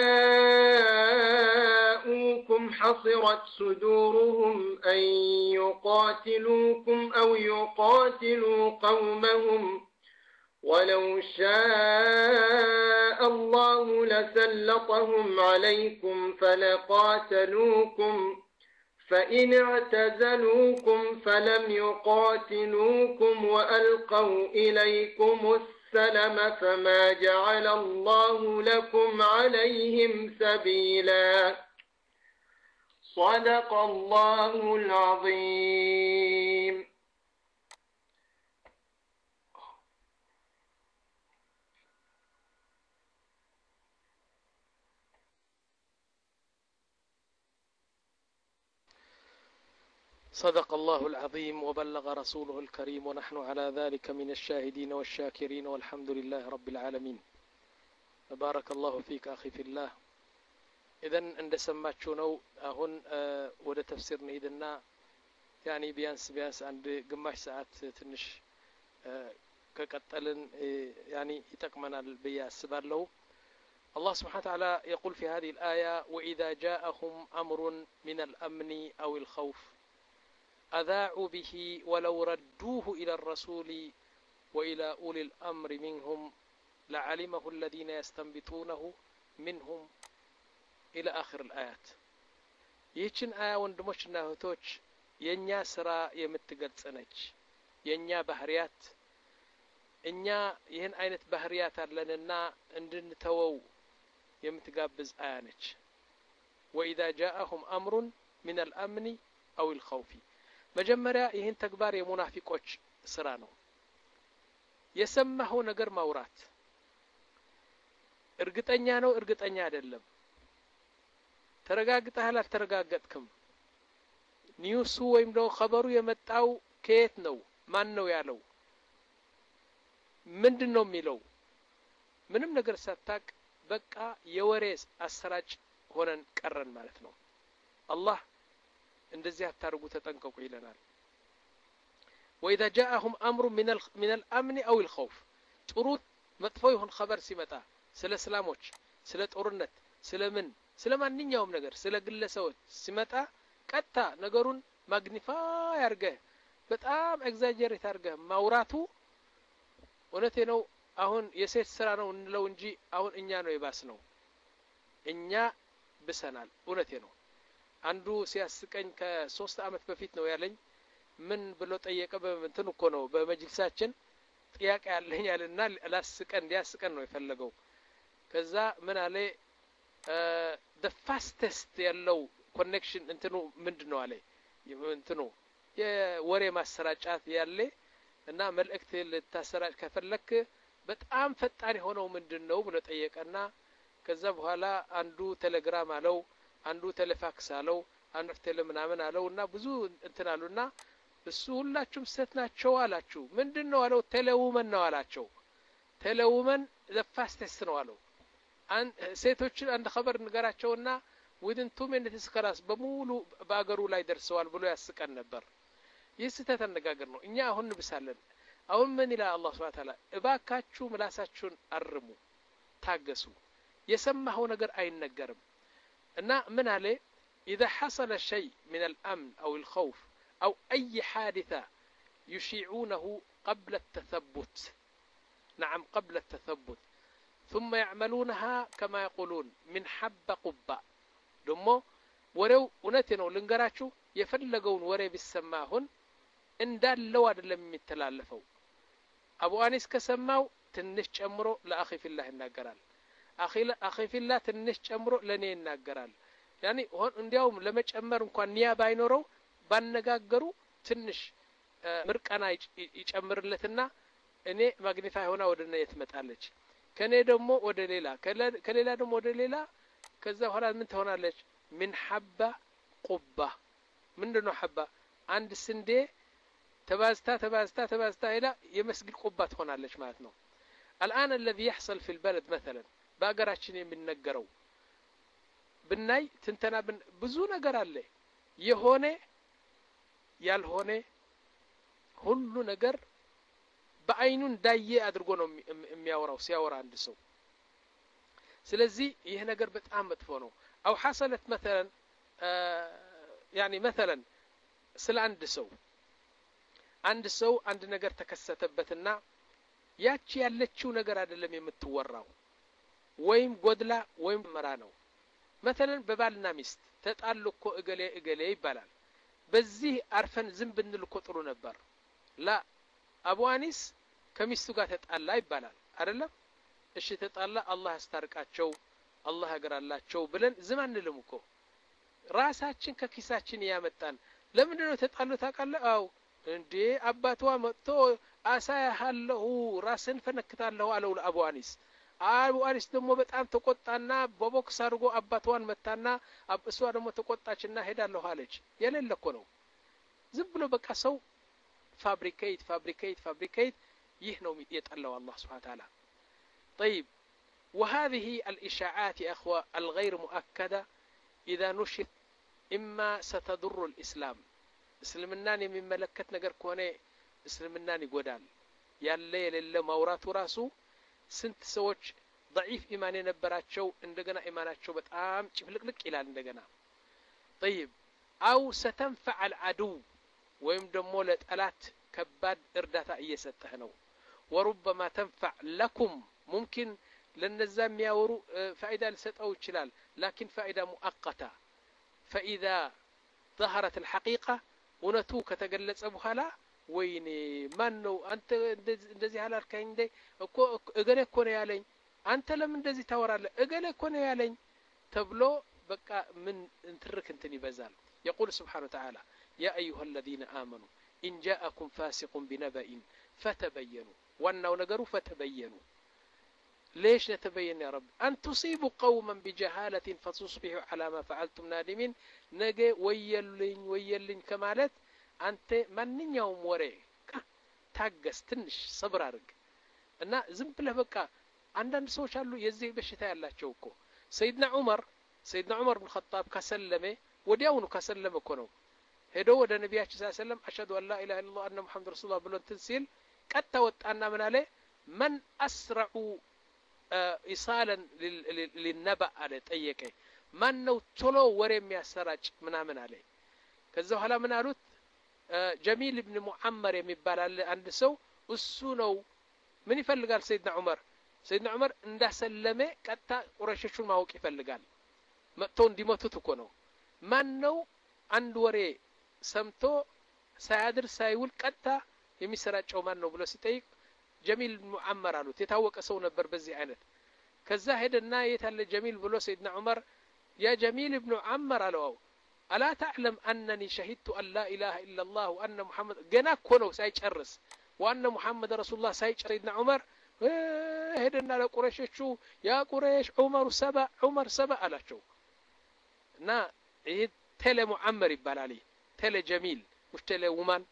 جاءوكم حصرت صدورهم أن يقاتلوكم أو يقاتلوا قومهم ولو شاء الله لسلطهم عليكم فلقاتلوكم فإن اعتزلوكم فلم يقاتلوكم وألقوا إليكم السلم فما جعل الله لكم عليهم سبيلا صدق الله العظيم. صدق الله العظيم وبلغ رسوله الكريم ونحن على ذلك من الشاهدين والشاكرين والحمد لله رب العالمين. بارك الله فيك أخي في الله. إذن عند سماتشو نو أهون أه وده تفسير نيدنا يعني بيانس بيانس عند قماش ساعات تنش أه كقتلن أه يعني يتقمن البياس سبار له. الله سبحانه وتعالى يقول في هذه الآية وإذا جاءهم أمر من الأمن أو الخوف أذاعوا به ولو ردوه إلى الرسول وإلى أولي الأمر منهم لعلمه الذين يستنبطونه منهم إلى آخر الآيات. يهችን آية ወንድሞችና እህቶች የኛ ስራ የምትገልጽ ነች። የኛ ባህሪያት እኛ ይህን አይነት ባህሪያት አለንና እንድንተወው የምትጋብዝ آية ነች። وإذا جاءهم أمر من الأمن أو الخوف መጀመሪያ ይህን ተግባር የሙናፊቆች ስራ ነው። የሰማኸው ነገር ማውራት እርግጠኛ ነው እርግጠኛ አይደለም፣ ተረጋግጠሃል አልተረጋገጥክም፣ ኒውሱ ወይም ደግሞ ኸበሩ የመጣው ከየት ነው፣ ማን ነው ያለው፣ ምንድነው የሚለው፣ ምንም ነገር ሳታቅ በቃ የወሬ አሰራጭ ሆነን ቀረን ማለት ነው። አላህ እንደዚህ አታርጉ ተጠንቀቁ ይለናል። وإذا جاءهم أمر من من الأمن أو الخوف ጥሩ መጥፎ ይሁን ኸበር ሲመጣ ስለ እስላሞች ስለ ጦርነት ስለ ምን ስለ ማንኛውም ነገር ስለ ግለሰቦች ሲመጣ ቀጥታ ነገሩን ማግኒፋይ አድርገህ በጣም ኤግዛጀሬት አድርገህ ማውራቱ እውነቴ ነው አሁን የሴት ስራ ነው እንለው እንጂ አሁን እኛ ነው የባስ ነው፣ እኛ ብሰናል። እውነቴ ነው። አንዱ ሲያስቀኝ ከሶስት አመት በፊት ነው ያለኝ። ምን ብሎ ጠየቀ? በእንትን እኮ ነው በመጅልሳችን ጥያቄ ያለኝ አለና ላስቀን ሊያስቀን ነው የፈለገው። ከዛ ምን አለ the fastest ያለው ኮኔክሽን እንትኑ ምንድነው አለ እንትኑ የወሬ ማሰራጫት ያለ እና መልእክት ልታሰራጭ ከፈለክ በጣም ፈጣን የሆነው ምንድነው ብሎ ጠየቀና ከዛ በኋላ አንዱ ቴሌግራም አለው፣ አንዱ ቴሌፋክስ አለው፣ አንዱ ቴሌምናምን አለውና ብዙ እንትን አሉና እሱ ሁላችሁም ሴት ናቸው አላችሁ። ምንድነው አለው? ቴሌውመን ነው አላቸው። ቴሌውመን the fastest ነው አለው። አን ሴቶችን አንድ ኸበር ንገራቸውና within two minutes ከራስ በሙሉ በአገሩ ላይ ደርሰዋል ብሎ ያስቀን ነበር። ይህ ስህተት አነጋገር ነው። እኛ አሁን እንብሳለን። አሁን ምን ይላል አላህ Subhanahu Wa Ta'ala? እባካችሁ ምላሳችሁን አርሙ፣ ታገሱ። የሰማኸው ነገር አይነገርም እና ምን አለ إذا حصل شيء من الأمن أو الخوف أو أي حادثة يشيعونه قبل التثبت، نعم قبل التثبت، ثم يعملونها كما يقولون من حب قبة دمو ورو ونتنو لنقراتشو يفلقون وري بالسماهن إن دال لو أدلم يتلالفوا. أبو أنيس كسماو تنش أمرو لأخي في الله الناقرال، أخي, أخي في الله تنش أمرو لني الناقرال. يعني هون اندياوم لما يجمر እንኳን ኒያባ አይኖረው ባነጋገሩ ትንሽ ምርቃና ይጨምርለትና እኔ ማግኒፋይ ሆና ወደነ የትመጣለች፣ ከኔ ደግሞ ወደ ሌላ ከሌላ ደግሞ ወደ ሌላ። ከዛ በኋላ ምን ትሆናለች? ምን ሐባ ቁባ። ምንድነው ሐባ? አንድ ስንዴ ተባዝታ ተባዝታ ተባዝታ ሄዳ የመስጊድ ቁባ ትሆናለች ማለት ነው። الآن الذي يحصل في البلد مثلا በአገራችን የሚነገረው ብናይ ትንተና ብዙ ነገር አለ የሆነ ያልሆነ ሁሉ ነገር በአይኑ እንዳየ አድርጎ ነው የሚያወራው ሲያወራ አንድ ሰው ስለዚህ ይሄ ነገር በጣም መጥፎ ነው او حصلت مثلا يعني مثلا ስለ አንድ ሰው አንድ ሰው አንድ ነገር ተከሰተበትና ያቺ ያለችው ነገር አይደለም የምትወራው ወይም ጎድላ ወይም መራ ነው مثلا በባልና ሚስት ተጣሉ እኮ እገሌ እገሌ ይባላል በዚህ አርፈን ዝም ብንል እኮ ጥሩ ነበር ላ አቡ አኒስ ከሚስቱ ጋር ተጣላ ይባላል አይደለም እሺ ተጣላ አላህ ያስታርቃቸው አላህ ያግራላቸው ብለን ዝም አንልም እኮ ራሳችን ከኪሳችን ያመጣን ለምንድን ነው ተጣሉ ታውቃለህ አው እንዴ አባቷ መጥቶ አሳያለሁ ራስን ፈነክታለሁ አለው ለአቡ አኒስ አቡ አኒስ ደግሞ በጣም ተቆጣና በቦክስ አድርጎ አባቷን መታና እሷ ደግሞ ተቆጣችና ሄዳለሁ አለች የሌለ እኮ ነው ዝም ብሎ በቃ ሰው ፋብሪኬት ፋብሪኬት ፋብሪኬት ይህ ነው የጠላው አላህ Subhanahu Ta'ala طيب وهذه الإشاعات يا أخوة الغير مؤكدة إذا نشر إما ستضر الإسلام እስልምናን የሚመለከት ነገር ከሆነ እስልምናን ይጎዳል ያለ የሌለ ማውራቱ ራሱ ስንት ሰዎች ضعيف ኢማን የነበራቸው እንደገና ኢማናቸው በጣም ጭፍልቅልቅ ይላል እንደገና طيب او ستنفع العدو ወይም ደግሞ ለጠላት ከባድ እርዳታ እየሰጠህ ነው وربما تنفع لكم ممكن ለነዛ የሚያወሩ ፋይዳ ሊሰጠው ይችላል لكن فائده مؤقته فاذا ظهرت الحقيقه እውነቱ ከተገለጸ በኋላ ወይኔ ማን ነው አንተ እንደዚህ አላልከኝ እንዴ እኮ እገሌ እኮ ነው ያለኝ አንተ ለምን እንደዚህ ታወራለህ እገሌ እኮ ነው ያለኝ ተብሎ በቃ ምን እንትርክ እንትን ይበዛል يقول سبحانه وتعالى يا ايها الذين امنوا ان جاءكم فاسق بنبأ فتبينوا وانه ነገሩ فتبينوا ليش نتبين يا رب أن تصيبوا قوما بجهالة فتصبحوا على ما فعلتم نادمين نجي ويلين ويلين كمالت أنت من يوم وري ታገስ ትንሽ صبر አድርግ እና ዝም ብለህ በቃ አንዳንድ ሰዎች አሉ የዚህ በሽታ ያላቸው እኮ ሰይድና ዑመር ሰይድና ዑመር ኢብኑ ኸጣብ ከሰለመ ወዲያውኑ ከሰለመ እኮ ነው ሄዶ ወደ ነብያችን ሰለላሁ ዐለይሂ ወሰለም አሽሀዱ አን ላ ኢላሃ ኢላላህ ወአነ ሙሐመድ ረሱሉላህ ብሎ እንትን ሲል ቀጥታ ወጣና ምን አለ من أسرع إيصالا للنبأ على طيقه من نو تلو وري የሚያሰራጭ ምናምን አለ ከዛ በኋላ ምን አሉት ጀሚል ኢብኑ ሙሐመር የሚባል አለ አንድ ሰው እሱ ነው ምን ይፈልጋል ሰይድና ዑመር ሰይድና ዑመር እንዳሰለመ ቀጥታ ቁረይሾቹን ማወቅ ይፈልጋል መጥቶ እንዲመቱት እኮ ነው ማን ነው አንድ ወሬ ሰምቶ ሳያድር ሳይውል ቀጥታ የሚሰራጨው ማን ነው ብሎ ሲጠይቅ ጀሚል ሙሐመር አሉት የታወቀ ሰው ነበር በዚህ አይነት ከዛ ሄደና የታለ ጀሚል ብሎ ሰይድና ዑመር ያ ጀሚል ኢብኑ ዑመር አለው አላ تعلم انني شهدت ان لا اله الا الله وان محمد ገና እኮ ነው ሳይጨርስ وان محمد رسول الله ሳይጨርስ ሰይድና ዑመር ሄደና ለቁረይሾቹ ያ ቁረይሽ ዑመር ሰባ ዑመር ሰባ አላቸው እና ይሄ ቴሌ ሙሐመር ይባላል ቴሌ ጀሚል مش ቴሌ ውማን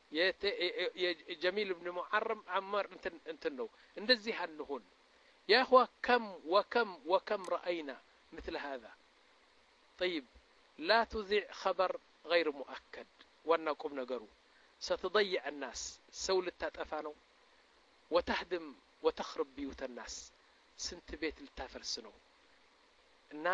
የጀሚል ኢብኑ ሙሐረም عمر እንትን እንትን ነው እንደዚህ አንሆን يا اخوه كم وكم وكم راينا مثل هذا طيب لا تذيع خبر غير مؤكد ونقوم نغرو ستضيع الناس سول التطفانو وتهدم وتخرب بيوت الناس سنت بيت التافرس ነው እና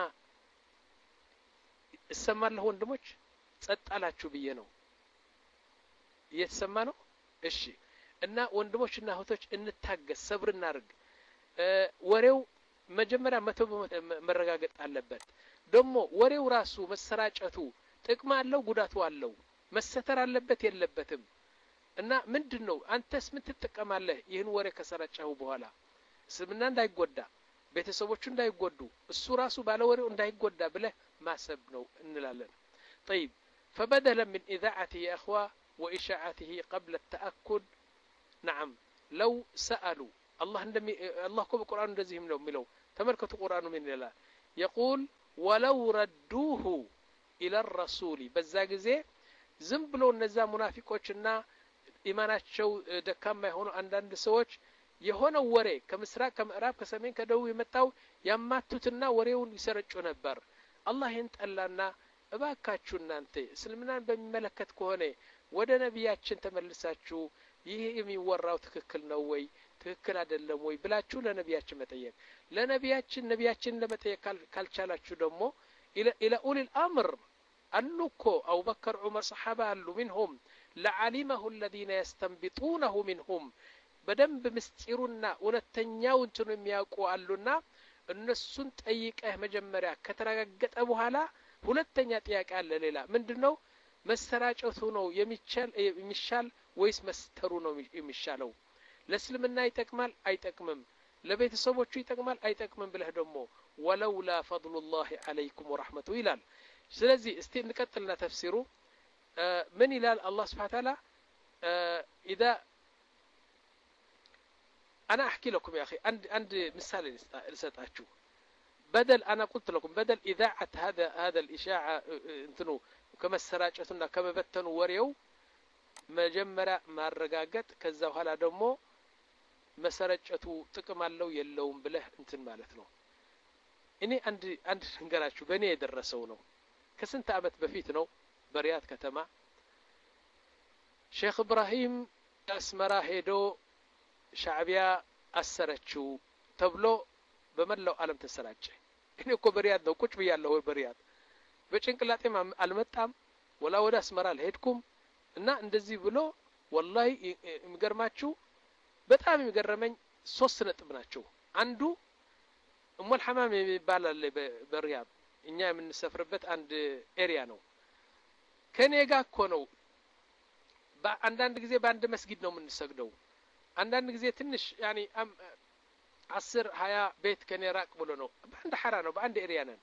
እሰማለሁ ወንድሞች ጸጥ አላችሁ ብዬ ነው እየተሰማ ነው እሺ እና ወንድሞችና እህቶች እንታገስ ሰብር እናርግ ወሬው መጀመሪያ መቶ መረጋገጥ አለበት ደሞ ወሬው ራሱ መሰራጨቱ ጥቅም አለው ጉዳቱ አለው መሰተር አለበት የለበትም እና ምንድነው አንተስ ምን ትጠቀማለህ ይህን ወሬ ከሰራጨው በኋላ ስምና እንዳይጎዳ ቤተሰቦቹ እንዳይጎዱ እሱ ራሱ ባለ ወሬው እንዳይጎዳ ብለህ ማሰብ ነው እንላለን طيب فبدلا من اذاعته يا اخوه واشاعته قبل التاكد نعم لو سالوا الله عندما الله كو بالقران እንደዚህም ነው የሚለው ተመልከቱ ቁርአኑ ምን ይላል يقول ولو ردوه الى الرسول በዛ ጊዜ ዝም ብሎ እነዛ ሙናፊቆችና ኢማናቸው ደካማ የሆኑ አንዳንድ ሰዎች የሆነው ወሬ ከምስራቅ ከምዕራብ ከሰሜን ከደቡብ የመጣው ያማቱትና ወሬውን ይሰረጩ ነበር። አላህ ይህን ጠላና እባካችሁ እናንተ እስልምናን በሚመለከት ከሆነ ወደ ነቢያችን ተመልሳችሁ ይህ የሚወራው ትክክል ነው ወይ ትክክል አይደለም ወይ ብላችሁ ለነቢያችን መጠየቅ። ለነቢያችን ነቢያችን ለመጠየቅ ካልቻላችሁ ደግሞ ኢላ ኡሊል አምር አሉ እኮ አቡበከር ዑመር ሰሓባ አሉ ሚንሁም ለዓሊመሁ الذين يستنبطونه منهم በደንብ ምስጢሩና እውነተኛው እንትኑ የሚያውቁ አሉና እነሱን ጠይቀህ መጀመሪያ ከተረጋገጠ በኋላ ሁለተኛ ጥያቄ አለ። ሌላ ምንድነው? መሰራጨቱ ነው የሚቻል የሚሻል ወይስ መስተሩ ነው የሚሻለው? ለእስልምና ይጠቅማል አይጠቅምም? ለቤተሰቦቹ ይጠቅማል አይጠቅምም? ብለህ ደግሞ ወለውላ ፈድሉላሂ ዐለይኩም ወራህመቱ ይላል። ስለዚህ እስቲ እንቀጥልና ተፍሲሩ ምን ይላል? አላህ Subhanahu Wa Ta'ala اذا انا احكي لكم يا اخي عند عند مثال لسطاችሁ بدل انا قلت لكم بدل اذاعه هذا هذا الاشاعه انتنو ከመሰራጨቱና ከመበተኑ ወሬው መጀመሪያ ማረጋገጥ ከዛ በኋላ ደግሞ መሰረጨቱ ጥቅም አለው የለውም ብለህ እንትን ማለት ነው። እኔ አንድ አንድ እንገራችሁ በእኔ የደረሰው ነው። ከስንት ዓመት በፊት ነው በሪያድ ከተማ ሼክ ኢብራሂም አስመራ ሄዶ ሻዕቢያ አሰረችው ተብሎ በመላው ዓለም ተሰራጨ። እኔ እኮ በሪያድ ነው ቁጭ ብያለሁ። በሪያድ በጭንቅላጤም አልመጣም ወላ ወደ አስመራ አልሄድኩም እና እንደዚህ ብሎ ወላሂ የሚገርማችሁ በጣም የሚገርመኝ ሶስት ነጥብ ናቸው። አንዱ ኡሙል ሐማም የሚባል በሪያድ እኛ የምንሰፍርበት አንድ ኤሪያ ነው። ከኔ ጋር እኮ ነው በአንዳንድ ጊዜ በአንድ መስጊድ ነው የምንሰግደው። አንዳንድ ጊዜ ትንሽ ያኒ አስር ሀያ ቤት ከኔ ራቅ ብሎ ነው በአንድ ሐራ ነው በአንድ ኤሪያ ነን።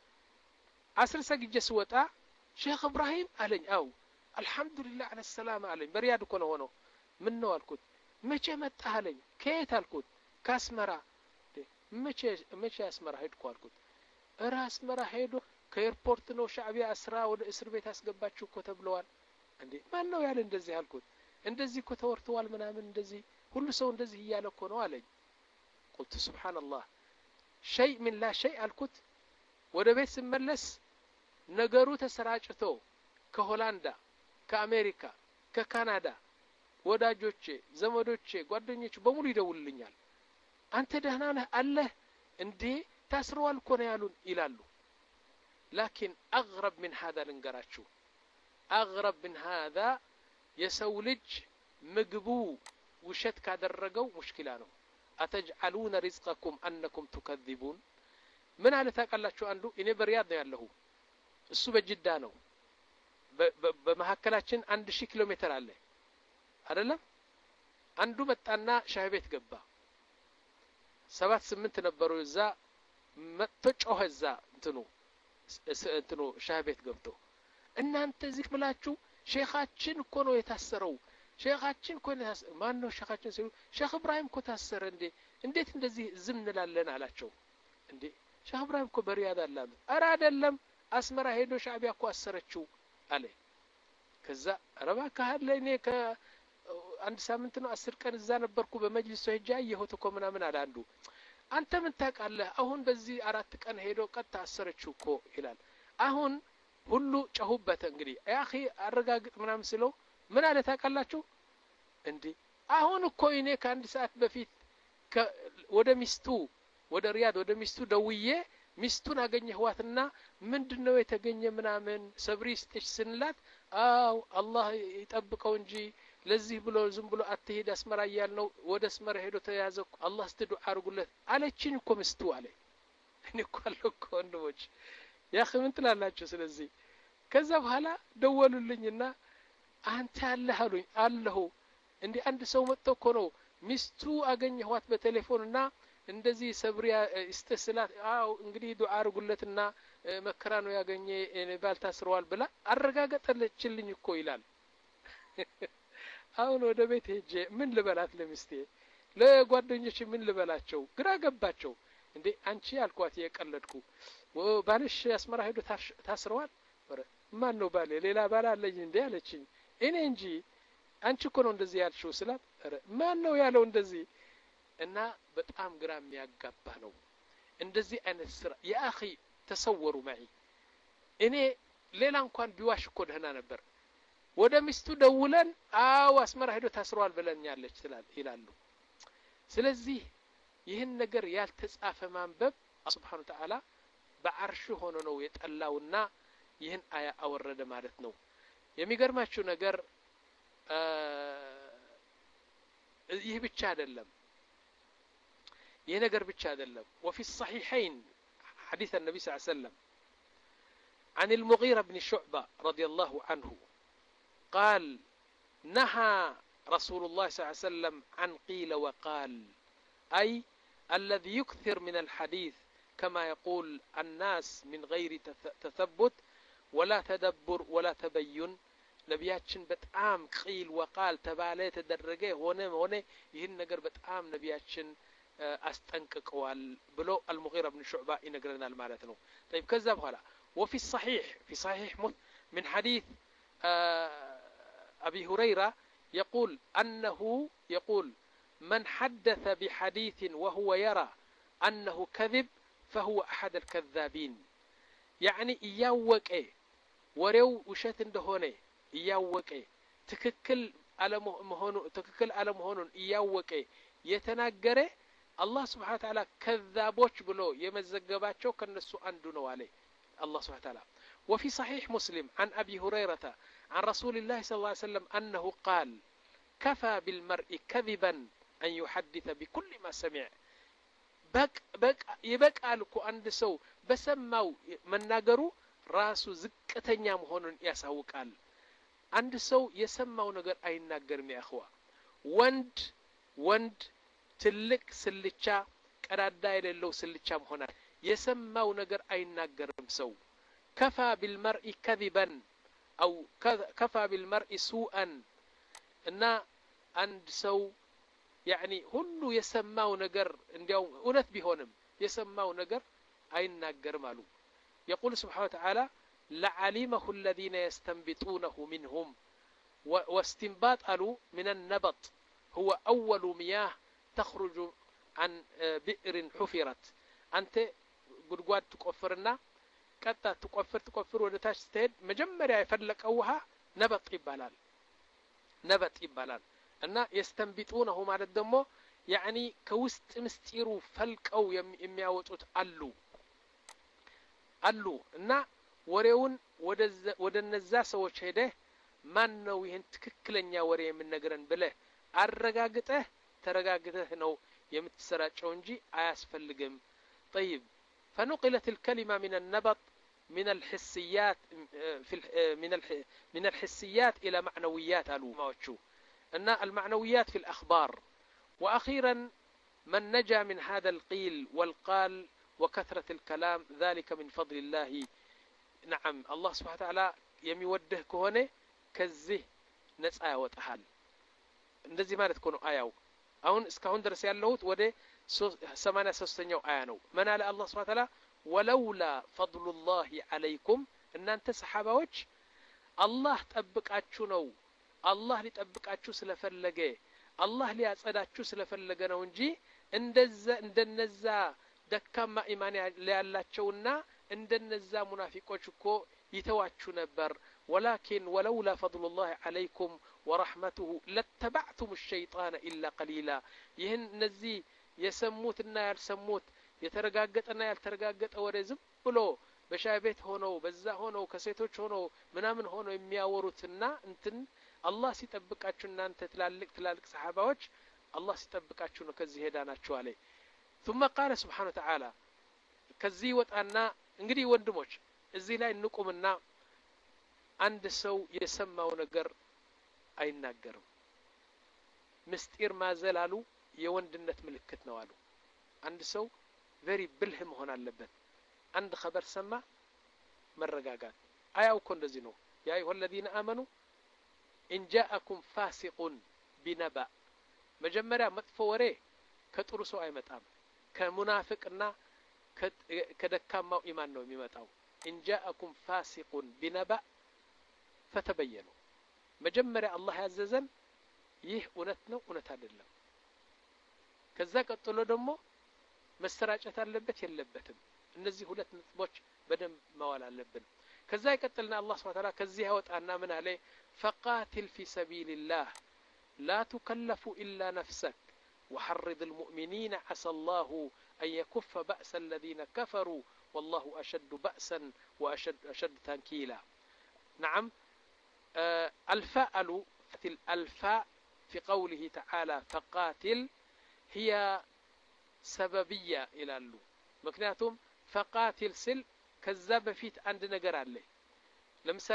አስር ሰግጄ ስወጣ ሼክ ኢብራሂም አለኝ። አው አልহামዱሊላህ አለ ሰላም አለኝ። በሪያድ እኮ ነው ሆኖ ምን ነው አልኩት። መቼ መጣህ አለኝ። ከየት አልኩት። ከአስመራ። መቼ መቼ አስመራ ሄድኩ አልኩት። እራ አስመራ ሄዶ ከኤርፖርት ነው ሻዕቢያ አስራ ወደ እስር ቤት አስገባችሁ እኮ ተብለዋል። እንዴ ማን ነው ያለ እንደዚህ አልኩት። እንደዚህ እኮ ተወርተዋል ምናምን እንደዚህ ሁሉ ሰው እንደዚህ እያለ እኮ ነው አለኝ። قلت سبحان الله شيء من لا شيء አልኩት። ወደ ቤት ስመለስ ነገሩ ተሰራጭቶ ከሆላንዳ ከአሜሪካ ከካናዳ ወዳጆቼ ዘመዶቼ ጓደኞቼ በሙሉ ይደውልልኛል። አንተ ደህና ነህ አለህ እንዴ ታስረዋል እኮ ነው ያሉን ይላሉ። لكن اغرب من هذا ልንገራችሁ اغرب من هذا የሰው ልጅ ምግቡ ውሸት ካደረገው ሙሽኪላ ነው። አተጅዓሉነ ሪዝቀኩም አንኩም ትከذبون ምን አለ ታውቃላችሁ? አንዱ እኔ በሪያድ ነው ያለሁ እሱ በጅዳ ነው። በመሐከላችን አንድ ሺህ ኪሎ ሜትር አለ አይደለም። አንዱ መጣና ሻይ ቤት ገባ። ሰባት ስምንት ነበሩ እዛ መጥቶ ጮኸ። እዛ እንትኑ እንትኑ ሻይ ቤት ገብቶ እናንተ እዚህ ብላችሁ ሼኻችን እኮ ነው የታሰረው ሼኻችን እኮ ነው የታሰረው። ማን ነው ሼኻችን ሲሉ ሼክ ኢብራሂም እኮ ታሰረ እንዴ እንዴት እንደዚህ ዝም እንላለን አላቸው። እንዴ ሼክ ኢብራሂም እኮ በሪያድ አለ። ኧረ አይደለም አስመራ ሄዶ ሻዕቢያ እኮ አሰረችው አለ። ከዛ አረባ ካለ እኔ ከአንድ ሳምንት ነው አስር ቀን እዛ ነበርኩ በመጅሊስ ሄጃ የሆተ እኮ ምናምን አለ አንዱ። አንተ ምን ታውቃለህ? አሁን በዚህ አራት ቀን ሄዶ ቀጣ አሰረችው እኮ ይላል። አሁን ሁሉ ጨሁበት። እንግዲህ ያ اخي አረጋግጥ ምናምን ስለው ምን አለ ታውቃላችሁ? እንዴ አሁን እኮ እኔ ከአንድ ሰዓት በፊት ወደ ሚስቱ ወደ ሪያድ ወደ ሚስቱ ደውዬ ሚስቱን አገኘኋትና ምንድነው የተገኘ ምናምን ሰብሪ ስጥሽ ስንላት አው አላህ ይጠብቀው እንጂ ለዚህ ብሎ ዝም ብሎ አትሄድ አስመራ ያልነው ወደ አስመራ ሄዶ ተያዘ አላህ ስትዱዓ አርጉለት አለችኝ እኮ ሚስቱ አለ። እኔ እኮ አልኩ ወንድሞች ያ ምን ትላላችሁ? ስለዚህ ከዛ በኋላ ደወሉልኝና አንተ አለህ አሉኝ። አለሁ። እንዴ አንድ ሰው መጥቶ እኮ ነው ሚስቱ አገኘኋት በቴሌፎንና እንደዚህ ሰብሪያ እስተስላት አው እንግዲህ ዱዓ አርጉለትና መከራ ነው ያገኘ ባል ታስረዋል ብላ አረጋገጠለችልኝ እኮ ይላል። አሁን ወደ ቤት ሄጄ ምን ልበላት ለሚስቴ ለጓደኞቼ ምን ልበላቸው ግራ ገባቸው። እንዴ አንቺ አልኳት የቀለድኩ ባልሽ አስመራ ሄዶ ታስረዋል። ማን ነው ባለ ሌላ ባል አለኝ እንዴ አለችኝ። እኔ እንጂ አንቺ እኮ ነው እንደዚህ ያልሽው ስላት ማን ነው ያለው እንደዚህ እና በጣም ግራ የሚያጋባ ነው እንደዚህ አይነት ስራ ያ اخي ተሰወሩ معي እኔ ሌላ እንኳን ቢዋሽ እኮ ደህና ነበር ወደ ሚስቱ ደውለን አው አስመራ ሄዶ ታስሯል ብለኛለች ትላል ይላሉ ስለዚህ ይህን ነገር ያልተጻፈ ማንበብ ሱብሃንሁ ወተዓላ በአርሽ ሆኖ ነው የጠላውና ይህን አያ አወረደ ማለት ነው የሚገርማችሁ ነገር ይህ ብቻ አይደለም ይህ ነገር ብቻ አይደለም وفي الصحيحين حديث النبي صلى الله عليه وسلم عن المغيرة بن شعبة رضي الله عنه قال نهى رسول الله صلى الله عليه وسلم عن قيل وقال أي الذي يكثر من الحديث كما يقول الناس من غير تثبت ولا تدبر ولا تبين ነቢያችን በጣም ቂል ወቃል ተባለ ተደረገ ሆነ ሆነ ይህን ነገር በጣም ነቢያችን አስጠንቅቀዋል ብሎ المغيرة بن شعبة ይነግረናል ማለት ነው طيب ከዛ በኋላ وفي الصحيح في صحيح من حديث أبي هريرة يقول أنه يقول من حدث بحديث وهو يرى أنه كذب فهو أحد الكذابين يعني إياوك إيه وريو وشات እንደሆነ እያወቀ ትክክል አለመሆኑ ትክክል አለመሆኑን እያወቀ የተናገረ አላህ Subhanahu Wa Ta'ala ከዛቦች ብሎ የመዘገባቸው ከነሱ አንዱ ነው አለ الله سبحانه وتعالى وفي صحيح مسلم عن أبي هريرة عن رسول الله صلى الله عليه وسلم أنه قال كفى بالمرء كذبا أن يحدث بكل ما سمع بك بك يبقى لكو عند سو بسماو مناغرو راسو زكتኛ መሆኑን ያሳውቃል አንድ ሰው የሰማው ነገር አይናገርም ያخوا ወንድ ወንድ ትልቅ ስልቻ ቀዳዳ የሌለው ስልቻ መሆናል የሰማው ነገር አይናገርም ሰው كفى بالمرء كذبا او كفى بالمرء سوءا እና አንድ ሰው يعني ሁሉ የሰማው ነገር እንዲያው እውነት ቢሆንም የሰማው ነገር አይናገርም አሉ يقول سبحانه وتعالى لعلمه الذين يستنبطونه منهم واستنباط قالوا من النبط هو أول مياه تخرج عن بئر حفرت أنت قد تقفرنا قد تقفر تقفر ودتاش تستهد مجمريا يفلك أوها نبط إبالال نبط إبالال أن يستنبطونه مع الدمو يعني كوست مستيرو فلك أو يمياوتوت ألو ألو أن ወሬውን ወደ እነዛ ሰዎች ሄደ ማን ነው ይሄን ትክክለኛ ወሬ የምንነግረን ብለህ አረጋግጠህ ተረጋግተህ ነው የምትሰራጨው እንጂ አያስፈልግም طيب فنقلت الكلمة من النبط من الحسيات في من من الحسيات إلى معنويات قالوا أن المعنويات في الأخبار وأخيرا من نجا من هذا القيل والقال وكثرة الكلام ذلك من فضل الله نعم الله سبحانه وتعالى የሚወደህ ከሆነ ከዚህ ነፃ ያወጣሃል እንደዚህ ማለት ነው አያው አሁን እስካሁን ድረስ ያለሁት ወደ ሰማንያ ሶስተኛው አያ ነው من على الله سبحانه وتعالى ولولا فضل الله عليكم እናንተ ሰሃባዎች አላህ ጠብቃችሁ ነው አላህ ሊጠብቃችሁ ስለፈለገ አላህ ሊያጸዳችሁ ስለፈለገ ነው እንጂ እንደዛ እንደነዛ ደካማ ኢማን ያላቸውና እንደነዛ ሙናፊቆች እኮ ይተዋችሁ ነበር ولكن ولولا فضل الله عليكم ورحمته لاتبعتم الشيطان إلا قليلا ይህን እነዚህ የሰሙትና ያልሰሙት የተረጋገጠና ያልተረጋገጠ ወሬ ዝም ብሎ በሻይ ቤት ሆነው በዛ ሆነው ከሴቶች ሆነው ምናምን ሆነው የሚያወሩትና እንትን አላህ ሲጠብቃችሁ እናንተ ትላልቅ ትላልቅ ሰሃባዎች አላህ ሲጠብቃችሁ ነው ከዚህ ሄዳናችሁ አለ ثم قال سبحانه وتعالى ከዚህ ወጣና እንግዲህ ወንድሞች እዚህ ላይ እንቁምና አንድ ሰው የሰማው ነገር አይናገርም ምስጢር ማዘላሉ የወንድነት ምልክት ነው አሉ አንድ ሰው very ብልህ መሆን አለበት አንድ خبر ሰማ መረጋጋት አያው እኮ እንደዚህ ነው ያ አዩሀ الذين آمنوا إن جاءكم فاسق بنبأ መጀመሪያ መጥፎ ወሬ ከጥሩ ሰው አይመጣም ከሙናፊቅና ከደካማው ኢማን ነው የሚመጣው إن جاءكم فاسق بنبأ فتبينوا መጀመሪያ አላህ ያዘዘን ይህ እውነት ነው እውነት አይደለም ከዛ ቀጥሎ ደግሞ መሰራጨት አለበት የለበትም እነዚህ ሁለት ነጥቦች በደንብ ማዋል አለብን ከዛ ይቀጥልና አላህ Subhanahu Wa Ta'ala ከዚህ ያወጣና ምን አለ فقاتل في سبيل الله لا تكلف إلا نفسك وحرض المؤمنين عسى الله أن يكف بأس الذين كفروا والله أشد بأسا وأشد أشد تنكيلا نعم آه الفاء الفاء في قوله تعالى فقاتل هي سببية إلى اللو مكنياتهم فقاتل سل كذاب فيت عند نجر عليه لمسا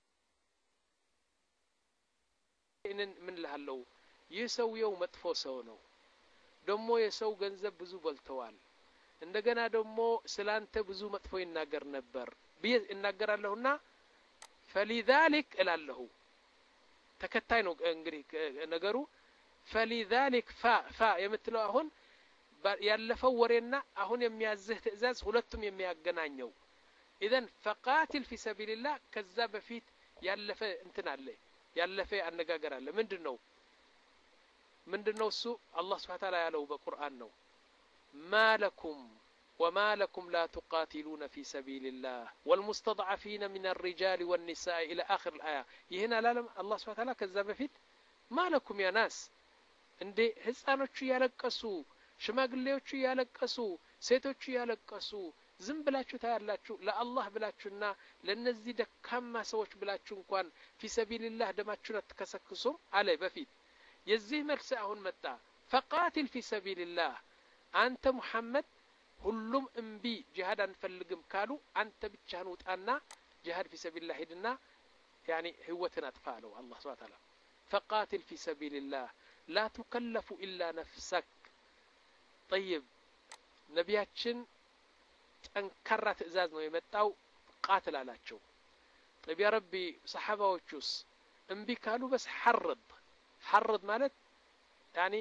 من لهاللو يسوي يوم متفوسونه دمو يسوي جنزب بزو بلتوال እንደገና ደግሞ ስላንተ ብዙ መጥፎ ይናገር ነበር ቢይ እናገራለሁና فلذلك እላለሁ ተከታይ ነው እንግዲህ ነገሩ فلذلك ف ف የምትለው አሁን ያለፈው ወሬና አሁን የሚያዝህ ትእዛዝ ሁለቱም የሚያገናኘው اذا فقاتل في سبيل الله ከዛ በፊት ያለፈ እንትን አለ ያለፈ አነጋገር አለ ምንድነው ምንድነው እሱ አላህ Subhanahu Wa Ta'ala ያለው በቁርአን ነው ما لكم وما لكم لا تقاتلون في سبيل الله والمستضعفين من الرجال والنساء إلى آخر الآية يهنا لا الله سبحانه وتعالى كذاب فيت ما لكم يا ناس እንዴ ህፃኖቹ ያለቀሱ ሽማግሌዎቹ ያለቀሱ ሴቶቹ ያለቀሱ ዝም ብላችሁ ታያላችሁ ለአላህ ብላችሁና ለነዚህ ደካማ ሰዎች ብላችሁ እንኳን في سبيل الله ደማችሁን አትከሰክሱም አለ በፊት የዚህ መልስ አሁን መጣ فقاتل في سبيل الله አንተ ሙሐመድ ሁሉም እንቢ ጂሃድ አንፈልግም ካሉ አንተ ብቻህን ውጣና ጂሃድ في سبيل الله ሄድና يعني ህይወትን አጥፋለው አላህ Subhanahu Wa Ta'ala فقاتل في سبيل الله لا تكلف إلا نفسك طيب ነቢያችን ጠንካራ ትእዛዝ ነው የመጣው ቃትል አላቸው طيب يا ربي صحابዎቹስ እንቢ ካሉ بس حرض حرض ማለት يعني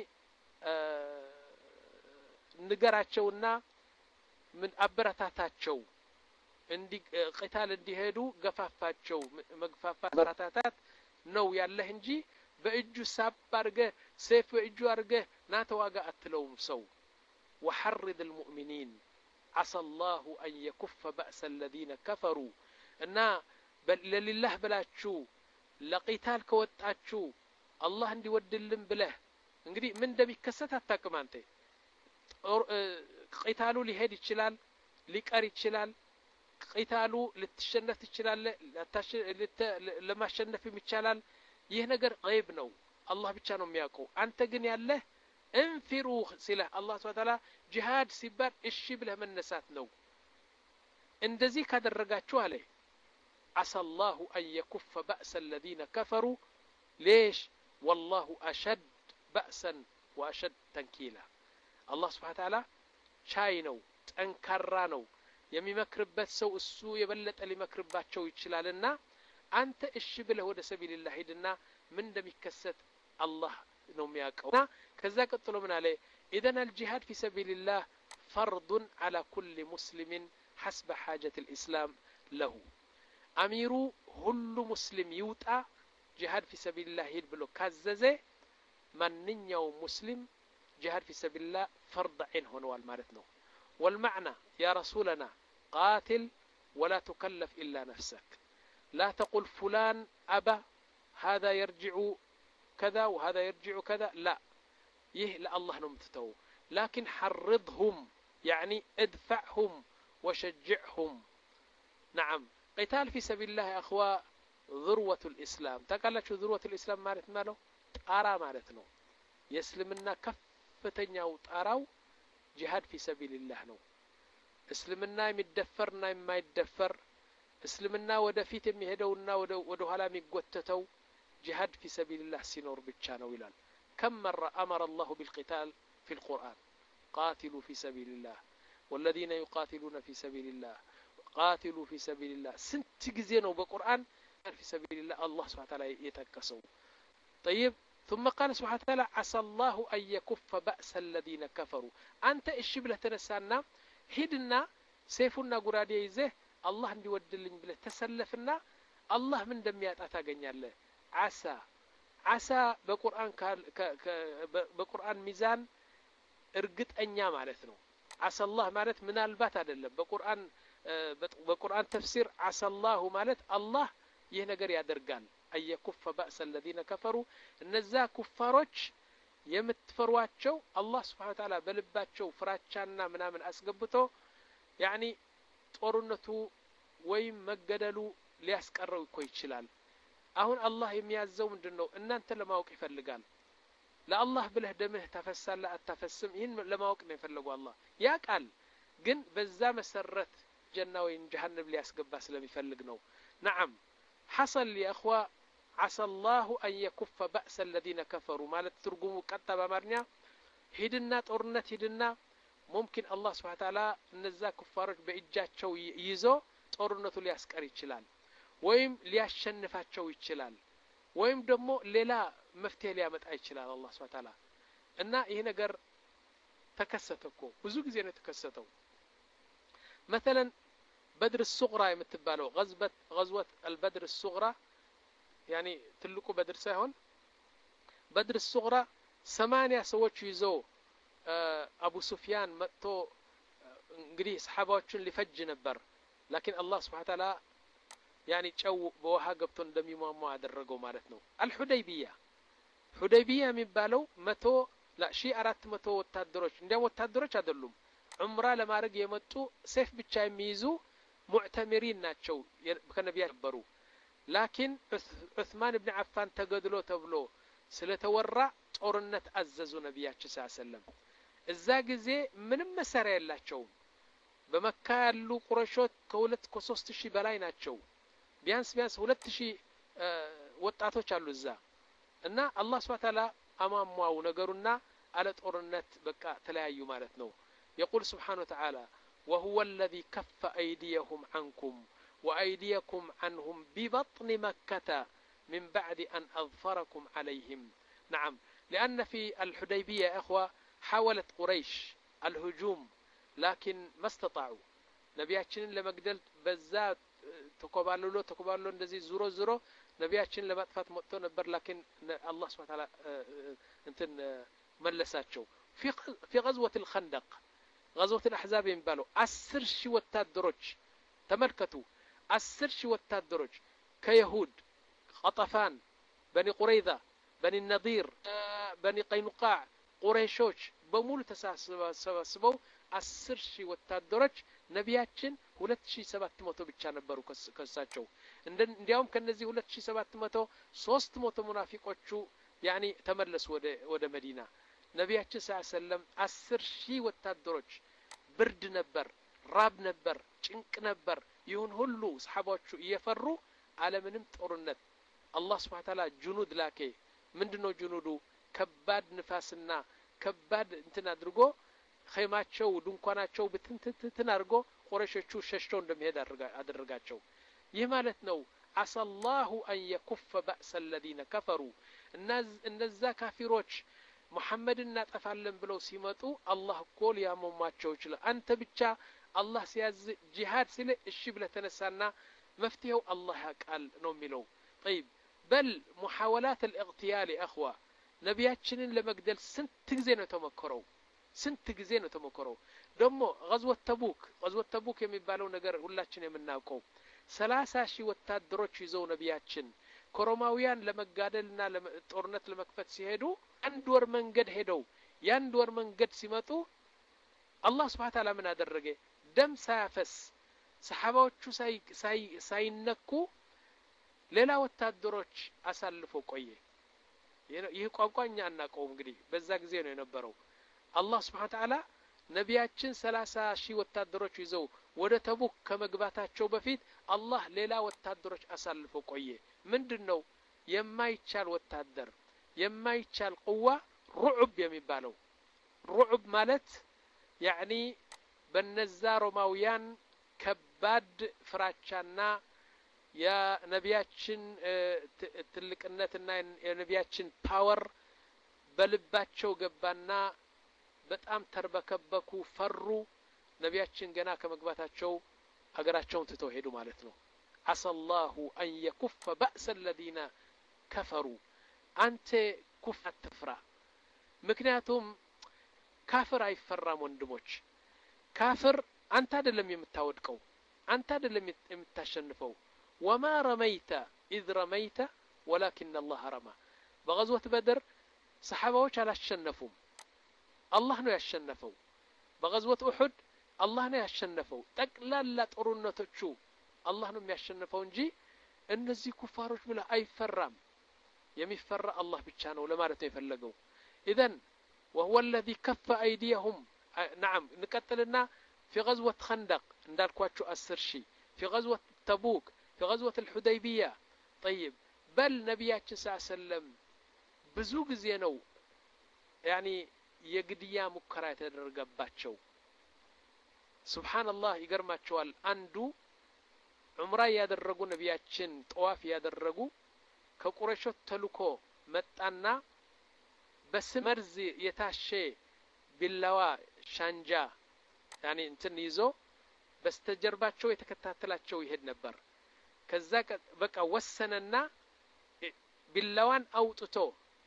ንገራቸውና ምን አበረታታቸው እንዲ ቂታል እንዲሄዱ ገፋፋቸው መግፋፋት አበረታታት ነው ያለህ እንጂ በእጁ ሳብ አርገ ሰይፍ በእጁ አርገ ናተዋጋ አትለውም ሰው وحرض المؤمنين عسى الله أن يكف بأس الذين كفروا እና ለله ብላችሁ ለቂታል ከወጣችሁ አላህ እንዲወድልን ብለህ እንግዲህ ምን እንደሚከሰት አታውቅም አንተ ቂታሉ ሊሄድ ይችላል ሊቀር ይችላል ቂታሉ ልትሸነፍ ይችላል ለማሸነፍ ይችላል ይህ ነገር غيب ነው አላህ ብቻ ነው የሚያውቀው አንተ ግን ያለህ እንፊሩ ሲለህ አላህ Subhanahu Wa Ta'ala ጂሃድ ሲባል እሺ ብለህ መነሳት ነው እንደዚህ ካደረጋችሁ አለ عسى الله أن يكف بأس الذين كفروا ليش والله أشد بأسا وأشد تنكيلا الله سبحانه وتعالى ቻይ ነው ጠንካራ ነው የሚመክርበት ሰው እሱ የበለጠ ሊመክርባቸው ይችላልና አንተ እሺ ብለህ ወደ ሰቢልላህ ሄድና ምን እንደሚከሰት አላህ ነው የሚያውቀውና ከዛ ቀጥሎ ምን አለ اذا الجهاد في سبيل الله فرض على كل مسلم حسب حاجة الإسلام له أمير كل مسلم يوطا جهاد في سبيل الله ሄድ ብሎ ካዘዘ ማንኛውም ሙስሊም جهاد في سبيل الله فرض عين هونوال مالتنا والمعنى يا رسولنا قاتل ولا تكلف إلا نفسك لا تقل فلان أبا هذا يرجع كذا وهذا يرجع كذا لا يه لا الله نمتتو لكن حرضهم يعني ادفعهم وشجعهم نعم قتال في سبيل الله يا أخوة ذروة الإسلام تقال شو ذروة الإسلام مالت ماله أرى مالتنا يسلمنا كف فتنياو طاراو جهاد في سبيل الله ነው እስልምና የሚደፈርና የማይደፈር እስልምና ወደፊት የሚሄደውና ወደ ወደ ኋላ የሚጎተተው جهاد في سبيل الله ሲኖር ብቻ ነው ይላል كم مرة أمر الله بالقتال في القرآن قاتلوا في سبيل الله والذين يقاتلون في سبيل الله قاتلوا في سبيل الله ስንት ጊዜ ነው በቁርአን في سبيل الله الله سبحانه وتعالى يتكسو طيب ثم قال سبحانه وتعالى عسى الله أن يكف بأس الذين كفروا أنت إيش بله تنسانا هدنا سيفنا قرادي يزه الله عندي ودلين بله تسلفنا الله من دميات أتاقني الله عسى عسى بقرآن ك ك بقرآن ميزان እርግጠኛ ማለት ነው። አሰላህ ማለት ምናልባት አይደለም። በቁርአን በቁርአን ተፍሲር አሰላሁ ማለት አላህ ይህ ነገር ያደርጋል። አየኩፈ ባእሰ الذين كفروا እነዛ ኩፋሮች የምትፈሯቸው አላህ Subhanahu Wa Ta'ala በልባቸው ፍራቻና ምናምን አስገብቶ ያኒ ጦርነቱ ወይም መገደሉ ሊያስቀረው እኮ ይችላል። አሁን አላህ የሚያዘው ምንድነው? እናንተ ለማወቅ ይፈልጋል። ለአላህ ብለህ ደምህ ተፈሳለህ አታፈስም? ይህን ለማወቅ ነው የፈለገው አላህ። ያ ቃል ግን በዛ መሰረት ጀና ወይም ጀሃነም ሊያስገባ ስለሚፈልግ ነው። نعم حصل يا اخوا عسى الله ان يكف باس الذين كفروا ማለት ትርጉሙ ቀጥታ በአማርኛ ሂድና ጦርነት ሂድና ممكن الله سبحانه وتعالى እነዛ ኩፋሮች በእጃቸው ይዞ ጦርነቱ ሊያስቀር ይችላል ወይም ሊያሸንፋቸው ይችላል ወይም ደግሞ ሌላ መፍትሄ ሊያመጣ ይችላል አላህ Subhanahu Wa Ta'ala እና ይሄ ነገር ተከሰተ እኮ ብዙ ጊዜ ነው ተከሰተው مثلا بدر الصغرى የምትባለው غزوة غزوة البدر الصغرى يعني ትልቁ بدر ሳይሆን بدر الصغرى ثمانية ሰዎች ይዘው አቡ ሱፊያን መጥቶ እንግዲህ ሰሃባዎችን ሊፈጅ ነበር لكن الله سبحانه وتعالى يعني ጨው በውሃ ገብቶ እንደሚሟሟ አደረገው ማለት ነው። አልሁደይቢያ ሁደይቢያ የሚባለው መቶ ለሺ አራት መቶ ወታደሮች እንዲያም ወታደሮች አይደሉም ዑምራ ለማድረግ የመጡ ሰይፍ ብቻ የሚይዙ ሙዕተሚሪን ናቸው ከነቢያ ነበሩ። ላኪን ዑስማን ኢብኑ አፋን ተገድሎ ተብሎ ስለተወራ ጦርነት አዘዙ ነቢያችን ሰለላሁ ዐለይሂ ወሰለም። እዛ ጊዜ ምንም መሳሪያ የላቸውም። በመካ ያሉ ቁረሾች ከሁለት ከሶስት ሺህ በላይ ናቸው። ቢያንስ ቢያንስ ሁለት ሺህ ወጣቶች አሉ እዛ እና አላህ Subhanahu Wa Ta'ala አማሟው ነገሩና አለ ጦርነት በቃ ተለያዩ ማለት ነው። يقول سبحانه وتعالى وهو الذي كف أيديهم عنكم وأيديكم عنهم ببطن مكة من بعد أن أظفركم عليهم. نعم لأن في الحديبية يا إخوة حاولت قريش الهجوم لكن ما استطاعوا نبياتشن لمقدل بزات ተቆባለሎ ተቆባለሎ እንደዚህ ዙሮ ዙሮ ነቢያችን ለማጥፋት መጥቶ ነበር لكن الله سبحانه وتعالى እንትን መለሳቸው في في غزوة الخندق غزوة الأحزاب የሚባለው አስር ሺህ ወታደሮች ተመልከቱ አስር ሺህ ወታደሮች ከይሁድ قطفان بني قريظة بني النضير بني قينقاع ቁረይሾች በሙሉ ተሰባስበው አስር ሺህ ወታደሮች ነቢያችን ሁለት ሺህ ሰባት መቶ ብቻ ነበሩ ከሳቸው እንዲያውም ከነዚህ ሁለት ሺህ ሰባት መቶ ሶስት መቶ ሙናፊቆቹ ያኒ ተመለሱ ወደ ወደ መዲና ነቢያችን ሰለላሁ ዐለይሂ ወሰለም አስር ሺህ ወታደሮች ብርድ ነበር ራብ ነበር ጭንቅ ነበር ይሁን ሁሉ ሰሃባዎቹ እየፈሩ ዓለምንም ጦርነት አላህ Subhanahu Wa Ta'ala ጁኑድ ላከ ምንድነው ጁኑዱ ከባድ ንፋስና ከባድ እንትን አድርጎ ኸይማቸው ድንኳናቸው ብትንትትን አድርጎ ቁረሾቹ ሸሽተው እንደሚሄድ አደረጋቸው። ይህ ማለት ነው አሰላሁ አን የኩፈ ባእሰ الذين كفروا እነዛ ካፊሮች ሙሐመድን እናጠፋለን ብለው ሲመጡ አላህ እኮ ሊያሟሟቸው ይችላል። አንተ ብቻ አላህ ሲያዝ ጂሃድ ሲል እሺ ብለህ ተነሳና መፍትሄው አላህ ያውቃል ነው የሚለው። طيب بل محاولات الاغتيال يا اخوه ነቢያችንን ለመግደል ስንት ጊዜ ነው ተሞከረው ስንት ጊዜ ነው ተሞከረው። ደግሞ غزوة ተቡክ غزوة ተቡክ የሚባለው ነገር ሁላችን የምናውቀው ሰላሳ ሺህ ወታደሮች ይዘው ነቢያችን ኮሮማውያን ለመጋደልና ለጦርነት ለመክፈት ሲሄዱ አንድ ወር መንገድ ሄደው ያንድ ወር መንገድ ሲመጡ አላህ Subhanahu Wa Ta'ala ምን አደረገ? ደም ሳያፈስ ሰሃባዎቹ ሳይ ሳይነኩ ሌላ ወታደሮች አሳልፎ ቆየ። ይህ ቋንቋኛ እናቀው እንግዲህ በዛ ጊዜ ነው የነበረው። አላህ Subhanahu Wa Ta'ala ነቢያችን ሰላሳ ሺህ ወታደሮች ይዘው ወደ ተቡክ ከመግባታቸው በፊት አላህ ሌላ ወታደሮች አሳልፎ ቆየ። ምንድነው የማይቻል ወታደር የማይቻል ቁዋ ሩዕብ የሚባለው ሩዕብ ማለት ያኒ በነዛ ሮማውያን ከባድ ፍራቻና የነቢያችን ትልቅነትና የነቢያችን ፓወር በልባቸው ገባና በጣም ተርበከበኩ ፈሩ። ነቢያችን ገና ከመግባታቸው ሀገራቸውን ትተው ሄዱ ማለት ነው። አሰላሁ አን የኩፈ ባእሰ الذين كفروا አንተ ኩፍ አትፍራ። ምክንያቱም ካፍር አይፈራም ወንድሞች ካፍር አንተ አይደለም የምታወድቀው አንተ አይደለም የምታሸንፈው ወማ ረመይተ ኢዝ ረመይተ ወላኪን አላህ ረማ በغزوة بدر ሰሓባዎች አላሸነፉም አላህ ነው ያሸነፈው በغزوة أحد አላህ ነው ያሸነፈው ጠቅላላ ጦርነቶቹ አላህ ነው የሚያሸንፈው እንጂ እነዚህ ኩፋሮች ብለ አይፈራም የሚፈራ አላህ ብቻ ነው ለማለት ነው የፈለገው اذا وهو الذي كف ايديهم نعم نقتلنا في غزوة خندق እንዳልኳችሁ አስር ሺህ في غزوة تبوك في غزوة الحديبية طيب بل ነብያችን ሰለላሁ ዐለይሂ ወሰለም ብዙ ጊዜ ነው يعني የግድያ ሙከራ የተደረገባቸው ሱብሃንአላህ ይገርማቸዋል አንዱ ዑምራ ያደረጉ ነብያችን ጧፍ ያደረጉ ከቁረይሾች ተልኮ መጣና በስመርዝ የታሸ ቢላዋ ሻንጃ يعني እንትን ይዞ በስተጀርባቸው የተከታተላቸው ይሄድ ነበር ከዛ በቃ ወሰነና ቢላዋን አውጥቶ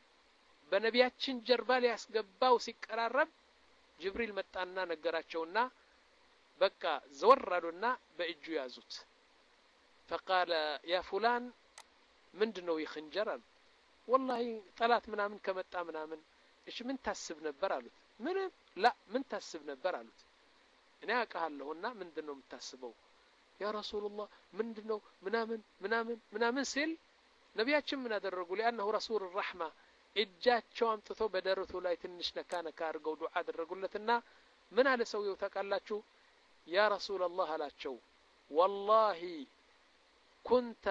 በነቢያችን ጀርባ ላይ ያስገባው ሲቀራረብ ጅብሪል መጣና ነገራቸውና በቃ ዘወራዱና በእጁ ያዙት فقال يا فلان ምንድነው ይخنجራል والله ጠላት ምናምን ከመጣ ምናምን እሺ ምን ታስብ ነበር አሉት ምንም ላ ምን ታስብ ነበር አሉት እኔ አውቃለሁና ምንድነው የምታስበው ያ ረሱላህ ምንድነው ምናምን ምናምን ምናምን ሲል ነቢያችን ምን አደረጉ لانه رسول الرحمه እጃቸው አምጥቶ በደረቱ ላይ ትንሽ ነካ ነካ አድርገው ዱዓ አደረጉለትና ምን አለ ሰውየው ታውቃላችሁ ያ ረሱላህ አላቸው والله كنت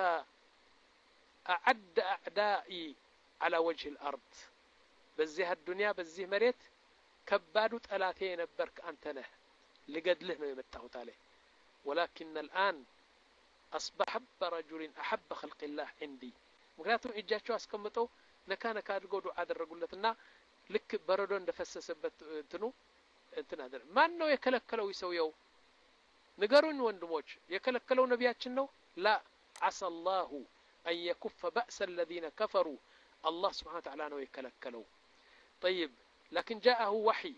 أعد أعدائي على وجه الأرض بزيه الدنيا بزيه مريت كبادو طلاتي نبرك أنت نه لقدله ነው የመጣሁት አለ ولكن الآن أصبح رجل أحب خلق الله عندي ምክንያቱም እጃቸው አስቀምጠው ነካ ነካ አድርገው ዱዓ አደረጉለትና ልክ በረዶ እንደፈሰሰበት እንትኑ እንትን አደረ ማን ነው የከለከለው ይሰውየው ንገሩኝ ወንድሞች የከለከለው ነቢያችን ነው لا عسى الله أن يكف بأس الذين كفروا الله سبحانه وتعالى نو يكلكلو طيب لكن جاءه وحي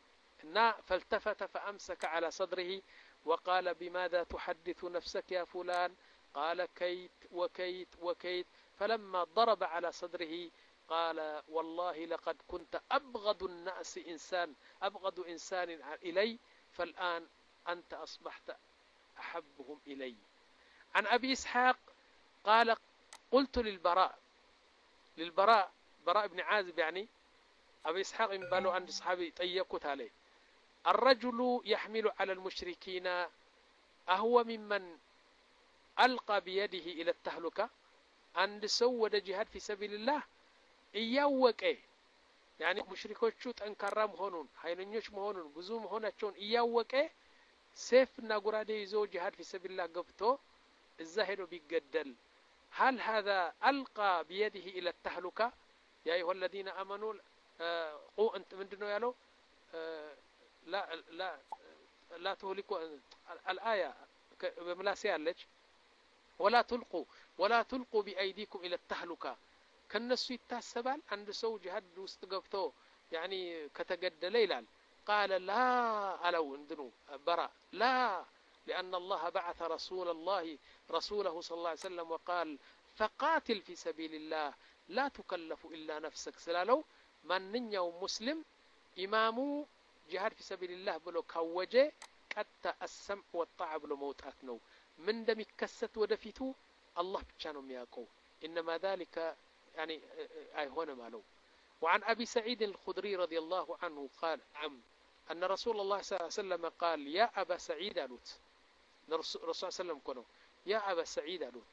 فالتفت فأمسك على صدره وقال بماذا تحدث نفسك يا فلان قال كيت وكيت وكيت فلما ضرب على صدره قال والله لقد كنت أبغض الناس إنسان أبغض إنسان إلي فالآن أنت أصبحت أحبهم إلي عن أبي إسحاق قال قلت للبراء للبراء براء بن عازب يعني أبي إسحاق ينبالو عند صحابي طيقت عليه الرجل يحمل على المشركين أهو ممن ألقى بيده إلى التهلكة عند سود جهاد في سبيل الله إياوك إيه يعني مشركوቹ ጠንካራ መሆኑን ኃይለኞች መሆኑን ብዙ መሆናቸውን إياوك إيه سيفنا قرادي يزو جهاد في سبيل الله قبطو الزاهد بيقدل هل هذا ألقى بيده إلى التهلكة يا أيها الذين آمنوا آه قو أنت من دنو يالو آه لا لا لا تهلكوا الآية بملاسي اللج ولا تلقوا ولا تلقوا بأيديكم إلى التهلكة كالنسو يتاسبال عند سو جهاد وستقبطو يعني كتقدل ليلال قال لا ألو اندنو برا لا لأن الله بعث رسول الله رسوله صلى الله عليه وسلم وقال فقاتل في سبيل الله لا تكلف إلا نفسك سلالو من يوم مسلم إمامو جهاد في سبيل الله بلو كوجه قد السمع والطاعة بلو موتاتنو من دم كست ودفيتو الله بتشانو مياكو إنما ذلك يعني أي هنا مالو وعن أبي سعيد الخدري رضي الله عنه قال عم أن رسول الله صلى الله عليه وسلم قال يا أبا سعيد ألوت الرسول صلى الله عليه وسلم كنوا يا أبا سعيد ألوت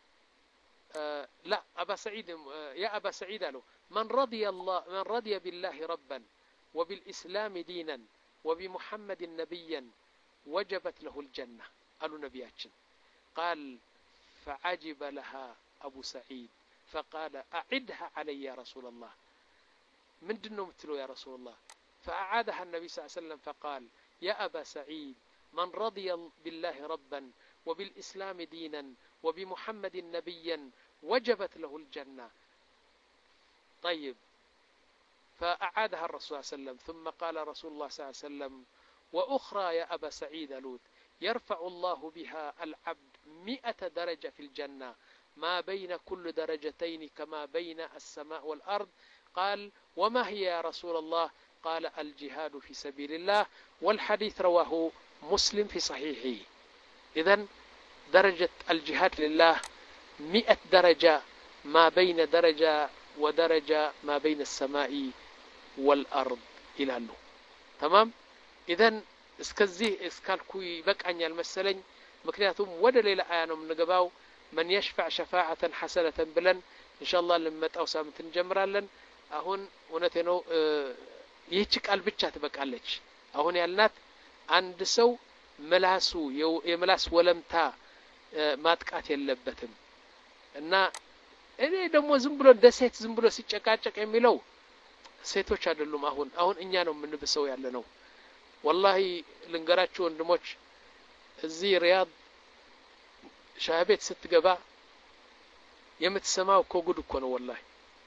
آه لا أبا سعيد آه يا أبا سعيد ألو من رضي الله من رضي بالله ربا وبالإسلام دينا وبمحمد نبيا وجبت له الجنة قالوا نبياتشن قال فعجب لها أبو سعيد فقال أعدها علي يا رسول الله من دنو متلو يا رسول الله فأعادها النبي صلى الله عليه وسلم فقال يا أبا سعيد من رضي بالله ربا وبالإسلام دينا وبمحمد نبيا وجبت له الجنة طيب فأعادها الرسول صلى الله عليه وسلم ثم قال رسول الله صلى الله عليه وسلم وأخرى يا أبا سعيد ألوت يرفع الله بها العبد مئة درجة في الجنة ما بين كل درجتين كما بين السماء والأرض قال وما هي يا رسول الله قال الجهاد في سبيل الله والحديث رواه مسلم في صحيحه إذن درجة الجهاد لله مئة درجة ما بين درجة ودرجة ما بين السماء والأرض إلى له تمام إذن እስከዚህ እስካልኩ ይበቃኛል መሰለኝ ምክንያቱም ወደ ሌላ አያ ነው የምንገባው من يشفع شفاعة حسنة ብለን ኢንሻአላህ ለመጣው ሳምንት እንጀምራለን አሁን እውነቴ ነው ይህች ቃል ብቻ ትበቃለች አሁን ያልናት አንድ ሰው መላሱ የመላስ ወለምታ ማጥቃት የለበትም እና እኔ ደግሞ ዝም ብሎ ደሴት ዝም ብሎ ሲጨቃጨቅ የሚለው ሴቶች አይደሉም አሁን አሁን እኛ ነው የምንብሰው ያለ ነው والله ልንገራችሁ ወንድሞች እዚህ ሪያድ ሻህቤት ስትገባ የምትሰማው ኮጉድ እኮ ነው والله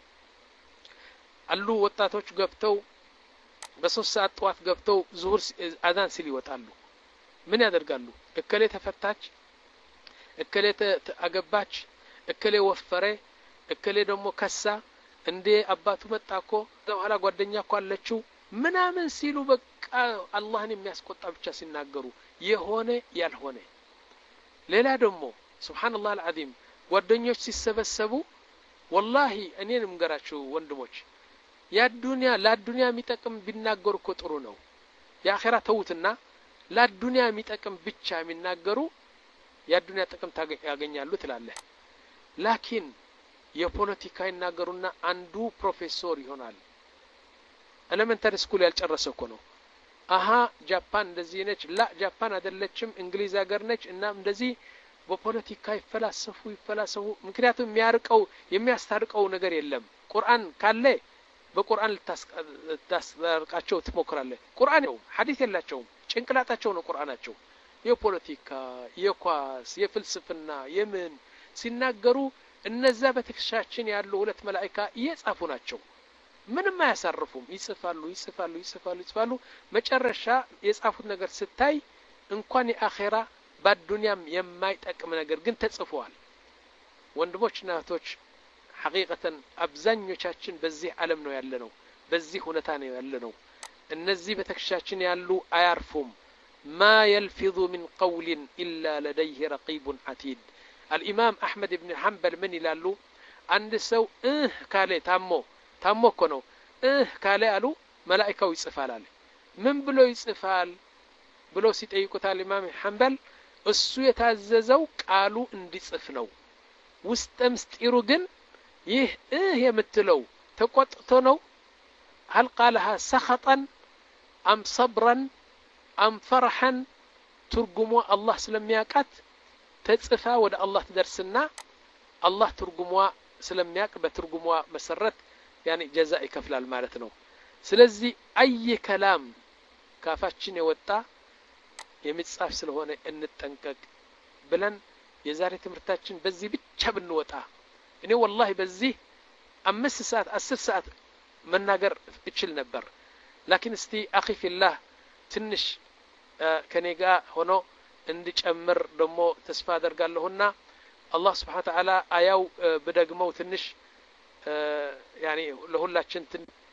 አሉ ወጣቶች ገብተው በሶስት ሰዓት ጧት ገብተው ዙሁር አዛን ሲል ይወጣሉ ምን ያደርጋሉ እከሌ ተፈታች እከሌ አገባች እከሌ ወፈረ እከሌ ደግሞ ከሳ እንዴ አባቱ መጣኮ በኋላ ጓደኛ እኮ አለችው ምናምን ሲሉ በቃ አላህን የሚያስቆጣ ብቻ ሲናገሩ የሆነ ያልሆነ ሌላ ደግሞ ሱብሃንአላህ አልዓዚም ጓደኞች ሲሰበሰቡ والله እኔን ምገራችሁ ወንድሞች ያ ዱንያ ለዱንያ የሚጠቅም ቢናገሩ እኮ ጥሩ ነው የአኺራ ተውትና ለዱንያ የሚጠቅም ብቻ የሚናገሩ ያ ዱንያ ጥቅም ያገኛሉ ትላለህ ላኪን የፖለቲካ ይናገሩና አንዱ ፕሮፌሰር ይሆናል ኤሌመንተሪ ስኩል ያልጨረሰ እኮ ነው አሃ ጃፓን እንደዚህ ነች ላ ጃፓን አይደለችም እንግሊዝ ሀገር ነች እና እንደዚህ በፖለቲካ ይፈላሰፉ ይፈላሰፉ ምክንያቱም የሚያርቀው የሚያስታርቀው ነገር የለም ቁርአን ካለ በቁርአን ልታስታርቃቸው ትሞክራለህ ቁርአን ነው ሐዲስ የላቸውም ጭንቅላታቸው ነው ቁርአናቸው የፖለቲካ የኳስ የፍልስፍና የምን ሲናገሩ እነዛ በትክሻችን ያሉ ሁለት መላእክት እየጻፉ ናቸው ምንም አያሳርፉም ይጽፋሉ ይጽፋሉ ይጽፋሉ ይጽፋሉ መጨረሻ የጻፉት ነገር ስታይ እንኳን የአኺራ በዱንያም የማይጠቅም ነገር ግን ተጽፏል ወንድሞችና እህቶች ሐቂቀተን አብዛኞቻችን በዚህ ዓለም ነው ያለነው በዚህ ሁኔታ ነው ያለነው እነዚህ በትክሻችን ያሉ አያርፉም ما يلفظ من قول إلا لديه رقيب عتيد الإمام أحمد بن حنبل من يلالو عند سو إه كالي تامو تامو كنو إه كالي ألو ملائكة يصفال عليه من بلو يصفال بلو سيتأيكو تال الإمام حنبل እሱ የታዘዘው ቃሉ እንዲጽፍ ነው ውስጥ ምስጢሩ ግን ይህ እህ የምትለው ተቆጥቶ ነው هل قالها سخطا ام صبرا ام فرحا ትርጉሙ አላህ ስለሚያውቃት ተጽፋ ወደ አላህ ትደርስና አላህ ትርጉሟ ስለሚያውቅ በትርጉሟ መሰረት ያኒ ጀዛ ይከፍላል ማለት ነው ስለዚህ አይ ከላም ካፋችን የወጣ የሚጻፍ ስለሆነ እንጠንቀቅ ብለን የዛሬ ትምርታችን በዚህ ብቻ ብንወጣ እኔ والله በዚህ አምስት ሰዓት አስር ሰዓት መናገር እችል ነበር ላኪን እስቲ አኺ ፊላህ ትንሽ ከኔጋ ሆኖ እንድጨምር ደሞ ተስፋ አደርጋለሁና አላህ Subhanahu Wa Ta'ala አያው በደግመው ትንሽ ያኒ ለሁላችን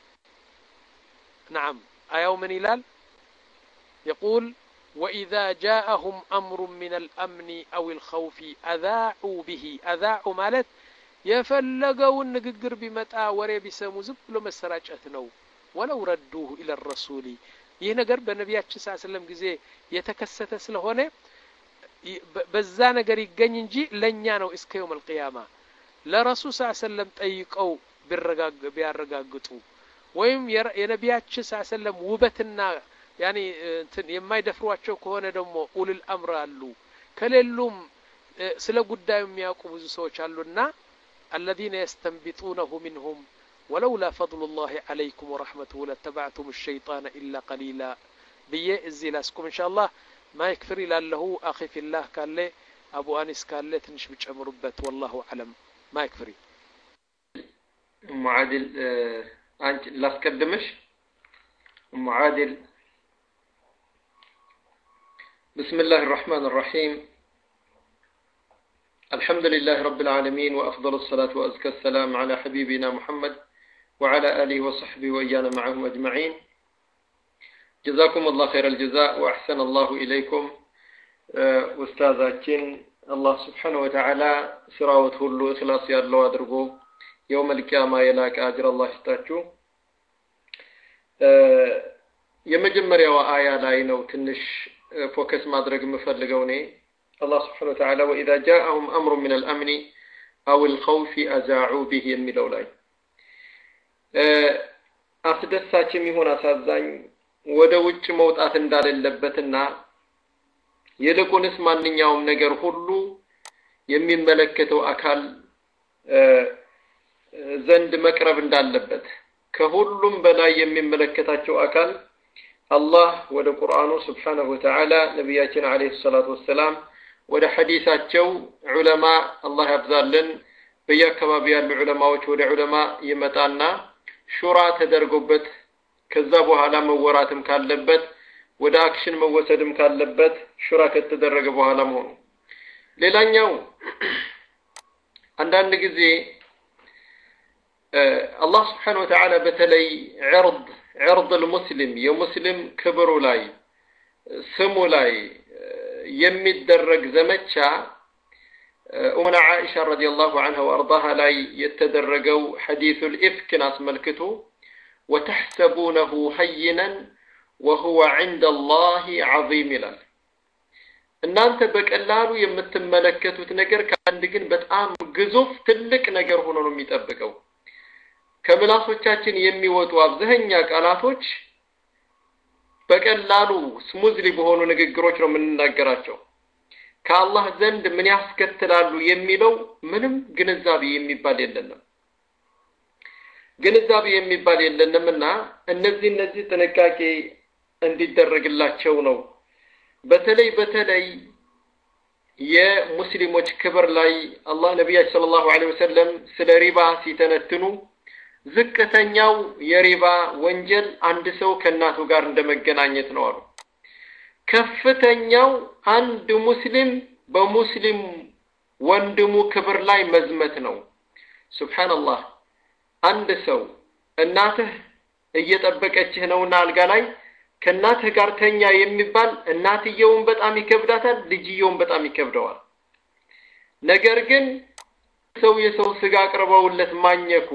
نعم አያው ምን ይላል يقول وإذا جاءهم أمر من الأمن أو الخوف أذاعوا به أذاعوا مالت يفلقوا النققر بمتى وري بسمو زبلو مسراجات نو ولو ردوه إلى الرسول يهنقر بنبيات صلى الله عليه وسلم قزي يتكست سلهونه بزانا قري قنجي لن يانو اسك يوم القيامة لرسول صلى الله عليه وسلم تأيقوا بالرقاق بيارقاقتو ويم ينبيات صلى الله عليه وسلم وبتنا يعني የማይደፍሯቸው ከሆነ ደግሞ ኡል አምር አሉ ከሌሉም ስለ ጉዳዩ የሚያውቁ ብዙ ሰዎች አሉና الذين يستنبطونه منهم ولولا فضل الله عليكم ورحمته لاتبعتم الشيطان إلا قليلا بيه الزلاسكم إن شاء الله ما يكفر له أخي في الله قال لي أبو أنس قال لي تنش بجمربت والله أعلم ما يكفري معادل አንቺ ላስቀድምሽ ኡሙ ዓድል بسم الله الرحمن الرحيم الحمد لله رب العالمين وأفضل الصلاة وأزكى السلام على حبيبنا محمد وعلى آله وصحبه وإيانا معهم أجمعين جزاكم الله خير الجزاء وأحسن الله إليكم أستاذاتين الله سبحانه وتعالى سراوة هلو إخلاص يالله أدرقو يوم القيامة يلاك أجر الله استاتشو يمجمر يو آية لاينو تنش فوكس ማድረግ የምፈልገው እኔ الله سبحانه وتعالى وإذا جاءهم أمر من الأمن أو الخوف أذاعوا به የሚለው ላይ አስደሳችም ይሁን አሳዛኝ ወደ ውጭ መውጣት እንዳለለበትና ይልቁንስ ማንኛውም ነገር ሁሉ የሚመለከተው አካል ዘንድ መቅረብ እንዳለበት ከሁሉም በላይ የሚመለከታቸው አካል الله ወደ ቁርአኑ سبحانه وتعالى ነብያችን አለይሂ ሰላቱ ወሰለም ወደ ሐዲሳቸው ዑለማ አላህ ያብዛልን በየአካባቢ ያሉ ዑለማዎች ወደ ዑለማ ይመጣና ሹራ ተደርጎበት ከዛ በኋላ መወራትም ካለበት ወደ አክሽን መወሰድም ካለበት ሹራ ከተደረገ በኋላ መሆኑ ሌላኛው አንዳንድ ጊዜ አላህ سبحانه وتعالى በተለይ عرض عرض المسلم የሙስሊም ክብሩ ላይ ስሙ ላይ የሚደረግ ዘመቻ ኡሙና ዓኢሻ ረዲየላሁ ዐንሃ ወአርዳሃ ላይ የተደረገው ሐዲስ الإفك አስመልክቶ وتحسبونه هينا وهو عند الله عظيم ይላል እናንተ በቀላሉ የምትመለከቱት ነገር ከአንድ ግን በጣም ግዙፍ ትልቅ ነገር ሆኖ ነው የሚጠብቀው ከምላሶቻችን የሚወጡ አብዛኛ ቃላቶች በቀላሉ ስሙዝሊ በሆኑ ንግግሮች ነው የምንናገራቸው ከአላህ ዘንድ ምን ያስከትላሉ የሚለው ምንም ግንዛቤ የሚባል የለንም ግንዛቤ የሚባል የለንምና እነዚህ እነዚህ ጥንቃቄ እንዲደረግላቸው ነው በተለይ በተለይ የሙስሊሞች ክብር ላይ አላህ ነብያችን ሰለላሁ ዐለይሂ ወሰለም ስለ ሪባ ሲተነትኑ ዝቅተኛው የሪባ ወንጀል አንድ ሰው ከናቱ ጋር እንደመገናኘት ነው አሉ ከፍተኛው አንድ ሙስሊም በሙስሊም ወንድሙ ክብር ላይ መዝመት ነው ሱብሃንአላህ አንድ ሰው እናትህ እየጠበቀችህ ነውና አልጋ ላይ ከናትህ ጋር ተኛ የሚባል እናትየውን በጣም ይከብዳታል ልጅየውን በጣም ይከብደዋል ነገር ግን ሰው የሰው ስጋ አቅርበውለት ማኘኩ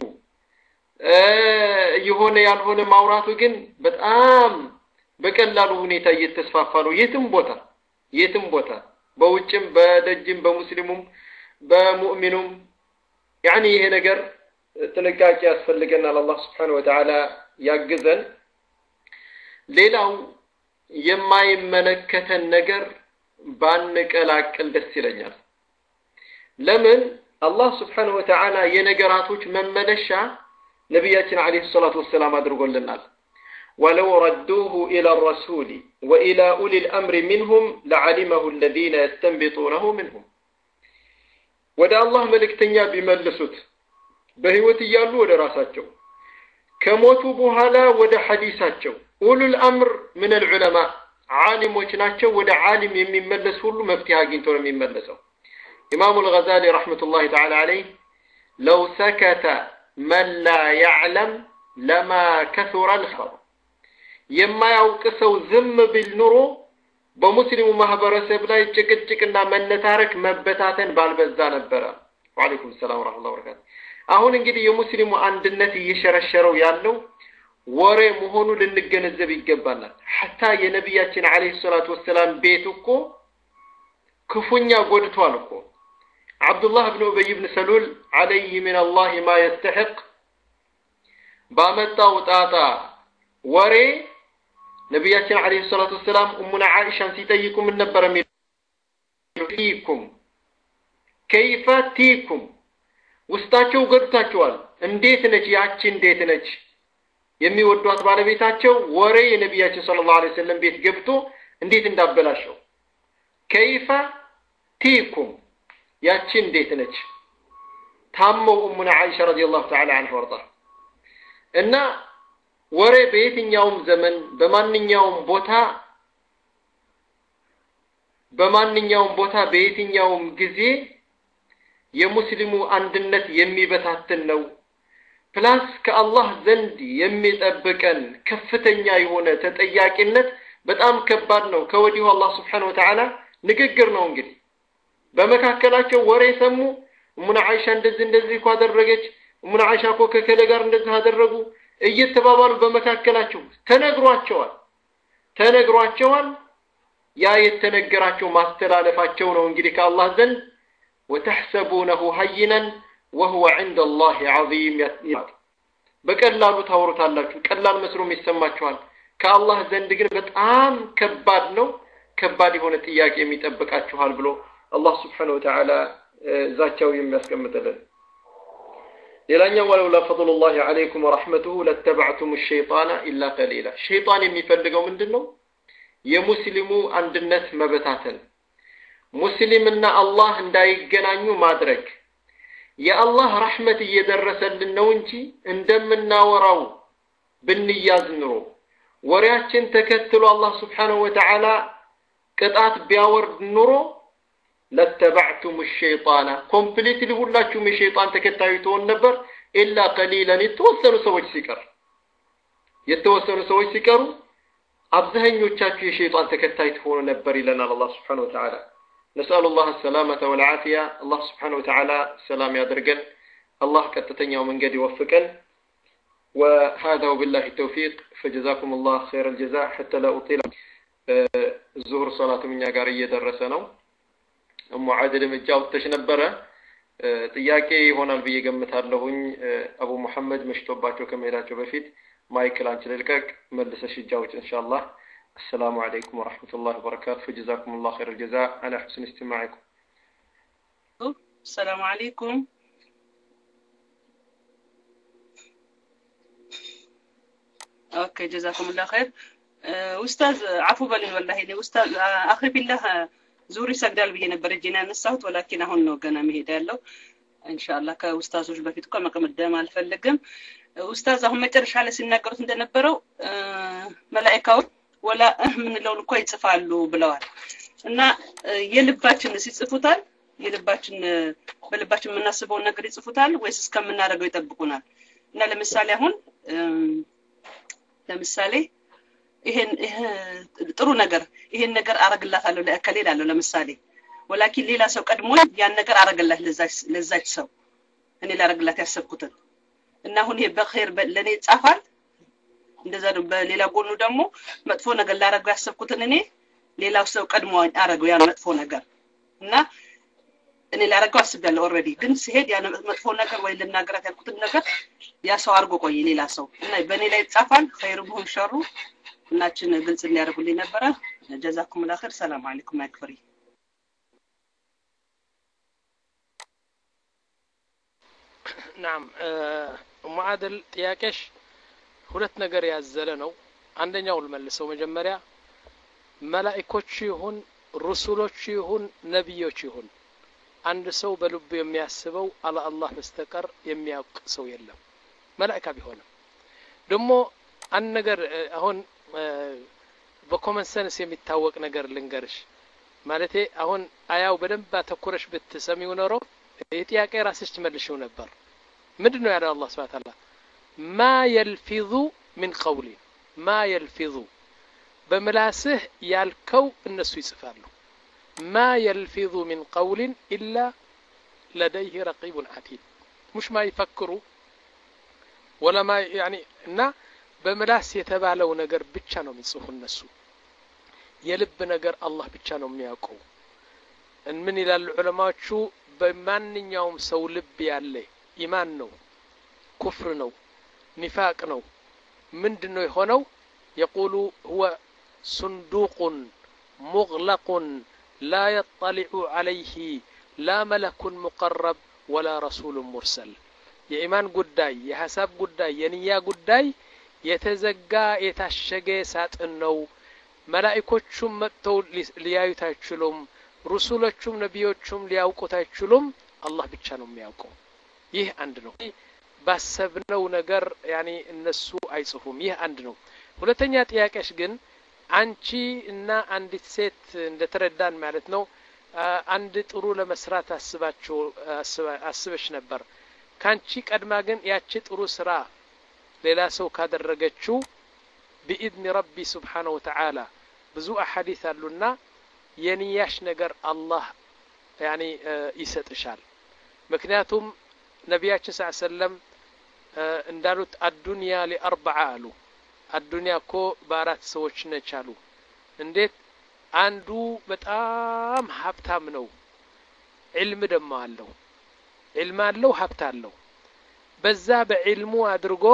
የሆነ ያልሆነ ማውራቱ ግን በጣም በቀላሉ ሁኔታ እየተስፋፋ ነው የትም ቦታ የትም ቦታ በውጭም በደጅም በሙስሊሙም በሙእሚኑም يعني ይሄ ነገር ጥንቃቄ ያስፈልገናል አላህ Subhanahu Wa Ta'ala ያግዘን ሌላው የማይመለከተን ነገር ባንቀላቅል ደስ ይለኛል ለምን አላህ Subhanahu Wa Ta'ala የነገራቶች መመለሻ ነብያችን አለይሂ ሰላቱ ወሰለም አድርጎልናል ولو ردوه إلى الرسول وإلى أولي الأمر منهم لعلمه الذين يستنبطونه منهم ወደ አላህ መልእክተኛ ቢመልሱት በህይወት ይያሉ ወደ ራሳቸው ከሞቱ በኋላ ወደ ሐዲሳቸው ኡሉል አምር من العلماء ዓሊሞች ናቸው ወደ ዓሊም የሚመለስ ሁሉ መፍትሄ አግኝቶ ነው የሚመለሰው ኢማሙ الغزالي رحمة الله تعالى عليه لو سكت من لا يعلم لما كثر الخبر የማያውቅ ሰው ዝም ቢል ኑሮ በሙስሊሙ ማህበረሰብ ላይ ጭቅጭቅና መነታረክ መበታተን ባልበዛ ነበር ወአለይኩም ሰላም ወራህመቱላሂ ወበረካቱ አሁን እንግዲህ የሙስሊሙ አንድነት እየሸረሸረው ያለው ወሬ መሆኑ ልንገነዘብ ይገባናል hatta የነብያችን አለይሂ ሰላቱ ወሰለም ቤት እኮ ክፉኛ ጎድቷል እኮ አብዱላህ ኢብኑ ኡበይ ኢብኑ ሰሉል عليه من الله ما يستحق ባመጣው ጣጣ ወሬ ነብያችን አለይሂ ሰላቱ ወሰለም ኡሙና ዓኢሻን ሲጠይቁ ምን ነበር የሚሉኩም كيف تيكم ውስጣቸው ገድታቸዋል እንዴት ነች ያቺ እንዴት ነች የሚወዷት ባለቤታቸው ወሬ የነብያችን ሰለላሁ ዐለይሂ ወሰለም ቤት ገብቶ እንዴት እንዳበላሸው كيف تيكم ያቺ እንዴት ነች ታመው ኡሙና ዓኢሻ ረዲየላሁ ተዓላ ዐንሃ ወርዳ እና ወሬ በየትኛውም ዘመን በማንኛውም ቦታ በማንኛውም ቦታ በየትኛውም ጊዜ የሙስሊሙ አንድነት የሚበታትን ነው ፕላስ ከአላህ ዘንድ የሚጠብቀን ከፍተኛ የሆነ ተጠያቂነት በጣም ከባድ ነው ከወዲሁ አላህ Subhanahu Wa Ta'ala ንግግር ነው እንግዲህ በመካከላቸው ወሬ ሰሙ ሙና አይሻ እንደዚህ እንደዚህ እኮ አደረገች ሙና አይሻ እኮ ከከለ ጋር እንደዚህ አደረጉ እየተባባሉ በመካከላቸው ተነግሯቸዋል ተነግሯቸዋል ያ የተነገራቸው ማስተላለፋቸው ነው እንግዲህ ከአላህ ዘንድ وتحسبونه هينا وهو عند الله عظيم በቀላሉ ታወሩታላችሁ ቀላል መስሎም ይሰማችኋል ከአላህ ዘንድ ግን በጣም ከባድ ነው ከባድ የሆነ ጥያቄ የሚጠብቃችኋል ብሎ አላህ Subhanahu Wa Ta'ala ዛቻው የሚያስቀምጥልን ሌላኛው ወለውላ ፈضሉላሂ ዐለይኩም ወራህመቱሁ ለተበዕቱም الشيطان الا قليلا ሸይጣን የሚፈልገው ምንድነው የሙስሊሙ አንድነት መበታተን ሙስሊምና አላህ እንዳይገናኙ ማድረግ የአላህ ረህመት እየደረሰልን ነው እንጂ እንደምናወራው ብንያዝ ኑሮ ወሬያችን ተከትሎ አላህ Subhanahu Wa Ta'ala ቅጣት ቢያወርድ ኑሮ ለተበዕቱም الشيطان completely ሁላችሁም የሸይጣን ተከታዩ ትሆኑ ነበር الا قليلا የተወሰኑ ሰዎች ሲቀር የተወሰኑ ሰዎች ሲቀሩ አብዛኞቻችሁ የሸይጣን ተከታይ ትሆኑ ነበር ይለናል አላህ Subhanahu Wa Ta'ala نسأل الله السلامة والعافية الله سبحانه وتعالى سلام يدرجن الله كتتنيا من قد يوفقن وهذا وبالله التوفيق فجزاكم الله خير الجزاء حتى لا أطيل الظهر صلاة من يقارية درسنا أم عادل مجاوب تشنبرة تياكي هنا البي قمتها لهن أبو محمد مشتوباتو كميراتو بفيت مايكل أنجليلكاك ملس الشجاوج إن شاء الله السلام عليكم ورحمة الله وبركاته فجزاكم الله خير الجزاء على حسن استماعكم السلام عليكم اوكي جزاكم الله خير استاذ عفو بالي والله لي استاذ اخي بالله زوري سجدال بي نبر جينا نساوت ولكن አሁን ነው ገና መሄድ ያለው ኢንሻአላህ ከኡስታዞች በፊት እኮ መቀመጥ አልፈልግም ኡስታዝ አሁን መጨረሻ ላይ ሲናገሩት እንደነበረው መላእክቱ ወላ ምን ለው ልኮ ይጽፋሉ ብለዋል እና የልባችን ሲጽፉታል የልባችን በልባችን የምናስበው ነገር ይጽፉታል ወይስ እስከምናደርገው ይጠብቁናል እና ለምሳሌ አሁን ለምሳሌ ይሄን ጥሩ ነገር ይሄን ነገር አረግላታለሁ ለከሌላለሁ ለምሳሌ ወላኪን ሌላ ሰው ቀድሞ ያን ነገር አረግላት ለዛች ለዛች ሰው እኔ ላረግላት ያሰብኩትን እና አሁን ይሄ በخير ለኔ ጻፋል እንደዛ ነው በሌላ ጎኑ ደግሞ መጥፎ ነገር ላረገው ያሰብኩትን እኔ ሌላው ሰው ቀድሞ አረገው ያ መጥፎ ነገር እና እኔ ላረገው አስቤያለሁ ኦሬዲ ግን ሲሄድ ያ መጥፎ ነገር ወይ ልናገራት ያልኩትን ነገር ያ ሰው አርጎ ቆይ ሌላ ሰው እና በኔ ላይ ጻፋል خيرهم شر እናችን ግልጽ ሊያደርጉልኝ ነበር ጀዛኩም الله خير ሰላም አለይኩም ማክፈሪ نعم معادل ጥያቄሽ ሁለት ነገር ያዘለ ነው አንደኛው ልመልሰው መጀመሪያ መላእክቶች ይሁን ሩሱሎች ይሁን ነብዮች ይሁን አንድ ሰው በልቡ የሚያስበው አለ አላህ በስተቀር የሚያውቅ ሰው የለም መላእክታ ቢሆንም ደሞ አንድ ነገር አሁን በኮመን ሰንስ የሚታወቅ ነገር ልንገርሽ ማለቴ አሁን አያው በደንብ ተኮረሽ ብትሰሚው ኖሮ የጥያቄ ራስሽ ትመልሽው ነበር ምንድነው ያለው አላህ Subhanahu Wa Ta'ala ما يلفظ من قول ما يلفظ بملاسه يالكو الناس يصفالو ما يلفظ من قول إلا لديه رقيب عتيد مش ما يفكروا ولا ما يعني نا بملاس يتبالو ነገር ብቻ ነው የሚጽፉ እነሱ የልብ ነገር አላህ ብቻ ነው የሚያውቀው ምን ይላል ዑለማዎቹ በማንኛውም ሰው ልብ ያለ ኢማን ነው ኩፍር ነው نفاق ነው ምንድነው የሆነው يقول هو صندوق مغلق لا يطلع عليه لا ملك مقرب ولا رسول مرسل የኢማን ጉዳይ የሐሳብ ጉዳይ የንያ ጉዳይ የተዘጋ የታሸገ ሳጥን ነው መላእክቶቹም መጥተው ሊያዩት አይችሉም ሩሱሎቹም ነቢዮቹም ሊያውቁት አይችሉም አላህ ብቻ ነው የሚያውቀው ይህ አንድ ነው ባሰብነው ነገር ያኒ እነሱ አይጽፉም። ይህ አንድ ነው። ሁለተኛ ጥያቄሽ ግን አንቺ እና አንዲት ሴት እንደተረዳን ማለት ነው አንድ ጥሩ ለመስራት አስባችሁ አስበሽ ነበር። ካንቺ ቀድማ ግን ያቺ ጥሩ ስራ ሌላ ሰው ካደረገችው بإذن ربي سبحانه وتعالى ብዙ አሐዲስ አሉና የንያሽ ነገር አላህ ያኒ ይሰጥሻል። ምክንያቱም ነቢያችን ሰለላሁ ዐለይሂ ወሰለም እንዳሉት አዱንያ ለአርበዓ አሉ። አዱንያ እኮ በአራት ሰዎች ነች አሉ። እንዴት? አንዱ በጣም ሀብታም ነው፣ ዒልም ደግሞ አለው። ዒልም አለው፣ ሀብት አለው። በዛ በዒልሙ አድርጎ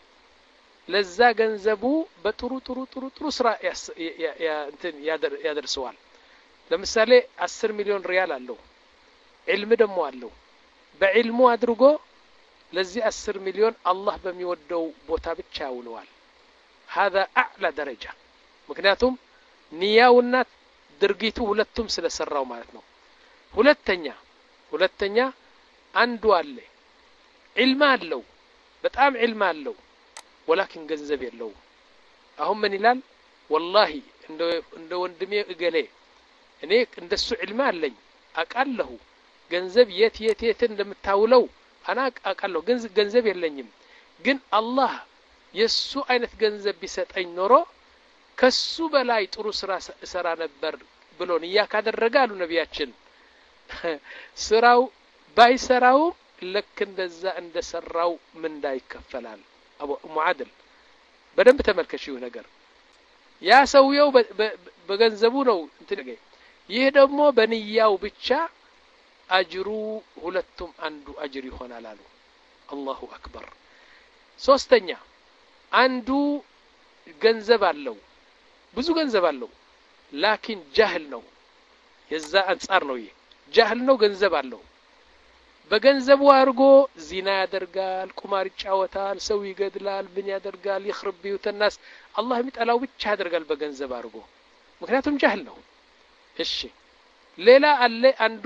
ለዛ ገንዘቡ በጥሩ ጥሩ ጥሩ ጥሩ ስራ እንትን ያደርሰዋል። ለምሳሌ አስር ሚሊዮን ሪያል አለው፣ ዒልም ደግሞ አለው። በዒልሙ አድርጎ ለዚህ አስር ሚሊዮን አላህ በሚወደው ቦታ ብቻ ያውለዋል። هذا أعلى درجة ምክንያቱም ንያውና ድርጊቱ ሁለቱም ስለሰራው ማለት ነው። ሁለተኛ ሁለተኛ አንዱ አለ ዒልም አለው፣ በጣም ዒልም አለው፣ ወላኪን ገንዘብ የለው። አሁን ምን ይላል? ወላሂ እንደ እንደ ወንድሜ እገሌ እኔ እንደሱ ዒልም አለኝ አቃለሁ፣ ገንዘብ የት የት የት እንደምታውለው አና አቃለሁ፣ ግን ገንዘብ የለኝም። ግን አላህ የሱ አይነት ገንዘብ ቢሰጠኝ ኖሮ ከሱ በላይ ጥሩ ስራ ሰራ ነበር ብሎ ንያ ካደረገ አሉ ነቢያችን ስራው ባይሰራው ልክ እንደዛ እንደሰራው ምንዳ ይከፈላል። አቡ ሙዓድል በደንብ ተመልከሽው ነገር ያ ሰውየው በገንዘቡ ነው እንትን። ይህ ደግሞ በንያው ብቻ አጅሩ ሁለቱም አንዱ አጅር ይሆናል አሉ። አላሁ አክበር። ሶስተኛ አንዱ ገንዘብ አለው፣ ብዙ ገንዘብ አለው፣ ላኪን ጃህል ነው። የዛ አንጻር ነው። ይሄ ጃህል ነው፣ ገንዘብ አለው። በገንዘቡ አድርጎ ዚና ያደርጋል፣ ቁማር ይጫወታል፣ ሰው ይገድላል፣ ምን ያደርጋል፣ ይخرب ቢዩተናስ አላህ የሚጠላው ብቻ ያደርጋል በገንዘብ አድርጎ፣ ምክንያቱም ጃህል ነው። እሺ ሌላ አለ አንዱ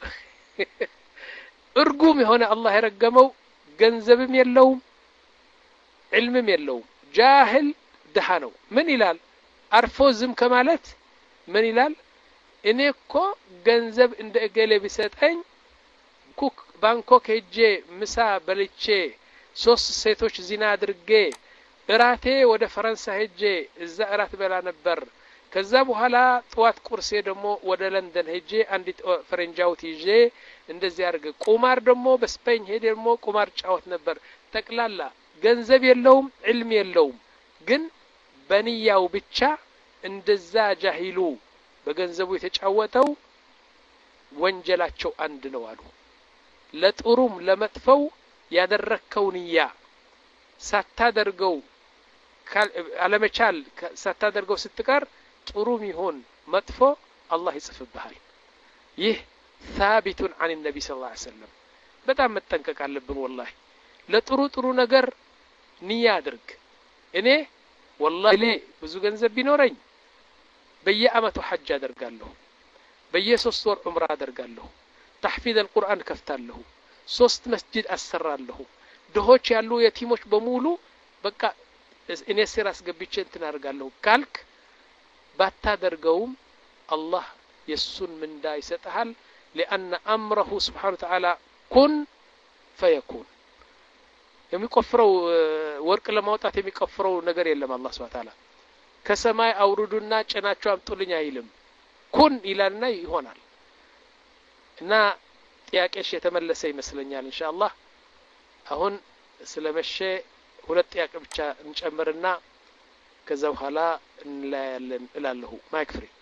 እርጉም የሆነ አላህ የረገመው ገንዘብም የለውም ዒልምም የለውም፣ ጃህል ድሃ ነው። ምን ይላል? አርፎ ዝም ከማለት ምን ይላል? እኔ እኮ ገንዘብ እንደ እገሌ ቢሰጠኝ ኩክ ባንኮክ ሄጄ ምሳ በልቼ ሶስት ሴቶች ዚና አድርጌ እራቴ ወደ ፈረንሳይ ሄጄ እዛ እራት በላ ነበር። ከዛ በኋላ ጠዋት ቁርሴ ደግሞ ወደ ለንደን ሄጄ አንዲት ፈረንጃውት ይዤ እንደዚህ አድርገ ቁማር ደግሞ በስፔን ሄጄ ደግሞ ቁማር ጫወት ነበር። ጠቅላላ ገንዘብ የለውም ዒልም የለውም፣ ግን በንያው ብቻ እንደዛ ጃሂሉ በገንዘቡ የተጫወተው ወንጀላቸው አንድ ነው አሉ። ለጥሩም ለመጥፈው ያደረከው ንያ ሳታደርገው አለመቻል ሳታደርገው ስትቀር ጥሩም ይሁን መጥፎ አላህ ይጽፍብሃል። ይህ ثابت عن النبي صلى الله عليه وسلم። በጣም መጠንቀቅ አለብን ወላሂ። ለጥሩ ጥሩ ነገር ንያ አድርግ። እኔ ወላሂ ብዙ ገንዘብ ቢኖረኝ በየአመቱ ሐጅ አደርጋለሁ፣ በየሶስት ወር ዑምራ አደርጋለሁ፣ ተሕፊዝ አልቁርአን ከፍታለሁ፣ ሶስት መስጂድ አሰራለሁ፣ ድሆች ያሉ የቲሞች በሙሉ በቃ እኔ ስራ አስገብቼ እንትን አደርጋለሁ ካልክ ባታደርገውም አላህ የሱን ምንዳ ይሰጣል። لأن أمره سبحانه وتعالى كن فيكون። የሚቆፍረው ወርቅ ለማውጣት የሚቆፍረው ነገር የለም። አላህ Subhanahu Wa Ta'ala ከሰማይ አውርዱና ጭናቸው አምጡልኝ አይልም። ኩን ይላልና ይሆናል። እና ጥያቄሽ የተመለሰ ይመስለኛል ኢንሻአላህ። አሁን ስለመሸ ሁለት ጥያቄ ብቻ እንጨምርና ከዛ በኋላ እንላያለን እላለሁ። ማይክ ፍሪ።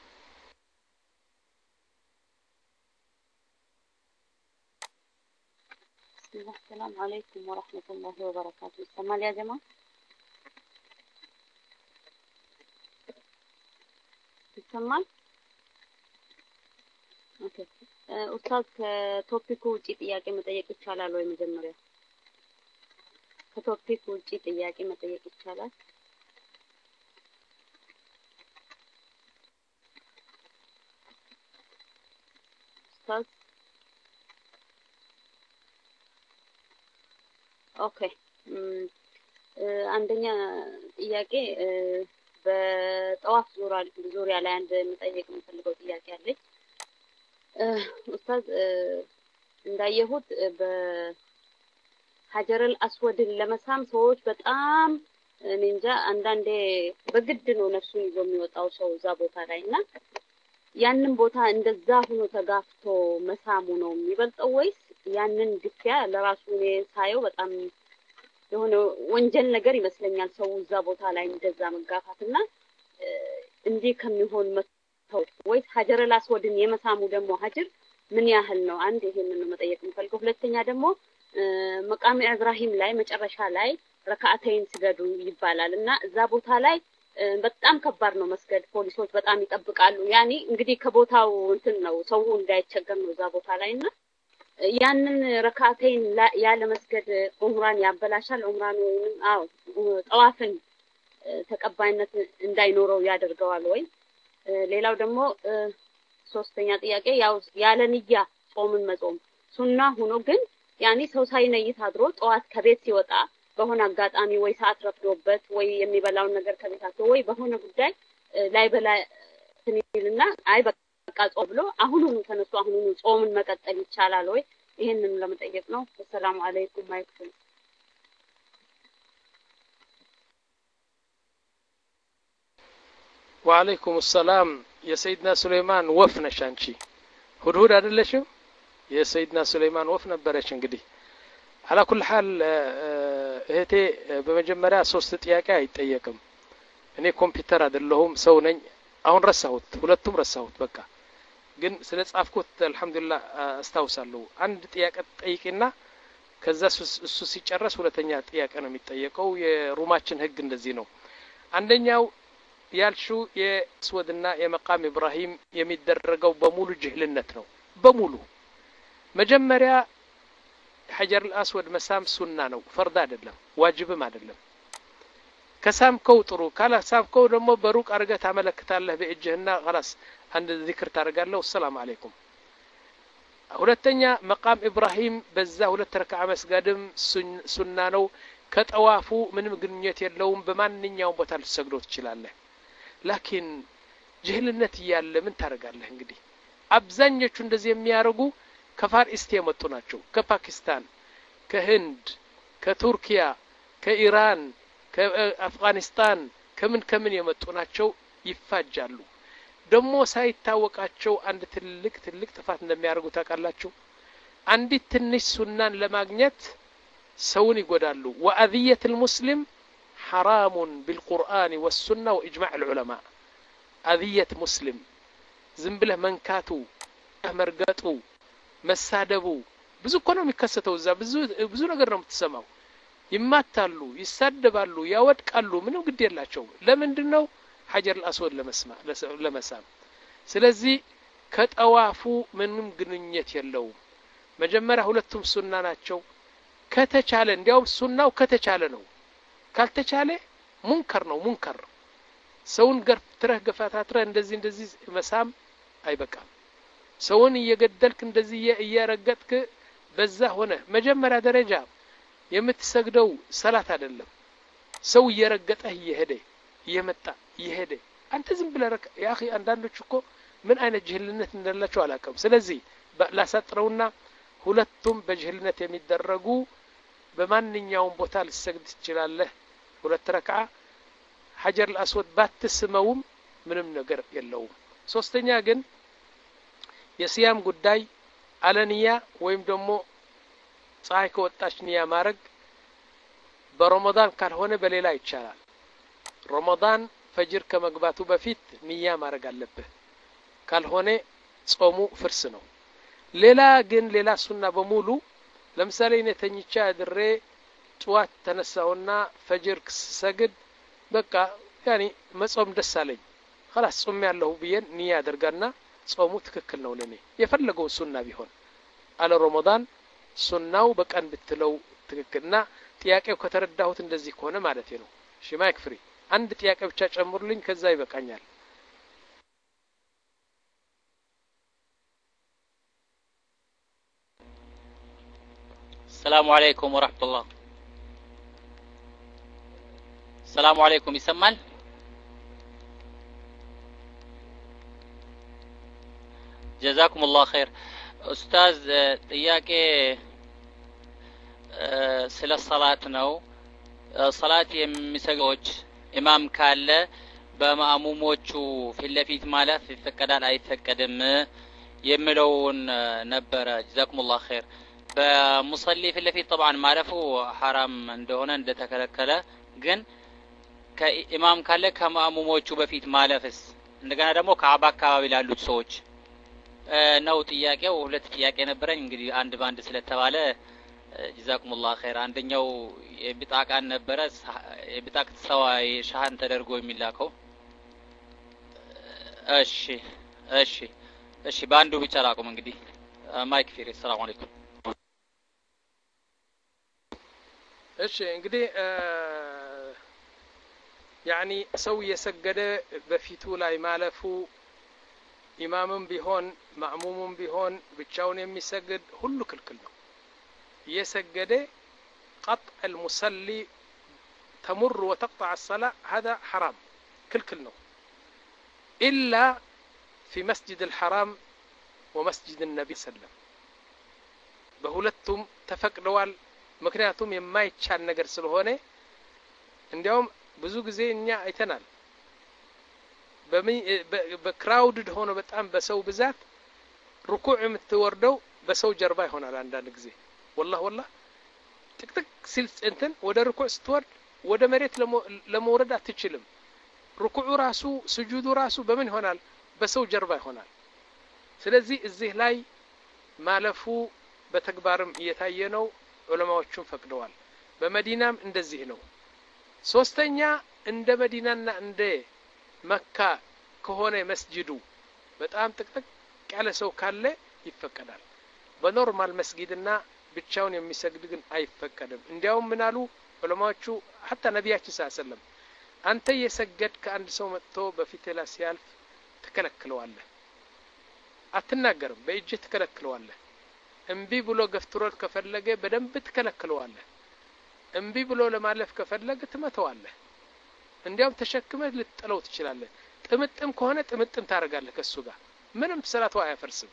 السلام عليكم ورحمة الله وبركاته. سمال يا جماعة؟ سمال؟ اوكي. ኡስታዝ ከቶፒኩ ውጪ ጥያቄ መጠየቅ ይቻላል ወይ? መጀመሪያ ከቶፒኩ ውጪ ጥያቄ መጠየቅ ይቻላል? ኡስታዝ ኦኬ አንደኛ ጥያቄ በጠዋፍ ዙሪያ ዙሪያ ላይ አንድ መጠየቅ የምፈልገው ጥያቄ አለኝ። ኡስታዝ እንዳየሁት በሀጀረል አስወድን ለመሳም ሰዎች በጣም እኔ እንጃ አንዳንዴ በግድ ነው ነፍሱን ይዞ የሚወጣው ሰው እዛ ቦታ ላይና ያንን ቦታ እንደዛ ሆኖ ተጋፍቶ መሳሙ ነው የሚበልጠው ወይስ ያንን ግፊያ ለራሱ እኔ ሳየው በጣም የሆነ ወንጀል ነገር ይመስለኛል ሰው እዛ ቦታ ላይ እንደዛ መጋፋትና እንዲህ ከሚሆን መተው ወይስ ሀጀረል አስወድን የመሳሙ ደግሞ ሀጀር ምን ያህል ነው? አንድ ይሄንን ነው መጠየቅ የምፈልገው። ሁለተኛ ደግሞ መቃም ኢብራሂም ላይ መጨረሻ ላይ ረካዓተይን ስገዱ ይባላል እና እዛ ቦታ ላይ በጣም ከባድ ነው መስገድ። ፖሊሶች በጣም ይጠብቃሉ። ያኔ እንግዲህ ከቦታው እንትን ነው ሰው እንዳይቸገር ነው እዛ ቦታ ላይና ያንን ረካዓተይን ያለ መስገድ ዑምራን ያበላሻል። ዑምራን ወይንም አዎ ጠዋፍን ተቀባይነት እንዳይኖረው ያደርገዋል ወይ? ሌላው ደግሞ ሶስተኛ ጥያቄ ያው ያለ ንያ ጾምን መጾም ሱና ሆኖ ግን ያኔ ሰው ሳይነይት አድሮ ጠዋት ከቤት ሲወጣ በሆነ አጋጣሚ ወይ ሰዓት ረፍዶበት ወይ የሚበላውን ነገር ከቤታቸው ወይ በሆነ ጉዳይ ላይ በላ ትንይልና አይ በቃ ጾም ብሎ አሁኑኑ ተነስቶ አሁኑኑ ጾምን መቀጠል ይቻላል ወይ? ይሄንን ለመጠየቅ ነው። ሰላም አለይኩም ማይክል ወአለይኩም ሰላም የሰይድና ሱሌማን ወፍ ነሽ አንቺ ሁድሁድ አይደለሽም? የሰይድና ሱሌማን ወፍ ነበረች። እንግዲህ አላ ኩል ሐል እህቴ በመጀመሪያ ሶስት ጥያቄ አይጠየቅም። እኔ ኮምፒውተር አይደለሁም ሰው ነኝ። አሁን ረሳሁት፣ ሁለቱም ረሳሁት። በቃ ግን ስለ ጻፍኩት አልহামዱሊላህ አስታውሳለሁ። አንድ ጥያቄ ጠይቂና ከዛ እሱ ሲጨርስ ሁለተኛ ጥያቄ ነው የሚጠየቀው። የሩማችን ህግ እንደዚህ ነው። አንደኛው ያልሽው የስወድና የመቃም ኢብራሂም የሚደረገው በሙሉ ጅህልነት ነው። በሙሉ መጀመሪያ ሐጀር አልአስወድ መሳም ሱና ነው፣ ፈርድ አይደለም፣ ዋጅብም አይደለም። ከሳምከው ጥሩ፣ ካላሳምከው ደግሞ በሩቅ አርገህ ታመለክታለህ በእጅህና خلاص አንድ ዚክር ታደርጋለህ። ሰላም አለይኩም። ሁለተኛ መቃም ኢብራሂም በዛ ሁለት ረካዓ መስገድም ሱና ነው። ከጠዋፉ ምንም ግንኙነት የለውም። በማንኛውም ቦታ ልትሰግደው ትችላለህ። ላኪን ጅህልነት እያለ ምን ታደርጋለህ? እንግዲህ አብዛኞቹ እንደዚህ የሚያደርጉ ከፋር ኢስት የመጡ ናቸው። ከፓኪስታን፣ ከህንድ፣ ከቱርኪያ፣ ከኢራን፣ ከአፍጋኒስታን ከምን ከምን የመጡ ናቸው። ይፋጃሉ። ደግሞ ሳይታወቃቸው አንድ ትልቅ ትልቅ ጥፋት እንደሚያደርጉ ታውቃላችሁ። አንዲት ትንሽ ሱናን ለማግኘት ሰውን ይጎዳሉ። ወአذية المسلم حرام بالقرآن والسنة وإجماع العلماء። أذية مسلم ዝም ብለህ መንካቱ፣ መርገጡ፣ መሳደቡ ብዙ እኮ ነው የሚከሰተው። እዛ ብዙ ብዙ ነገር ነው የምትሰማው። ይማታሉ፣ ይሳደባሉ፣ ያወድቃሉ። ምንም ግድ የላቸውም። ለምንድን ነው? ሐጀር አልአስወድ ለመስማ ለመሳም። ስለዚህ ከጠዋፉ ምንም ግንኙነት የለውም። መጀመሪያ ሁለቱም ሱና ናቸው። ከተቻለ እንዲያውም ሱናው ከተቻለ ነው። ካልተቻለ ሙንከር ነው። ሙንከር ሰውን ገርፍትረህ ገፋታትረህ እንደዚህ እንደዚህ መሳም አይበቃም። ሰውን እየገደልክ እንደዚህ እያረገጥክ በዛ ሆነ መጀመሪያ ደረጃ የምትሰግደው ሰላት አይደለም። ሰው እየረገጠህ እየሄደ እየመጣ እየሄደ አንተ ዝም ብለህ ያ اخي አንዳንዶች እኮ ምን አይነት ጅህልነት እንደላቸው አላውቅም። ስለዚህ ላሳጥረውና ሁለቱም በጅህልነት የሚደረጉ በማንኛውም ቦታ ልትሰግድ ትችላለህ። ሁለት ረካዓ ሐጀር አልአስወድ ባትስመውም ምንም ነገር የለውም። ሶስተኛ ግን የሲያም ጉዳይ አለንያ ወይም ደግሞ ፀሐይ ከወጣች ንያ ማድረግ በረመዳን ካልሆነ በሌላ ይቻላል። ረመዳን ፈጅር ከመግባቱ በፊት ንያ ማድረግ አለብህ። ካልሆነ ጾሙ ፍርስ ነው። ሌላ ግን ሌላ ሱና በሙሉ ለምሳሌ እኔ ተኝቼ አድሬ ጧት ተነሳውና ፈጅር ሰግድ በቃ ያኒ መጾም ደስ አለኝ خلاص ጾም ያለው ብዬን ንያ አድርጋና ጾሙ ትክክል ነው ለኔ የፈለገው ሱና ቢሆን አለ ረመዳን ሱናው በቀን ብትለው ትክክልና ጥያቄው ከተረዳሁት እንደዚህ ከሆነ ማለት ነው። እሺ ማይክ ፍሪ አንድ ጥያቄ ብቻ ጨምሩልኝ ከዛ ይበቃኛል። السلام عليكم ورحمة الله. السلام عليكم يسمال جزاكم الله خير ኡስታዝ ጥያቄ ስለ ሰላት ነው ሰላት የሚሰግዶች ኢማም ካለ በማእሙሞቹ ፊት ለፊት ማለፍ ይፈቀዳል አይፈቀድም የሚለውን ነበረ جزاكم الله خير በሙሰሊ ፊት ለፊት طبعا ማለፉ حرام እንደሆነ እንደተከለከለ ግን ከኢማም ካለ ከማእሙሞቹ በፊት ማለፍስ እንደገና ደግሞ ከአባ አካባቢ ላሉት ሰዎች ነው ጥያቄው ሁለት ጥያቄ ነበረኝ እንግዲህ አንድ ባንድ ስለተባለ جزاكم الله خير አንደኛው የብጣቃን ነበረ የብጣቅ ሰዋይ ሻሃን ተደርጎ የሚላከው እሺ እሺ እሺ ባንዱ ብቻ ላቁም እንግዲህ ማይክ ፊሪ ሰላም አለይኩም እሺ እንግዲህ ያኒ ሰው የሰገደ በፊቱ ላይ ማለፉ ኢማምም ቢሆን ማእሙምም ቢሆን ብቻውን የሚሰግድ ሁሉ ክልክል ነው የሰገደ قطع المصلي تمر وتقطع الصلاة هذا حرام كلكل نو إلا في مسجد الحرام ومسجد النبي صلى الله عليه وسلم بهولتهم تفقدوال ምክንያቱም የማይቻል ነገር ስለሆነ እንዲያውም ብዙ ጊዜ እኛ አይተናል በክራውድድ ሆኖ በጣም በሰው ብዛት ሩኩዕ የምትወርደው በሰው ጀርባ ይሆናል አንዳንድ ጊዜ والله والله ጥቅጥቅ ሲል እንትን ወደ ሩኩዕ ስትወርድ ወደ መሬት ለመውረድ አትችልም ሩኩዑ ራሱ ስጁዱ ራሱ በምን ይሆናል በሰው ጀርባ ይሆናል ስለዚህ እዚህ ላይ ማለፉ በተግባርም እየታየ ነው ዑለማዎቹም ፈቅደዋል በመዲናም እንደዚህ ነው ሶስተኛ እንደ መዲናና እንደ መካ ከሆነ መስጂዱ በጣም ጥቅጥቅ ያለ ሰው ካለ ይፈቀዳል በኖርማል መስጊድና ብቻውን የሚሰግድ ግን አይፈቀድም እንዲያውም ምን አሉ ዑለማዎቹ حتى ነብያችን ሰለላሁ ዐለይሂ ወሰለም አንተ የሰገድ ከአንድ ሰው መጥቶ በፊት ላይ ሲያልፍ ተከለክለዋለህ አትናገርም በእጅ ተከለክለዋለህ እምቢ ብሎ ገፍትሮት ከፈለገ በደንብ ተከለክለዋለህ እምቢ ብሎ ለማለፍ ከፈለገ ትመተዋለህ እንዲያውም ተሸክመህ ልትጥለው ትችላለህ ጥምጥም ከሆነ ጥምጥም ታረጋለህ ከሱ ጋር ምንም ሰላቱ አያፈርስም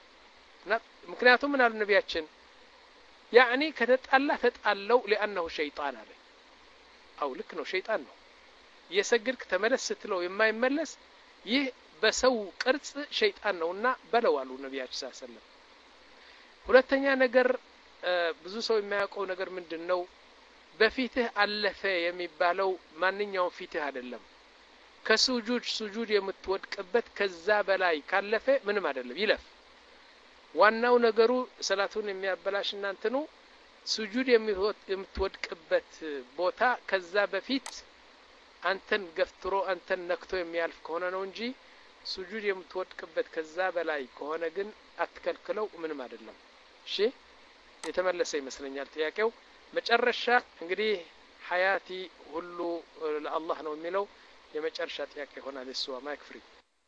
ምክንያቱም ምን አሉ ነብያችን يعني ከተጣላ ተጣለው لانه شيطان አለ አው ልክ ነው ሸይጣን ነው የሰግድክ ተመለስ ስትለው የማይመለስ ይህ በሰው ቅርጽ ሸይጣን ነውና በለዋሉ ነብያችን ሰለላሁ ዐለይሂ ወሰለም ሁለተኛ ነገር ብዙ ሰው የሚያውቀው ነገር ምንድነው በፊትህ አለፈ የሚባለው ማንኛውም ፊትህ አይደለም ከሱጁድ ሱጁድ የምትወድቅበት ከዛ በላይ ካለፈ ምንም አይደለም ይለፍ ዋናው ነገሩ ሰላቱን የሚያበላሽ እናንተኑ ሱጁድ የምትወድቅበት ቦታ ከዛ በፊት አንተን ገፍትሮ አንተን ነክቶ የሚያልፍ ከሆነ ነው እንጂ ሱጁድ የምትወድቅበት ከዛ በላይ ከሆነ ግን አትከልክለው ምንም አይደለም እሺ የተመለሰ ይመስለኛል ጥያቄው መጨረሻ እንግዲህ ሐያቲ ሁሉ ለአላህ ነው የሚለው የመጨረሻ ጥያቄ ሆናል እሱ ማይክ ፍሪ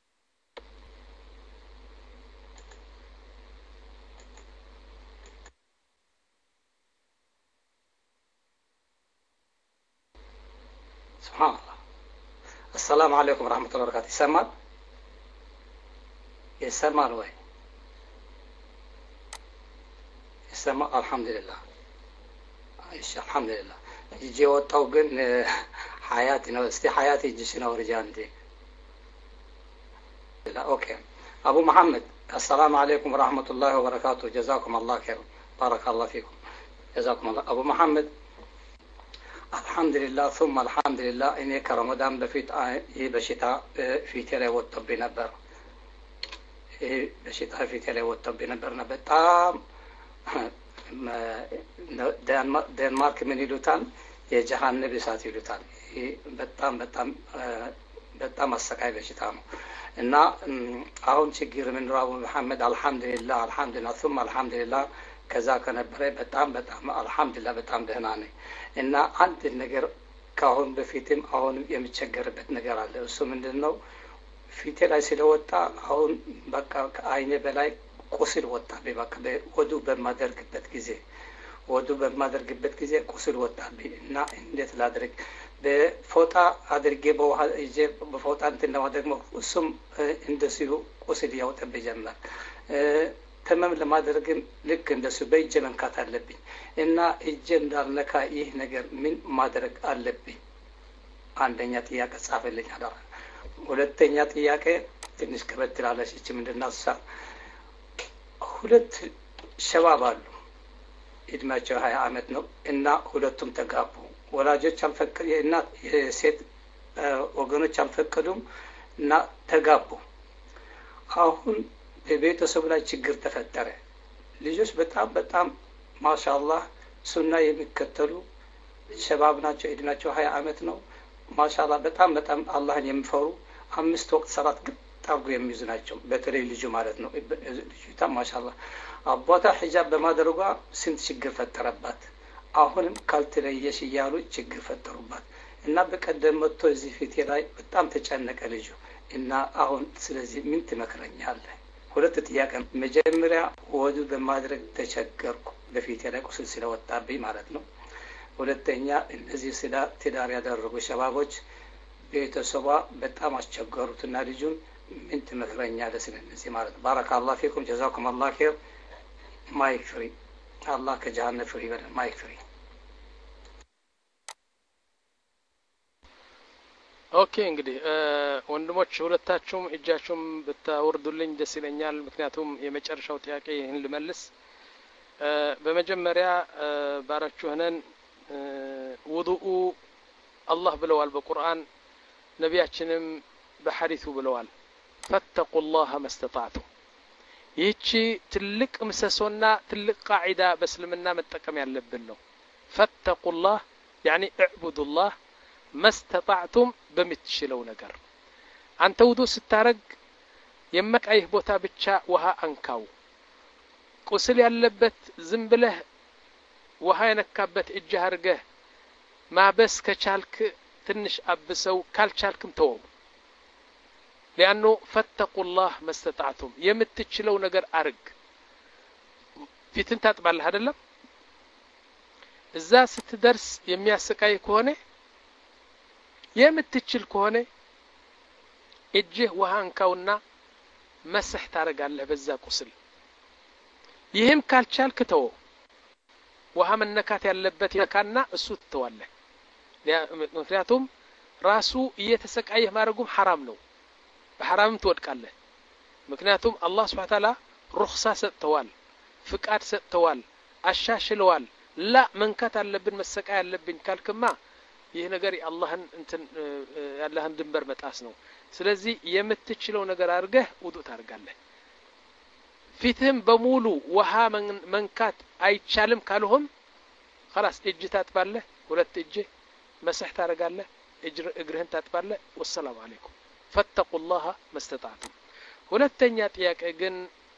سبحان الله السلام عليكم ورحمة الله وبركاته يسمع يسمع وين يسمع الحمد لله ايش الحمد لله يجي وطاو ግን حياتي ነው እስቲ حياتي እጅሽ ነው ርጃንቴ لا اوكي ابو محمد السلام عليكم ورحمة الله وبركاته جزاكم الله خير بارك الله فيكم جزاكم الله ابو محمد الحمد لله ثم الحمد لله إني كرمضان بفيت إيه بشتاء في تلي وطبي نبر إيه بشتاء في تلي وطبي نبر نبتام دنمارك من يلوتان يجهان نبي سات يلوتان إيه بتام بتام بتام السكاي بشتاء إن أهون شجير من راب محمد الحمد لله الحمد لله ثم الحمد لله كذا كان بري بتام بتام الحمد لله بتام دهناني እና አንድ ነገር ካሁን በፊትም አሁን የሚቸገርበት ነገር አለ እሱ ምንድነው ፊቴ ላይ ስለወጣ አሁን በቃ ከአይኔ በላይ ቁስል ወጣ በቃ ወዱ በማደርግበት ጊዜ ወዱ በማደርግበት ጊዜ ቁስል ወጣ እና እንዴት ላድርግ በፎጣ አድርጌ በውሃ ይዤ በፎጣ እንትን ለማድረግ እሱም እንደዚሁ ቁስል ያወጣብኝ ጀመር። ተመም ለማድረግም ልክ እንደሱ በእጄ መንካት አለብኝ እና እጄ እንዳልነካ ይህ ነገር ምን ማድረግ አለብኝ? አንደኛ ጥያቄ ጻፈልኝ አደራ። ሁለተኛ ጥያቄ ትንሽ ከበድ ትላለች። እቺ ምንድነው? ሁለት ሸባብ አሉ እድሜያቸው ሀያ አመት ነው እና ሁለቱም ተጋቡ። ወላጆች አልፈቀዱ የእናት የሴት ወገኖች አልፈቀዱም እና ተጋቡ። አሁን በቤተሰቡ ላይ ችግር ተፈጠረ። ልጆች በጣም በጣም ማሻአላህ ሱና የሚከተሉ ሸባብ ናቸው። እድሜያቸው ሀያ አመት ነው። ማሻአላህ በጣም በጣም አላህን የሚፈሩ አምስት ወቅት ሰላት ግጥ አድርጎ የሚይዙ ናቸው። በተለይ ልጁ ማለት ነው። ልጅቷ ማሻአላህ አባቷ ሒጃብ በማድረጓ ስንት ችግር ፈጠረባት። አሁንም ካልተለየሽ እያሉ ችግር ፈጠሩባት እና በቀደም መጥቶ እዚህ ፊቴ ላይ በጣም ተጨነቀ ልጁ እና አሁን ስለዚህ ምን ትመክረኛለህ? ሁለት ጥያቄ። መጀመሪያ ወዱ በማድረግ ተቸገርኩ በፊቴ ላይ ቁስል ስለወጣብኝ ማለት ነው። ሁለተኛ እነዚህ ስለ ትዳር ያደረጉ ሸባቦች ቤተሰቧ በጣም አስቸገሩትና ልጁን ምን ትመክረኛለህ ስለነዚህ ማለት ነው። ባረካላሁ ፊኩም ጀዛኩም አላህ ኸይር። ማይክ ፍሪ። አላህ ከጀሃነም ፍሪ ይበለን። ማይክ ፍሪ። ኦኬ እንግዲህ ወንድሞች ሁለታችሁም እጃችሁም ብታወርዱልኝ ደስ ይለኛል። ምክንያቱም የመጨረሻው ጥያቄ ይህን ልመልስ። በመጀመሪያ ባራችሁ ሆነን ውዱኡ አላህ ብለዋል በቁርአን፣ ነቢያችንም በሐዲሱ ብለዋል። ፈተቁላህ መስተጣዕቱ። ይህቺ ትልቅ ምሰሶና ትልቅ ቃዒዳ በእስልምና መጠቀም ያለብን ነው። ፈተቁላህ ያኒ እዕቡዱላህ መስተጣዕቱም በምትችለው ነገር። አንተ ውዱ ስታረግ የመቃይህ ቦታ ብቻ ውሃ አንካው። ቁስል ያለበት ዝም ብለህ ውሃ የነካበት እጅህ አድርገህ ማበስ ከቻልክ ትንሽ አብሰው፣ ካልቻልክም ተወው። ሊአኑ ፈተቁላህ መስተጣዕቱም የምትችለው ነገር አርግ። ፊትን ታጥባለህ አይደለም? እዛ ስትደርስ የሚያሰቃይ ከሆነ የምትችል ከሆነ እጅህ ውሃ አንካውና መስህ ታረጋለህ በዛ ቁስል። ይህም ካልቻልክ ተወው። ውሃ መነካት ያለበት ይነካና እሱ ትተዋለህ። ምክንያቱም ራሱ እየተሰቃየህ ማድረጉም ሐራም ነው። በሐራምም ትወድቃለህ። ምክንያቱም አላህ ሱብሓነሁ ወተዓላ ሩኽሳ ሰጥተዋል፣ ፍቃድ ሰጥተዋል፣ አሻሽለዋል። ላ መንካት አለብን መሰቃይ አለብን ካልክማ ይህ ነገር የአላህን እንትን ያለህን ድንበር መጣስ ነው። ስለዚህ የምትችለው ነገር አድርገህ ውዱእ ታደርጋለህ። ፊትህም በሙሉ ውሃ መንካት አይቻልም ካልሆም خلاص እጅ ታጥባለህ፣ ሁለት እጅ መስህ ታደርጋለህ፣ እግርህን ታጥባለህ። ወሰላሙ አለይኩም። ፈተቁላህ መስተጣዕቱም። ሁለተኛ ጥያቄ ግን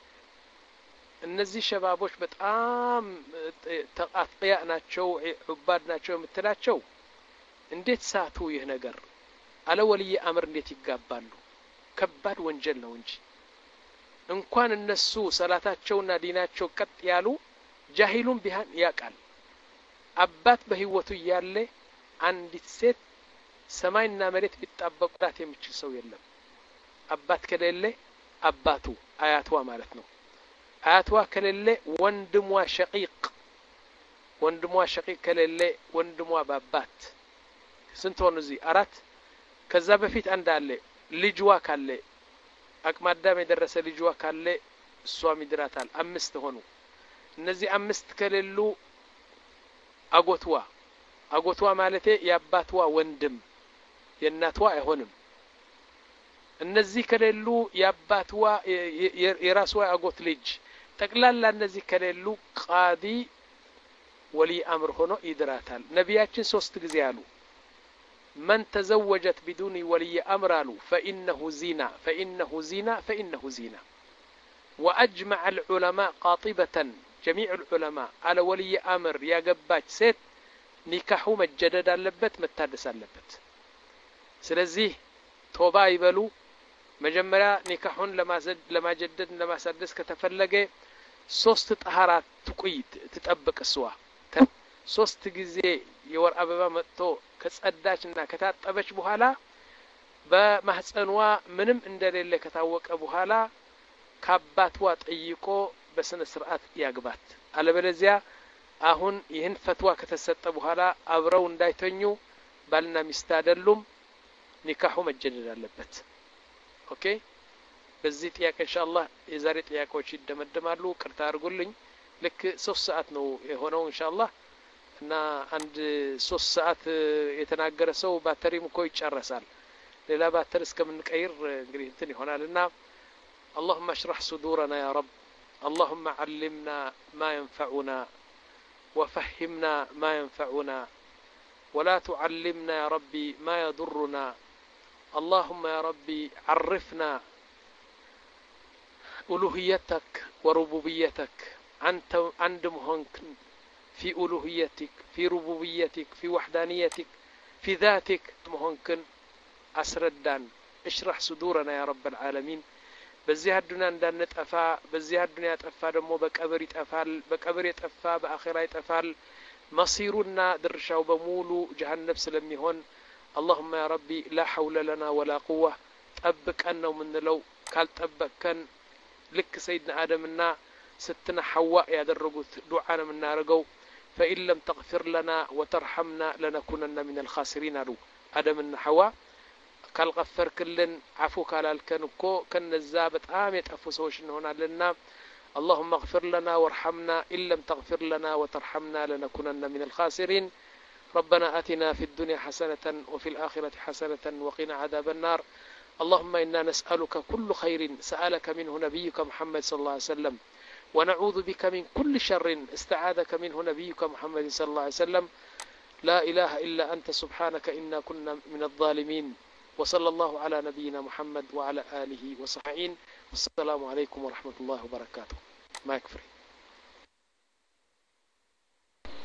እነዚህ ሸባቦች በጣም ተቃጥያ ናቸው፣ ዑባድ ናቸው የምትላቸው እንዴት ሳቱ? ይህ ነገር አለ ወልይ አምር እንዴት ይጋባሉ? ከባድ ወንጀል ነው እንጂ እንኳን እነሱ ሰላታቸውና ዲናቸው ቀጥ ያሉ ጃሂሉን ቢሃን ያቃል። አባት በህይወቱ ያለ አንዲት ሴት ሰማይና መሬት ቢጣበቁላት የሚችል ሰው የለም። አባት ከሌለ አባቱ አያቷ ማለት ነው። አያቷ ከሌለ ወንድሟ ሸቂቅ፣ ወንድሟ ሸቂቅ ከሌለ ወንድሟ ባባት። ስንት ሆኑ እዚህ? አራት። ከዛ በፊት አንድ አለ ልጅዋ ካለ አቅመ አዳም የደረሰ ልጅዋ ካለ እሷም ይድራታል። አምስት ሆኑ። እነዚህ አምስት ከሌሉ አጎትዋ፣ አጎትዋ ማለቴ የአባትዋ ወንድም የእናትዋ አይሆንም። እነዚህ ከሌሉ የአባትዋ የራስዋ አጎት ልጅ ጠቅላላ እነዚህ ከሌሉ ቃዲ ወሊ አምር ሆኖ ይድራታል። ነቢያችን ሶስት ጊዜ አሉ من تزوجت بدون ولي أمر فإنه زنا فإنه زنا فإنه زنا. وأجمع العلماء قاطبة جميع العلماء على ولي أمر يا جبات ست نكاحو مجدد اللبت متادس اللبت. سلزيه توبا يبلو مجمرا نكاحون لما زد لما جدد لما سدس كتفلقه ሶስት طهارات تقيد تطبق السوا ሶስት ጊዜ የወር አበባ መጥቶ ከጸዳችና ከታጠበች በኋላ በማህፀኗ ምንም እንደሌለ ከታወቀ በኋላ ከአባቷ ጠይቆ በስነ ስርዓት ያግባት። አለበለዚያ አሁን ይህን ፈትዋ ከተሰጠ በኋላ አብረው እንዳይተኙ ባልና ሚስት አይደሉም፣ ኒካሁ መጀደድ አለበት። ኦኬ። በዚህ ጥያቄ ኢንሻአላህ የዛሬ ጥያቄዎች ይደመደማሉ። ቅርታ አድርጉልኝ። ልክ ሶስት ሰዓት ነው የሆነው ኢንሻአላህ እና አንድ ሶስት ሰዓት የተናገረ ሰው ባተሪም እኮ ይጨርሳል። ሌላ ባተር እስከምንቀይር እንግዲህ እንትን ይሆናልና اللهم اشرح صدورنا يا رب، اللهم علمنا ما ينفعنا وفهمنا ما ينفعنا ولا تعلمنا يا ربي ما يضرنا. اللهم يا ربي عرفنا ألوهيتك وربوبيتك، أنت عند مهنك في ألوهيتك في ربوبيتك في وحدانيتك في ذاتك مهنكن أسردان. اشرح صدورنا يا رب العالمين. በዚህ አዱንያ እንዳንጠፋ በዚህ አዱንያ ጠፋ ደግሞ በቀብር ይጠፋል፣ በቀብር የጠፋ በአኺራ ይጠፋል። መሲሩና ድርሻው በሙሉ ጀሃነም ስለሚሆን اللهم يا ربي لا حول لنا ولا قوة ጠብቀን ነው የምንለው። ካልጠበቀን ልክ ሰይድና አደምና ስትነ ሐዋ ያደረጉት ዱዓ ነው የምናደርገው። فإن لم تغفر لنا وترحمنا لنكونن من الخاسرين አሉ አደምና ሐዋ። ካልغፈርክልን አፉ ካላልከን እኮ ከነዛ በጣም የጠፉ ሰዎች እንሆናለንና اللهم اغفر لنا وارحمنا إن لم تغفر لنا وترحمنا لنكونن من الخاسرين. ربنا آتنا في الدنيا حسنة وفي الآخرة حسنة وقنا عذاب النار. اللهم إنا نسألك كل خير سألك منه نبيك محمد صلى الله عليه وسلم، ونعوذ بك من كل شر استعاذك منه نبيك محمد صلى الله عليه وسلم. لا إله إلا أنت سبحانك إنا كنا من الظالمين. وصلى الله على نبينا محمد وعلى آله وصحبه. والسلام عليكم ورحمة الله وبركاته. ما يكفي.